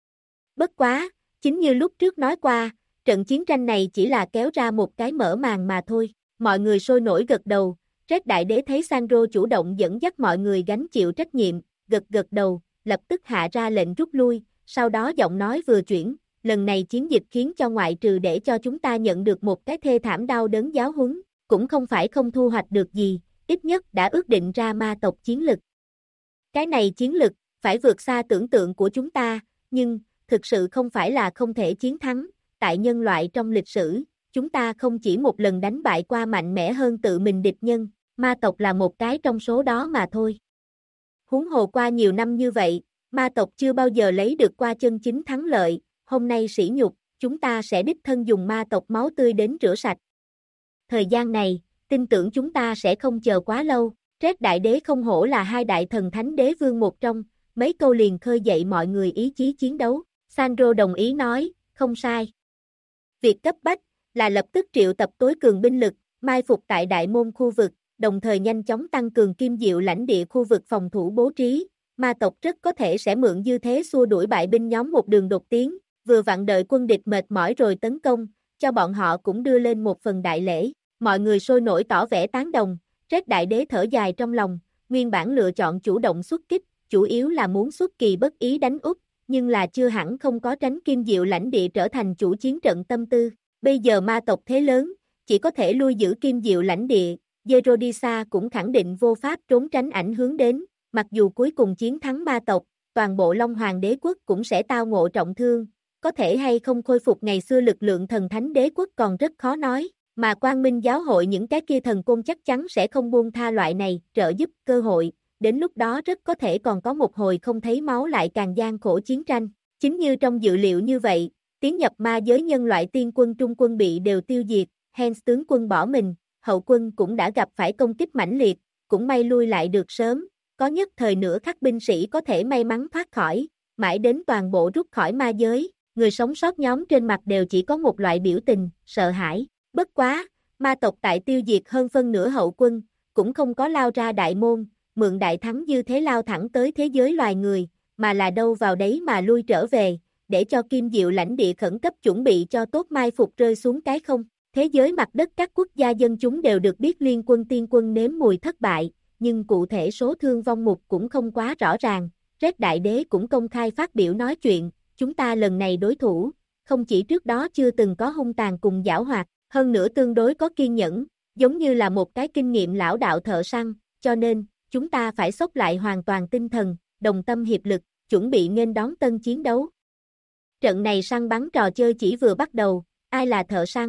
Bất quá, chính như lúc trước nói qua, trận chiến tranh này chỉ là kéo ra một cái mở màn mà thôi, mọi người sôi nổi gật đầu, Red đại đế thấy Sandro chủ động dẫn dắt mọi người gánh chịu trách nhiệm, gật gật đầu, lập tức hạ ra lệnh rút lui, sau đó giọng nói vừa chuyển, lần này chiến dịch khiến cho ngoại trừ để cho chúng ta nhận được một cái thê thảm đau đớn giáo huấn, cũng không phải không thu hoạch được gì, ít nhất đã ước định ra ma tộc chiến lực. Cái này chiến lực, phải vượt xa tưởng tượng của chúng ta, nhưng, thực sự không phải là không thể chiến thắng, tại nhân loại trong lịch sử, chúng ta không chỉ một lần đánh bại qua mạnh mẽ hơn tự mình địch nhân, ma tộc là một cái trong số đó mà thôi. Huống hồ qua nhiều năm như vậy, ma tộc chưa bao giờ lấy được qua chân chính thắng lợi, hôm nay sỉ nhục, chúng ta sẽ đích thân dùng ma tộc máu tươi đến rửa sạch. Thời gian này, tin tưởng chúng ta sẽ không chờ quá lâu, Red đại đế không hổ là hai đại thần thánh đế vương một trong, mấy câu liền khơi dậy mọi người ý chí chiến đấu, Sandro đồng ý nói, không sai. Việc cấp bách, là lập tức triệu tập tối cường binh lực, mai phục tại đại môn khu vực, đồng thời nhanh chóng tăng cường Kim Diệu lãnh địa khu vực phòng thủ bố trí, ma tộc rất có thể sẽ mượn dư thế xua đuổi bại binh nhóm một đường đột tiến, vừa vặn đợi quân địch mệt mỏi rồi tấn công, cho bọn họ cũng đưa lên một phần đại lễ, mọi người sôi nổi tỏ vẻ tán đồng, Red đại đế thở dài trong lòng, nguyên bản lựa chọn chủ động xuất kích, chủ yếu là muốn xuất kỳ bất ý đánh Úc, nhưng là chưa hẳn không có tránh Kim Diệu lãnh địa trở thành chủ chiến trận tâm tư, bây giờ ma tộc thế lớn, chỉ có thể lui giữ Kim Diệu lãnh địa, Zerodisa cũng khẳng định vô pháp trốn tránh ảnh hưởng đến, mặc dù cuối cùng chiến thắng ma tộc, toàn bộ Long Hoàng đế quốc cũng sẽ tao ngộ trọng thương, có thể hay không khôi phục ngày xưa lực lượng thần thánh đế quốc còn rất khó nói, mà Quang Minh giáo hội những cái kia thần côn chắc chắn sẽ không buông tha loại này, trợ giúp cơ hội, đến lúc đó rất có thể còn có một hồi không thấy máu lại càng gian khổ chiến tranh, chính như trong dự liệu như vậy, tiến nhập ma giới nhân loại tiên quân trung quân bị đều tiêu diệt, Hens tướng quân bỏ mình, hậu quân cũng đã gặp phải công kích mãnh liệt, cũng may lui lại được sớm, có nhất thời nửa khắc binh sĩ có thể may mắn thoát khỏi, mãi đến toàn bộ rút khỏi ma giới, người sống sót nhóm trên mặt đều chỉ có một loại biểu tình, sợ hãi, bất quá, ma tộc tại tiêu diệt hơn phân nửa hậu quân, cũng không có lao ra đại môn, mượn đại thắng như thế lao thẳng tới thế giới loài người, mà là đâu vào đấy mà lui trở về, để cho Kim Diệu lãnh địa khẩn cấp chuẩn bị cho tốt mai phục rơi xuống cái không. Thế giới mặt đất các quốc gia dân chúng đều được biết liên quân tiên quân nếm mùi thất bại, nhưng cụ thể số thương vong mục cũng không quá rõ ràng. Red đại đế cũng công khai phát biểu nói chuyện, chúng ta lần này đối thủ, không chỉ trước đó chưa từng có hung tàn cùng giảo hoạt, hơn nữa tương đối có kiên nhẫn, giống như là một cái kinh nghiệm lão đạo thợ săn, cho nên, chúng ta phải xốc lại hoàn toàn tinh thần, đồng tâm hiệp lực, chuẩn bị nghênh đón tân chiến đấu. Trận này săn bắn trò chơi chỉ vừa bắt đầu, ai là thợ săn,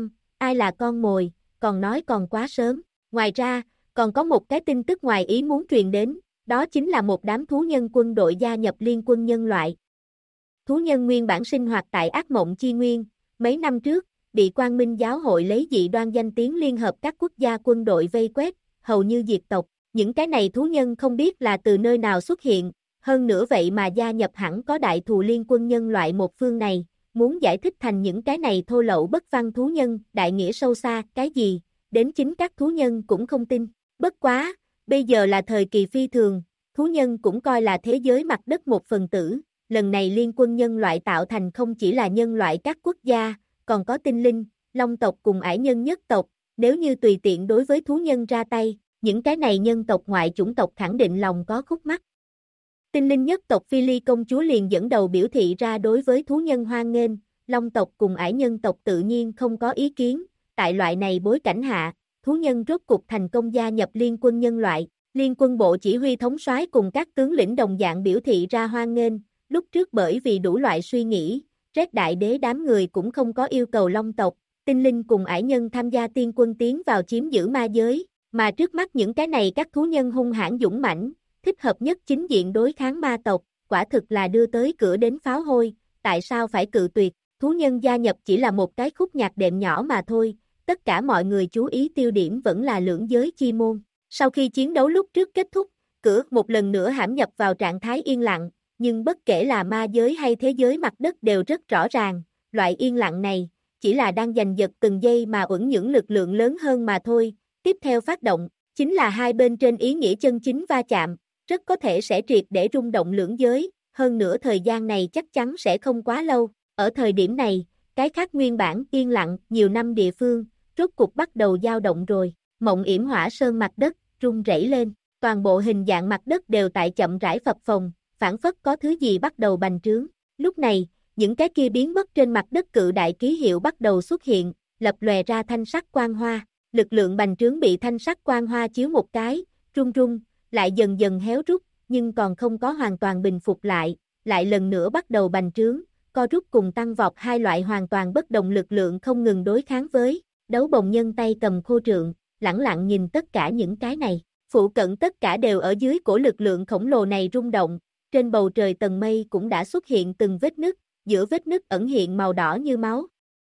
ai là con mồi, còn nói còn quá sớm. Ngoài ra, còn có một cái tin tức ngoài ý muốn truyền đến, đó chính là một đám thú nhân quân đội gia nhập liên quân nhân loại. Thú nhân nguyên bản sinh hoạt tại ác mộng chi nguyên, mấy năm trước, bị Quang Minh giáo hội lấy dị đoan danh tiếng liên hợp các quốc gia quân đội vây quét, hầu như diệt tộc. Những cái này thú nhân không biết là từ nơi nào xuất hiện, hơn nữa vậy mà gia nhập hẳn có đại thù liên quân nhân loại một phương này, muốn giải thích thành những cái này thô lậu bất văn thú nhân, đại nghĩa sâu xa, cái gì, đến chính các thú nhân cũng không tin. Bất quá, bây giờ là thời kỳ phi thường, thú nhân cũng coi là thế giới mặt đất một phần tử, lần này liên quân nhân loại tạo thành không chỉ là nhân loại các quốc gia, còn có tinh linh, long tộc cùng ải nhân nhất tộc, nếu như tùy tiện đối với thú nhân ra tay, những cái này nhân tộc ngoại chủng tộc khẳng định lòng có khúc mắc. Tinh linh nhất tộc Phi Ly công chúa liền dẫn đầu biểu thị ra đối với thú nhân hoan nghênh, long tộc cùng ải nhân tộc tự nhiên không có ý kiến, tại loại này bối cảnh hạ, thú nhân rốt cục thành công gia nhập liên quân nhân loại, liên quân bộ chỉ huy thống soái cùng các tướng lĩnh đồng dạng biểu thị ra hoan nghênh, lúc trước bởi vì đủ loại suy nghĩ, Rét Đại Đế đám người cũng không có yêu cầu long tộc, tinh linh cùng ải nhân tham gia tiên quân tiến vào chiếm giữ ma giới, mà trước mắt những cái này các thú nhân hung hãn dũng mãnh, thích hợp nhất chính diện đối kháng ma tộc, quả thực là đưa tới cửa đến pháo hôi, tại sao phải cự tuyệt, thú nhân gia nhập chỉ là một cái khúc nhạc đệm nhỏ mà thôi, tất cả mọi người chú ý tiêu điểm vẫn là lưỡng giới chi môn. Sau khi chiến đấu lúc trước kết thúc, cửa một lần nữa hãm nhập vào trạng thái yên lặng, nhưng bất kể là ma giới hay thế giới mặt đất đều rất rõ ràng, loại yên lặng này, chỉ là đang giành giật từng giây mà uẩn những lực lượng lớn hơn mà thôi, tiếp theo phát động, chính là hai bên trên ý nghĩa chân chính va chạm, rất có thể sẽ triệt để rung động lưỡng giới, hơn nữa thời gian này chắc chắn sẽ không quá lâu, ở thời điểm này, cái khác nguyên bản yên lặng nhiều năm địa phương, rốt cục bắt đầu dao động rồi, Mộng Yểm Hỏa Sơn mặt đất, rung rẩy lên, toàn bộ hình dạng mặt đất đều tại chậm rãi phập phồng, phảng phất có thứ gì bắt đầu bành trướng, lúc này, những cái kia biến mất trên mặt đất cự đại ký hiệu bắt đầu xuất hiện, lập lòe ra thanh sắc quang hoa, lực lượng bành trướng bị thanh sắc quang hoa chiếu một cái, rung rung, lại dần dần héo rút, nhưng còn không có hoàn toàn bình phục lại lần nữa bắt đầu bành trướng, co rút cùng tăng vọt hai loại hoàn toàn bất đồng lực lượng không ngừng đối kháng với, Đấu Bồng Nhân tay cầm khô trượng, lẳng lặng nhìn tất cả những cái này, phụ cận tất cả đều ở dưới cổ lực lượng khổng lồ này rung động, trên bầu trời tầng mây cũng đã xuất hiện từng vết nứt, giữa vết nứt ẩn hiện màu đỏ như máu.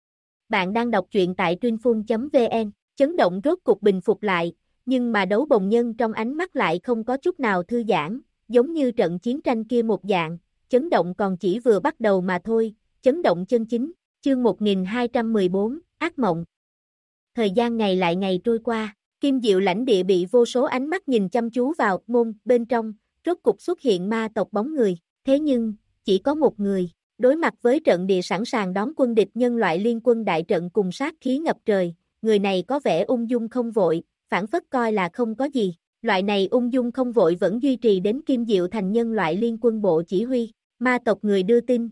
Bạn đang đọc truyện tại truyệnphun.vn, chấn động rốt cục bình phục lại, nhưng mà Đấu Bồng Nhân trong ánh mắt lại không có chút nào thư giãn, giống như trận chiến tranh kia một dạng, chấn động còn chỉ vừa bắt đầu mà thôi, chấn động chân chính, chương 1214, ác mộng. Thời gian ngày lại ngày trôi qua, Kim Diệu lãnh địa bị vô số ánh mắt nhìn chăm chú vào, môn, bên trong, rốt cục xuất hiện ma tộc bóng người, thế nhưng, chỉ có một người, đối mặt với trận địa sẵn sàng đón quân địch nhân loại liên quân đại trận cùng sát khí ngập trời, người này có vẻ ung dung không vội, phản phất coi là không có gì, loại này ung dung không vội vẫn duy trì đến Kim Diệu thành nhân loại liên quân bộ chỉ huy, ma tộc người đưa tin.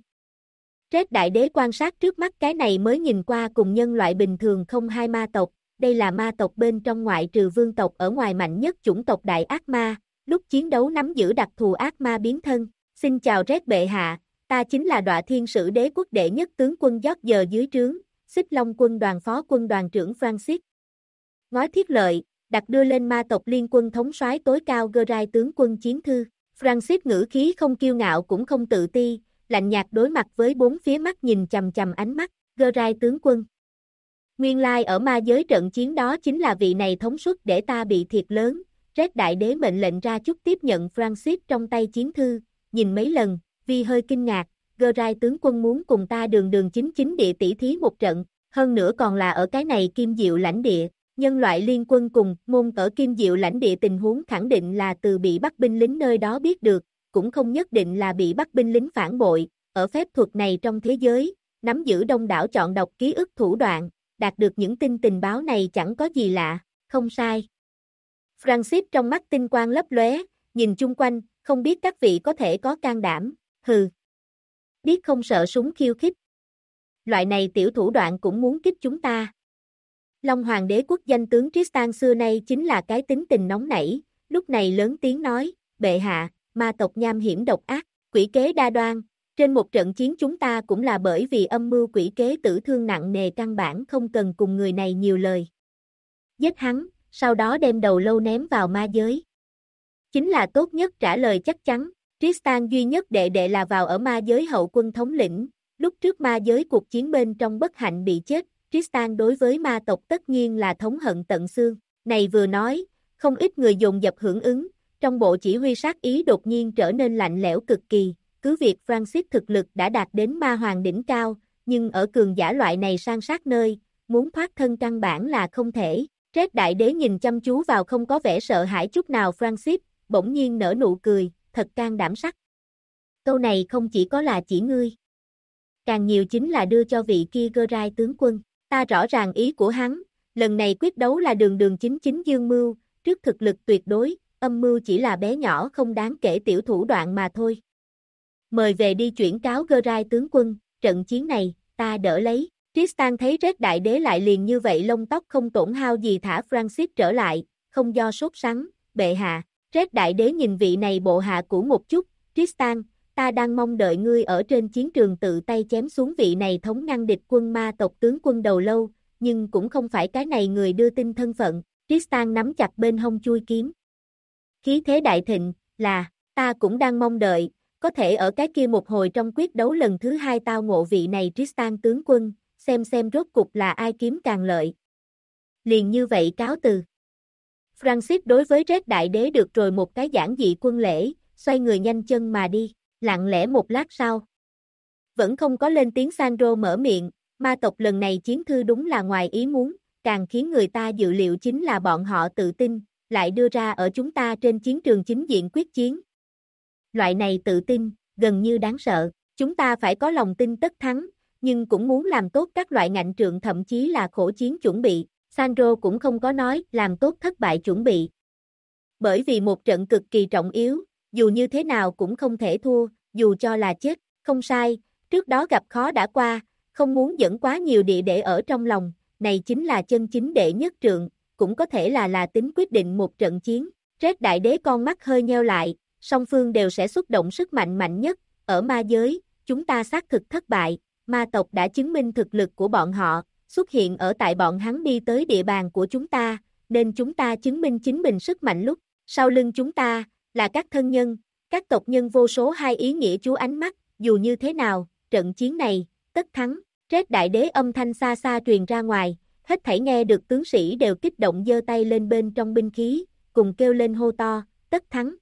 Rét Đại Đế quan sát trước mắt cái này mới nhìn qua cùng nhân loại bình thường không hai ma tộc, đây là ma tộc bên trong ngoại trừ vương tộc ở ngoài mạnh nhất chủng tộc đại ác ma, lúc chiến đấu nắm giữ đặc thù ác ma biến thân, xin chào Rét bệ hạ, ta chính là Đọa Thiên Sử Đế quốc đệ nhất tướng quân George dưới trướng, Xích Long quân đoàn phó quân đoàn trưởng Francis. Ngói Thiết Lợi, đặt đưa lên ma tộc liên quân thống soái tối cao Gerai tướng quân chiến thư, Francis ngữ khí không kiêu ngạo cũng không tự ti, lạnh nhạt đối mặt với bốn phía mắt nhìn chằm chằm ánh mắt, Gerai tướng quân. Nguyên lai ở ma giới trận chiến đó chính là vị này thống suất để ta bị thiệt lớn, Rét Đại Đế mệnh lệnh ra chút tiếp nhận Francis trong tay chiến thư, nhìn mấy lần, vì hơi kinh ngạc, Gerai tướng quân muốn cùng ta đường đường chính chính địa tỷ thí một trận, hơn nữa còn là ở cái này Kim Diệu lãnh địa, nhân loại liên quân cùng môn ở Kim Diệu lãnh địa tình huống khẳng định là từ bị bắt binh lính nơi đó biết được, cũng không nhất định là bị bắt binh lính phản bội, ở phép thuật này trong thế giới, nắm giữ đông đảo chọn đọc ký ức thủ đoạn, đạt được những tin tình báo này chẳng có gì lạ, không sai. Francis trong mắt tinh quang lấp lóe, nhìn chung quanh, không biết các vị có thể có can đảm, hừ. Biết không sợ súng khiêu khích. Loại này tiểu thủ đoạn cũng muốn kích chúng ta. Long Hoàng đế quốc danh tướng Tristan xưa nay chính là cái tính tình nóng nảy, lúc này lớn tiếng nói, bệ hạ, ma tộc nham hiểm độc ác, quỷ kế đa đoan, Trên một trận chiến chúng ta cũng là bởi vì âm mưu quỷ kế tử thương nặng nề, căn bản không cần cùng người này nhiều lời. Giết hắn, sau đó đem đầu lâu ném vào ma giới. Chính là tốt nhất trả lời chắc chắn. Tristan duy nhất đệ đệ là vào ở ma giới hậu quân thống lĩnh, lúc trước ma giới cuộc chiến bên trong bất hạnh bị chết, Tristan đối với ma tộc tất nhiên là thống hận tận xương. Này vừa nói, không ít người dồn dập hưởng ứng, trong bộ chỉ huy sát ý đột nhiên trở nên lạnh lẽo cực kỳ, cứ việc Francis thực lực đã đạt đến ma hoàng đỉnh cao, nhưng ở cường giả loại này san sát nơi, muốn thoát thân căn bản là không thể. Red đại đế nhìn chăm chú vào không có vẻ sợ hãi chút nào Francis, bỗng nhiên nở nụ cười, thật can đảm sắc. Câu này không chỉ có là chỉ ngươi, càng nhiều chính là đưa cho vị kia Gerai tướng quân. Ta rõ ràng ý của hắn, lần này quyết đấu là đường đường chính chính dương mưu, trước thực lực tuyệt đối, âm mưu chỉ là bé nhỏ không đáng kể tiểu thủ đoạn mà thôi. Mời về đi chuyển cáo Gerai tướng quân, trận chiến này, ta đỡ lấy. Tristan thấy Red đại đế lại liền như vậy lông tóc không tổn hao gì thả Francis trở lại, không do sốt sắng, bệ hạ. Red đại đế nhìn vị này bộ hạ cũ một chút, Tristan, ta đang mong đợi ngươi ở trên chiến trường tự tay chém xuống vị này thống ngăn địch quân ma tộc tướng quân đầu lâu, nhưng cũng không phải cái này người đưa tin thân phận. Tristan nắm chặt bên hông chui kiếm. Khí thế đại thịnh, là, ta cũng đang mong đợi, có thể ở cái kia một hồi trong quyết đấu lần thứ 2 tao ngộ vị này Tristan tướng quân, xem rốt cục là ai kiếm càng lợi. Liền như vậy cáo từ. Francis đối với Red đại đế được rồi một cái giản dị quân lễ, xoay người nhanh chân mà đi, lặng lẽ một lát sau. Vẫn không có lên tiếng Sandro mở miệng, ma tộc lần này chiến thư đúng là ngoài ý muốn, càng khiến người ta dự liệu chính là bọn họ tự tin, lại đưa ra ở chúng ta trên chiến trường chính diện quyết chiến. Loại này tự tin, gần như đáng sợ, chúng ta phải có lòng tin tất thắng, nhưng cũng muốn làm tốt các loại ngạnh trượng thậm chí là khổ chiến chuẩn bị. Sandro cũng không có nói làm tốt thất bại chuẩn bị. Bởi vì một trận cực kỳ trọng yếu, dù như thế nào cũng không thể thua, dù cho là chết, không sai, trước đó gặp khó đã qua, không muốn dẫn quá nhiều địa để ở trong lòng, này chính là chân chính đệ nhất trượng, cũng có thể là tính quyết định một trận chiến. Red đại đế con mắt hơi nheo lại, song phương đều sẽ xuất động sức mạnh mạnh nhất, ở ma giới, chúng ta xác thực thất bại, ma tộc đã chứng minh thực lực của bọn họ, xuất hiện ở tại bọn hắn đi tới địa bàn của chúng ta, nên chúng ta chứng minh chính mình sức mạnh lúc, sau lưng chúng ta, là các thân nhân, các tộc nhân vô số hai ý nghĩa chú ánh mắt, dù như thế nào, trận chiến này, tất thắng. Red đại đế âm thanh xa xa truyền ra ngoài, hết thảy nghe được tướng sĩ đều kích động giơ tay lên bên trong binh khí, cùng kêu lên hô to, tất thắng.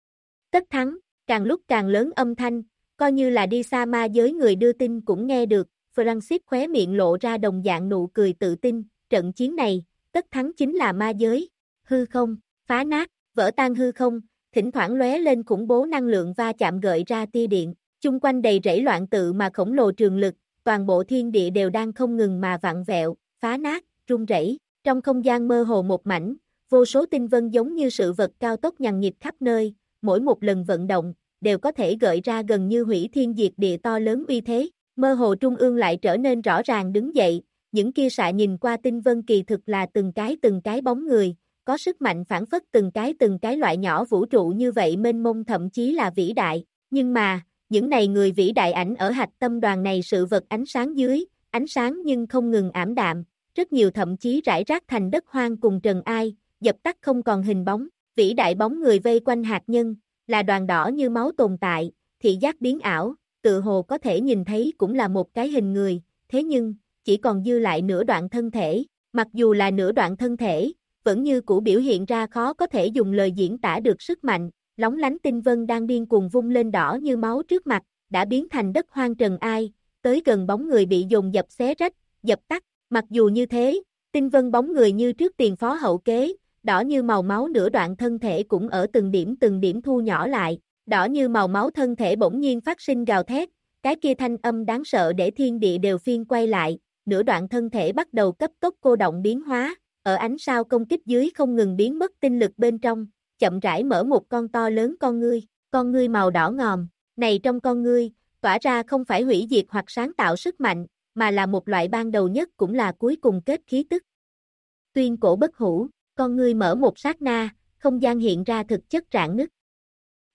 Tất thắng, càng lúc càng lớn âm thanh, coi như là đi xa ma giới người đưa tin cũng nghe được, Francis khóe miệng lộ ra đồng dạng nụ cười tự tin, trận chiến này, tất thắng chính là ma giới. Hư không, phá nát, vỡ tan hư không, thỉnh thoảng lóe lên khủng bố năng lượng va chạm gợi ra tia điện, chung quanh đầy rẫy loạn tự mà khổng lồ trường lực, toàn bộ thiên địa đều đang không ngừng mà vặn vẹo, phá nát, rung rẩy. Trong không gian mơ hồ một mảnh, vô số tinh vân giống như sự vật cao tốc nhằng nhịt khắp nơi, mỗi một lần vận động, đều có thể gợi ra gần như hủy thiên diệt địa to lớn uy thế. Mơ hồ trung ương lại trở nên rõ ràng đứng dậy, những kia xạ nhìn qua tinh vân kỳ thực là từng cái bóng người, có sức mạnh phản phất từng cái loại nhỏ vũ trụ như vậy mênh mông thậm chí là vĩ đại, nhưng mà, những này người vĩ đại ảnh ở hạch tâm đoàn này sự vật ánh sáng dưới, ánh sáng nhưng không ngừng ảm đạm, rất nhiều thậm chí rải rác thành đất hoang cùng trần ai, dập tắt không còn hình bóng, vĩ đại bóng người vây quanh hạt nhân, là đoàn đỏ như máu tồn tại, thị giác biến ảo, tự hồ có thể nhìn thấy cũng là một cái hình người, thế nhưng, chỉ còn dư lại nửa đoạn thân thể, mặc dù là nửa đoạn thân thể, vẫn như cũ biểu hiện ra khó có thể dùng lời diễn tả được sức mạnh, lóng lánh tinh vân đang điên cuồng vung lên đỏ như máu trước mặt, đã biến thành đất hoang trần ai, tới gần bóng người bị dồn dập xé rách, dập tắt, mặc dù như thế, tinh vân bóng người như trước tiền phó hậu kế, đỏ như màu máu nửa đoạn thân thể cũng ở từng điểm thu nhỏ lại, đỏ như màu máu thân thể bỗng nhiên phát sinh gào thét, cái kia thanh âm đáng sợ để thiên địa đều phiên quay lại, nửa đoạn thân thể bắt đầu cấp tốc cô động biến hóa, ở ánh sao công kích dưới không ngừng biến mất tinh lực bên trong, chậm rãi mở một con to lớn con ngươi màu đỏ ngòm, này trong con ngươi, tỏa ra không phải hủy diệt hoặc sáng tạo sức mạnh, mà là một loại ban đầu nhất cũng là cuối cùng kết khí tức. Tuyên cổ bất hủ, con ngươi mở một sát na, không gian hiện ra thực chất rạn nứt.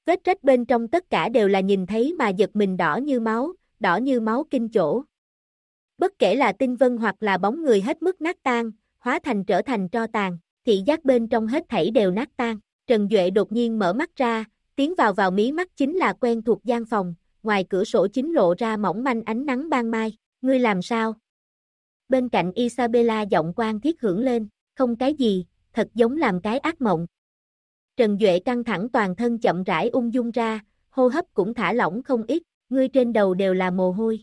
Vết rách bên trong tất cả đều là nhìn thấy mà giật mình đỏ như máu kinh chỗ. Bất kể là tinh vân hoặc là bóng người hết mức nát tan, hóa thành trở thành tro tàn, thị giác bên trong hết thảy đều nát tan. Trần Duệ đột nhiên mở mắt ra, tiến vào mí mắt chính là quen thuộc gian phòng, ngoài cửa sổ chính lộ ra mỏng manh ánh nắng ban mai. Ngươi làm sao? Bên cạnh Isabella giọng quan thiết hưởng lên, không cái gì, thật giống làm cái ác mộng. Trần Duệ căng thẳng toàn thân chậm rãi ung dung ra, hô hấp cũng thả lỏng không ít, ngươi trên đầu đều là mồ hôi.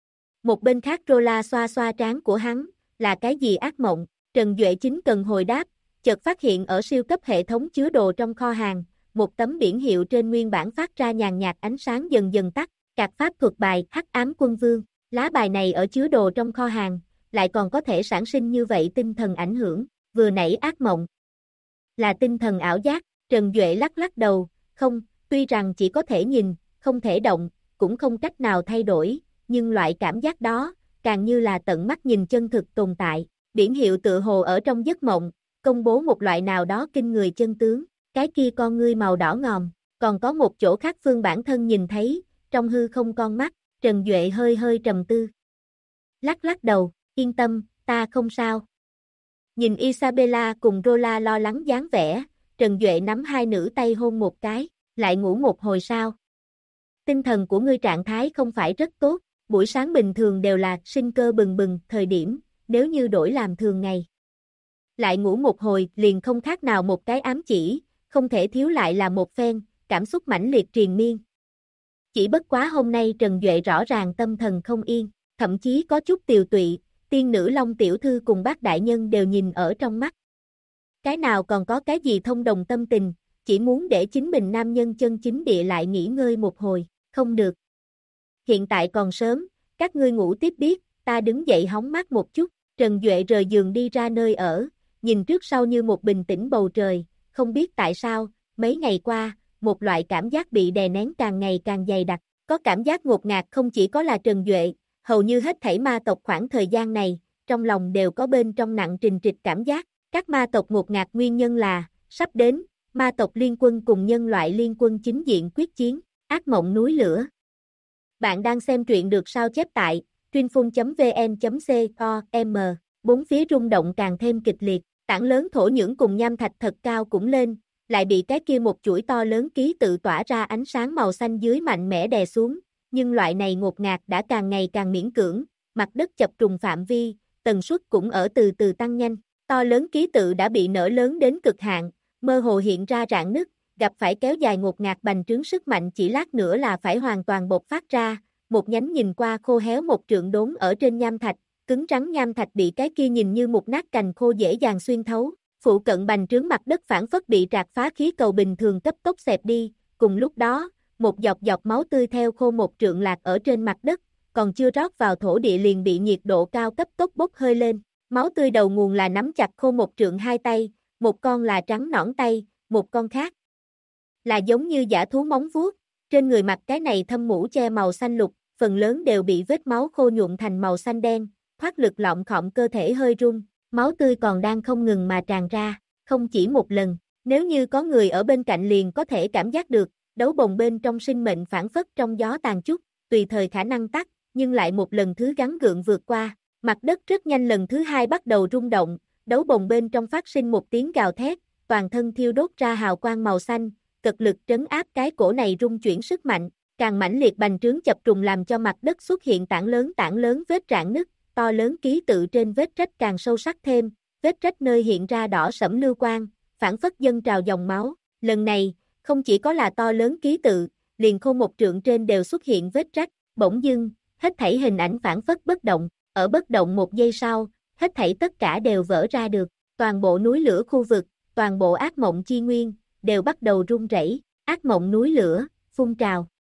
Một bên khác Rola xoa xoa trán của hắn, là cái gì ác mộng? Trần Duệ chính cần hồi đáp, chợt phát hiện ở siêu cấp hệ thống chứa đồ trong kho hàng, một tấm biển hiệu trên nguyên bản phát ra nhàn nhạt ánh sáng dần dần tắt, Cạc pháp thuật bài Hắc ám quân vương. Lá bài này ở chứa đồ trong kho hàng, lại còn có thể sản sinh như vậy tinh thần ảnh hưởng, vừa nãy ác mộng. Là tinh thần ảo giác, Trần Duệ lắc lắc đầu, không, tuy rằng chỉ có thể nhìn, không thể động, cũng không cách nào thay đổi, nhưng loại cảm giác đó, càng như là tận mắt nhìn chân thực tồn tại. Biển hiệu tự hồ ở trong giấc mộng, công bố một loại nào đó kinh người chân tướng, cái kia con ngươi màu đỏ ngòm, còn có một chỗ khác phương bản thân nhìn thấy, trong hư không con mắt, Trần Duệ hơi hơi trầm tư. Lắc lắc đầu, yên tâm, ta không sao. Nhìn Isabella cùng Rola lo lắng dáng vẻ, Trần Duệ nắm hai nữ tay hôn một cái, lại ngủ một hồi sao. Tinh thần của ngươi trạng thái không phải rất tốt, buổi sáng bình thường đều là sinh cơ bừng bừng thời điểm, nếu như đổi làm thường ngày. Lại ngủ một hồi liền không khác nào một cái ám chỉ, không thể thiếu lại là một phen, cảm xúc mãnh liệt triền miên. Chỉ bất quá hôm nay Trần Duệ rõ ràng tâm thần không yên, thậm chí có chút tiều tụy, tiên nữ Long tiểu thư cùng bác đại nhân đều nhìn ở trong mắt. Cái nào còn có cái gì thông đồng tâm tình, chỉ muốn để chính mình nam nhân chân chính địa lại nghỉ ngơi một hồi, không được. Hiện tại còn sớm, các ngươi ngủ tiếp biết, ta đứng dậy hóng mát một chút, Trần Duệ rời giường đi ra nơi ở, nhìn trước sau như một bình tĩnh bầu trời, không biết tại sao, mấy ngày qua, một loại cảm giác bị đè nén càng ngày càng dày đặc, có cảm giác ngột ngạt không chỉ có là Trần Duệ, hầu như hết thảy ma tộc khoảng thời gian này, trong lòng đều có bên trong nặng trình trịch cảm giác, các ma tộc ngột ngạt nguyên nhân là, sắp đến, ma tộc liên quân cùng nhân loại liên quân chính diện quyết chiến, ác mộng núi lửa. Bạn đang xem truyện được sao chép tại truyệnphun.vn.com, bốn phía rung động càng thêm kịch liệt, tảng lớn thổ nhưỡng cùng nham thạch thật cao cũng lên, lại bị cái kia một chuỗi to lớn ký tự tỏa ra ánh sáng màu xanh dưới mạnh mẽ đè xuống, nhưng loại này ngột ngạt đã càng ngày càng miễn cưỡng, mặt đất chập trùng phạm vi, tần suất cũng ở từ từ tăng nhanh, to lớn ký tự đã bị nở lớn đến cực hạn, mơ hồ hiện ra rạn nứt, gặp phải kéo dài ngột ngạt bành trướng sức mạnh chỉ lát nữa là phải hoàn toàn bộc phát ra, một nhánh nhìn qua khô héo một trượng đốn ở trên nham thạch, cứng rắn nham thạch bị cái kia nhìn như một nát cành khô dễ dàng xuyên thấu, phụ cận bành trướng mặt đất phản phất bị trạc phá khí cầu bình thường cấp tốc xẹp đi, cùng lúc đó, một giọt giọt máu tươi theo khô một trượng lạc ở trên mặt đất, còn chưa rót vào thổ địa liền bị nhiệt độ cao cấp tốc bốc hơi lên, máu tươi đầu nguồn là nắm chặt khô một trượng hai tay, một con là trắng nõn tay, một con khác là giống như dã thú móng vuốt, trên người mặt cái này thâm mũ che màu xanh lục, phần lớn đều bị vết máu khô nhuộm thành màu xanh đen, thoát lực lọng khọng cơ thể hơi run, máu tươi còn đang không ngừng mà tràn ra, không chỉ một lần, nếu như có người ở bên cạnh liền có thể cảm giác được, đấu bồng bên trong sinh mệnh phản phất trong gió tàn chút, tùy thời khả năng tắt, nhưng lại một lần thứ gắng gượng vượt qua, mặt đất rất nhanh lần thứ hai bắt đầu rung động, đấu bồng bên trong phát sinh một tiếng gào thét, toàn thân thiêu đốt ra hào quang màu xanh, cực lực trấn áp cái cổ này rung chuyển sức mạnh, càng mãnh liệt bành trướng chập trùng làm cho mặt đất xuất hiện tảng lớn vết rạn nứt, to lớn ký tự trên vết rách càng sâu sắc thêm, vết rách nơi hiện ra đỏ sẫm lưu quang, phản phất dâng trào dòng máu, lần này, không chỉ có là to lớn ký tự, liền khô một trượng trên đều xuất hiện vết rách, bỗng dưng, hết thảy hình ảnh phản phất bất động, ở bất động một giây sau, hết thảy tất cả đều vỡ ra được, toàn bộ núi lửa khu vực, toàn bộ ác mộng chi nguyên, đều bắt đầu rung rẩy, ác mộng núi lửa, phun trào.